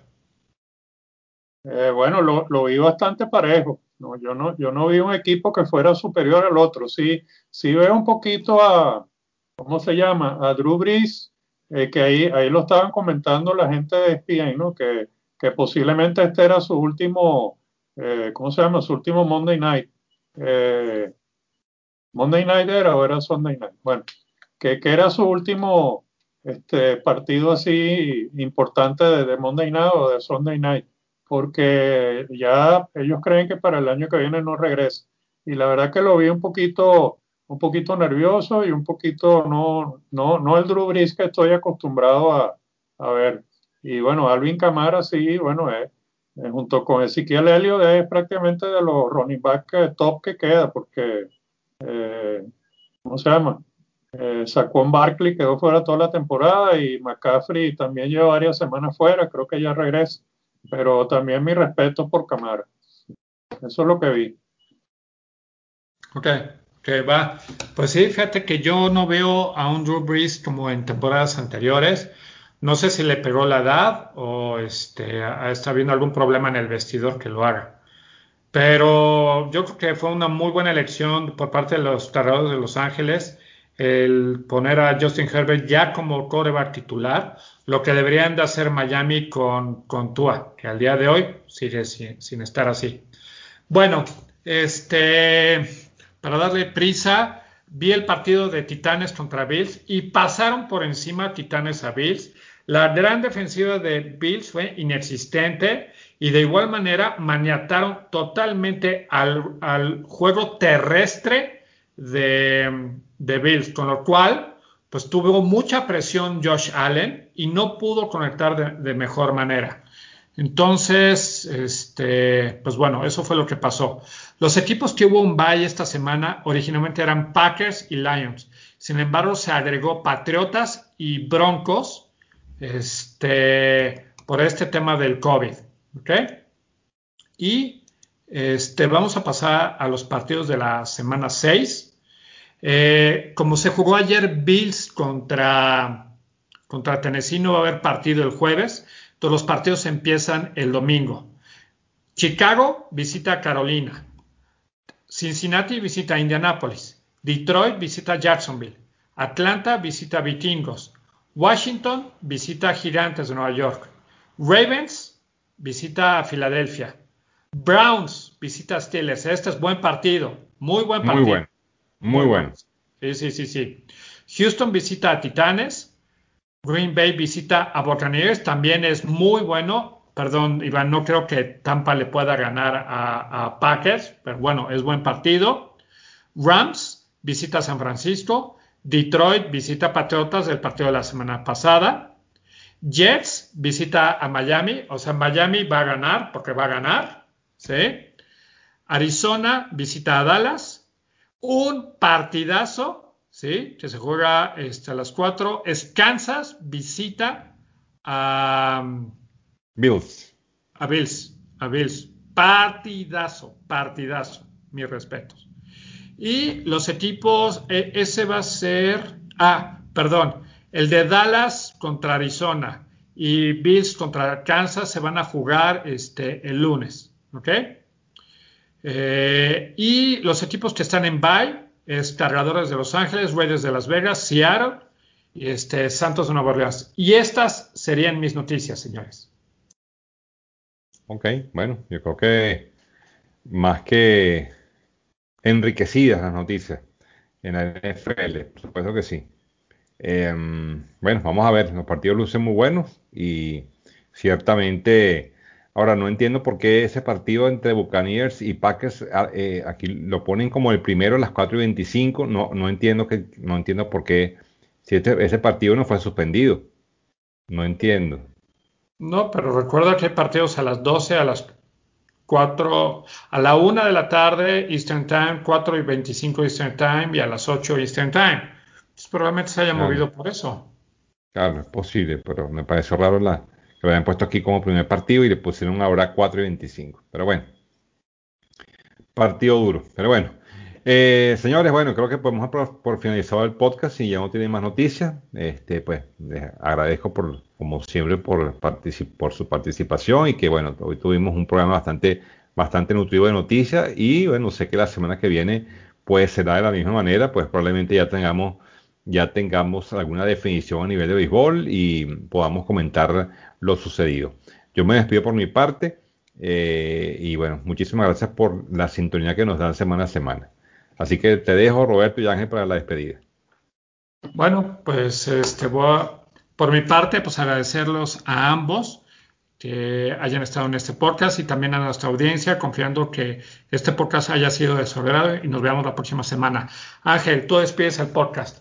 [SPEAKER 3] Eh, bueno, lo, lo vi bastante parejo. No, yo no, yo no vi un equipo que fuera superior al otro. Sí, sí veo un poquito a, ¿cómo se llama? A Drew Brees, eh, que ahí, ahí lo estaban comentando la gente de E S P N, ¿no? Que, que posiblemente este era su último, eh, ¿cómo se llama? Su último Monday Night. Eh, ¿Monday Night era o era Sunday Night? Bueno, que, que era su último este, partido así importante de, de Monday Night o de Sunday Night, porque ya ellos creen que para el año que viene no regresa. Y la verdad que lo vi un poquito, un poquito nervioso y un poquito no, no, no el Drew Brees que estoy acostumbrado a, a ver. Y bueno, Alvin Kamara sí, bueno, eh, eh, junto con Ezequiel Elliott es prácticamente de los running back top que queda, porque eh, ¿cómo se llama? Eh, Saquon Barkley quedó fuera toda la temporada y McCaffrey también lleva varias semanas fuera, creo que ya regresa, pero también mi respeto por Camara. Eso es lo que vi.
[SPEAKER 2] Ok, ok, va. Pues sí, fíjate que yo no veo a un Drew Brees como en temporadas anteriores. No sé si le pegó la edad o este, está habiendo algún problema en el vestidor que lo haga. Pero yo creo que fue una muy buena elección por parte de los Cargadores de Los Ángeles el poner a Justin Herbert ya como quarterback titular, lo que deberían de hacer Miami con, con Tua, que al día de hoy sigue sin, sin estar así. Bueno, este, para darle prisa, vi el partido de Titanes contra Bills y pasaron por encima Titanes a Bills. La gran defensiva de Bills fue inexistente y de igual manera maniataron totalmente al, al juego terrestre de, de Bills, con lo cual pues tuvo mucha presión Josh Allen y no pudo conectar de, de mejor manera. Entonces, este, pues bueno, eso fue lo que pasó. Los equipos que hubo un bye esta semana originalmente eran Packers y Lions. Sin embargo, se agregó Patriotas y Broncos, este, por este tema del COVID. ¿Ok? Y este, vamos a pasar a los partidos de la semana seis. Eh, como se jugó ayer Bills contra, contra Tennessee, no va a haber partido el jueves. Todos los partidos empiezan el domingo. Chicago visita a Carolina. Cincinnati visita a Indianapolis. Detroit visita a Jacksonville. Atlanta visita a Vikingos. Washington visita a Gigantes de Nueva York. Ravens visita a Filadelfia. Browns visita a Steelers. Este es buen partido. Muy buen
[SPEAKER 1] Muy
[SPEAKER 2] partido.
[SPEAKER 1] bueno, muy
[SPEAKER 2] Muy bueno.
[SPEAKER 1] bueno.
[SPEAKER 2] Sí, sí, sí, sí. Houston visita a Titanes. Green Bay visita a Buccaneers, también es muy bueno. Perdón, Iván, no creo que Tampa le pueda ganar a, a Packers, pero bueno, es buen partido. Rams visita a San Francisco. Detroit visita a Patriotas del partido de la semana pasada. Jets visita a Miami, o sea, Miami va a ganar porque va a ganar. ¿Sí? Arizona visita a Dallas. Un partidazo, ¿sí? Que se juega este, a las cuatro. Es Kansas visita a,
[SPEAKER 1] Bills.
[SPEAKER 2] a Bills. A Bills. Partidazo, partidazo. Mis respetos. Y los equipos, eh, ese va a ser. Ah, perdón. El de Dallas contra Arizona y Bills contra Kansas se van a jugar este, el lunes. ¿Ok? Eh, y los equipos que están en bye es Cargadores de Los Ángeles, Raiders de Las Vegas, Seattle y este, Santos de Nueva Orleans. Y estas serían mis noticias, señores.
[SPEAKER 1] Ok, bueno, yo creo que más que enriquecidas las noticias en la N F L, por supuesto que sí. Eh, bueno, vamos a ver, los partidos lucen muy buenos y ciertamente, ahora no entiendo por qué ese partido entre Buccaneers y Packers ah, eh, aquí lo ponen como el primero a las cuatro y veinticinco, no, no entiendo que, no entiendo por qué, si este- ese partido no fue suspendido, no entiendo.
[SPEAKER 2] No, pero recuerda que hay partidos a las doce, a las cuatro, a la una de la tarde Eastern Time, cuatro y veinticinco Eastern Time y a las ocho Eastern Time. Entonces, probablemente se haya
[SPEAKER 1] Claro,
[SPEAKER 2] movido por eso.
[SPEAKER 1] claro, es posible, pero me pareció raro la, que lo habían puesto aquí como primer partido y le pusieron ahora cuatro y veinticinco, pero bueno. Partido duro, pero bueno. Eh, señores, bueno, creo que podemos dar por, por finalizado el podcast y ya no tiene más noticias. Este, pues, les agradezco por, como siempre, por, partici- por su participación y que, bueno, hoy tuvimos un programa bastante, bastante nutritivo de noticias y, bueno, sé que la semana que viene, pues, será de la misma manera, pues, probablemente ya tengamos, ya tengamos alguna definición a nivel de béisbol y podamos comentar lo sucedido. Yo me despido por mi parte. Eh, y bueno, muchísimas gracias por la sintonía que nos dan semana a semana. Así que te dejo, Roberto y Ángel, para la despedida.
[SPEAKER 2] Bueno, pues este, voy a- por mi parte, pues agradecerlos a ambos que hayan estado en este podcast y también a nuestra audiencia, confiando que este podcast haya sido de su agrado y nos veamos la próxima semana. Ángel, tú despides el podcast.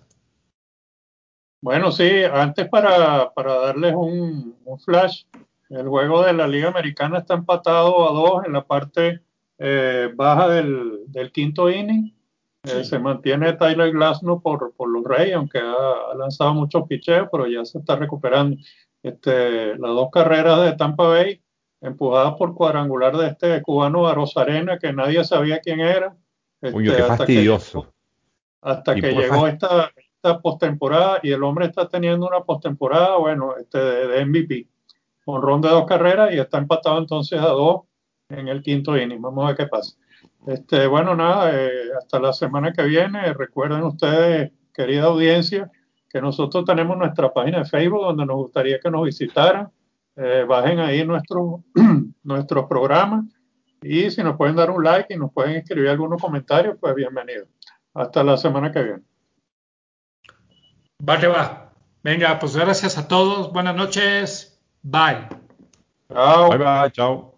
[SPEAKER 3] Bueno, sí, antes para, para darles un, un flash, el juego de la Liga Americana está empatado a dos en la parte eh, baja del, del quinto inning. Eh,
[SPEAKER 2] Sí.
[SPEAKER 3] se mantiene Tyler Glasnow por, por los Reyes, aunque ha, ha lanzado muchos picheos, pero ya se está recuperando. Este, las dos carreras de Tampa Bay, empujadas por cuadrangular de este cubano Arozarena, que nadie sabía quién era,
[SPEAKER 1] Uy,
[SPEAKER 3] este,
[SPEAKER 1] qué
[SPEAKER 3] hasta que llegó,
[SPEAKER 1] fastidioso.
[SPEAKER 3] hasta que
[SPEAKER 1] Tipo de
[SPEAKER 3] llegó
[SPEAKER 1] fast...
[SPEAKER 3] esta, esta postemporada y el hombre está teniendo una postemporada, bueno, este, de, de M V P, honrón de dos carreras y está empatado entonces a dos en el quinto inning. Vamos a ver qué pasa. Este, bueno, nada, eh, hasta la semana que viene. Recuerden ustedes, querida audiencia, que nosotros tenemos nuestra página de Facebook donde nos gustaría que nos visitaran. Eh, bajen ahí nuestro, nuestros programas y si nos pueden dar un like y nos pueden escribir algunos comentarios, pues bienvenido. Hasta la semana que viene.
[SPEAKER 2] Va que va. Venga, pues gracias a todos. Buenas noches. Bye.
[SPEAKER 3] Chao.
[SPEAKER 1] Bye bye, chao.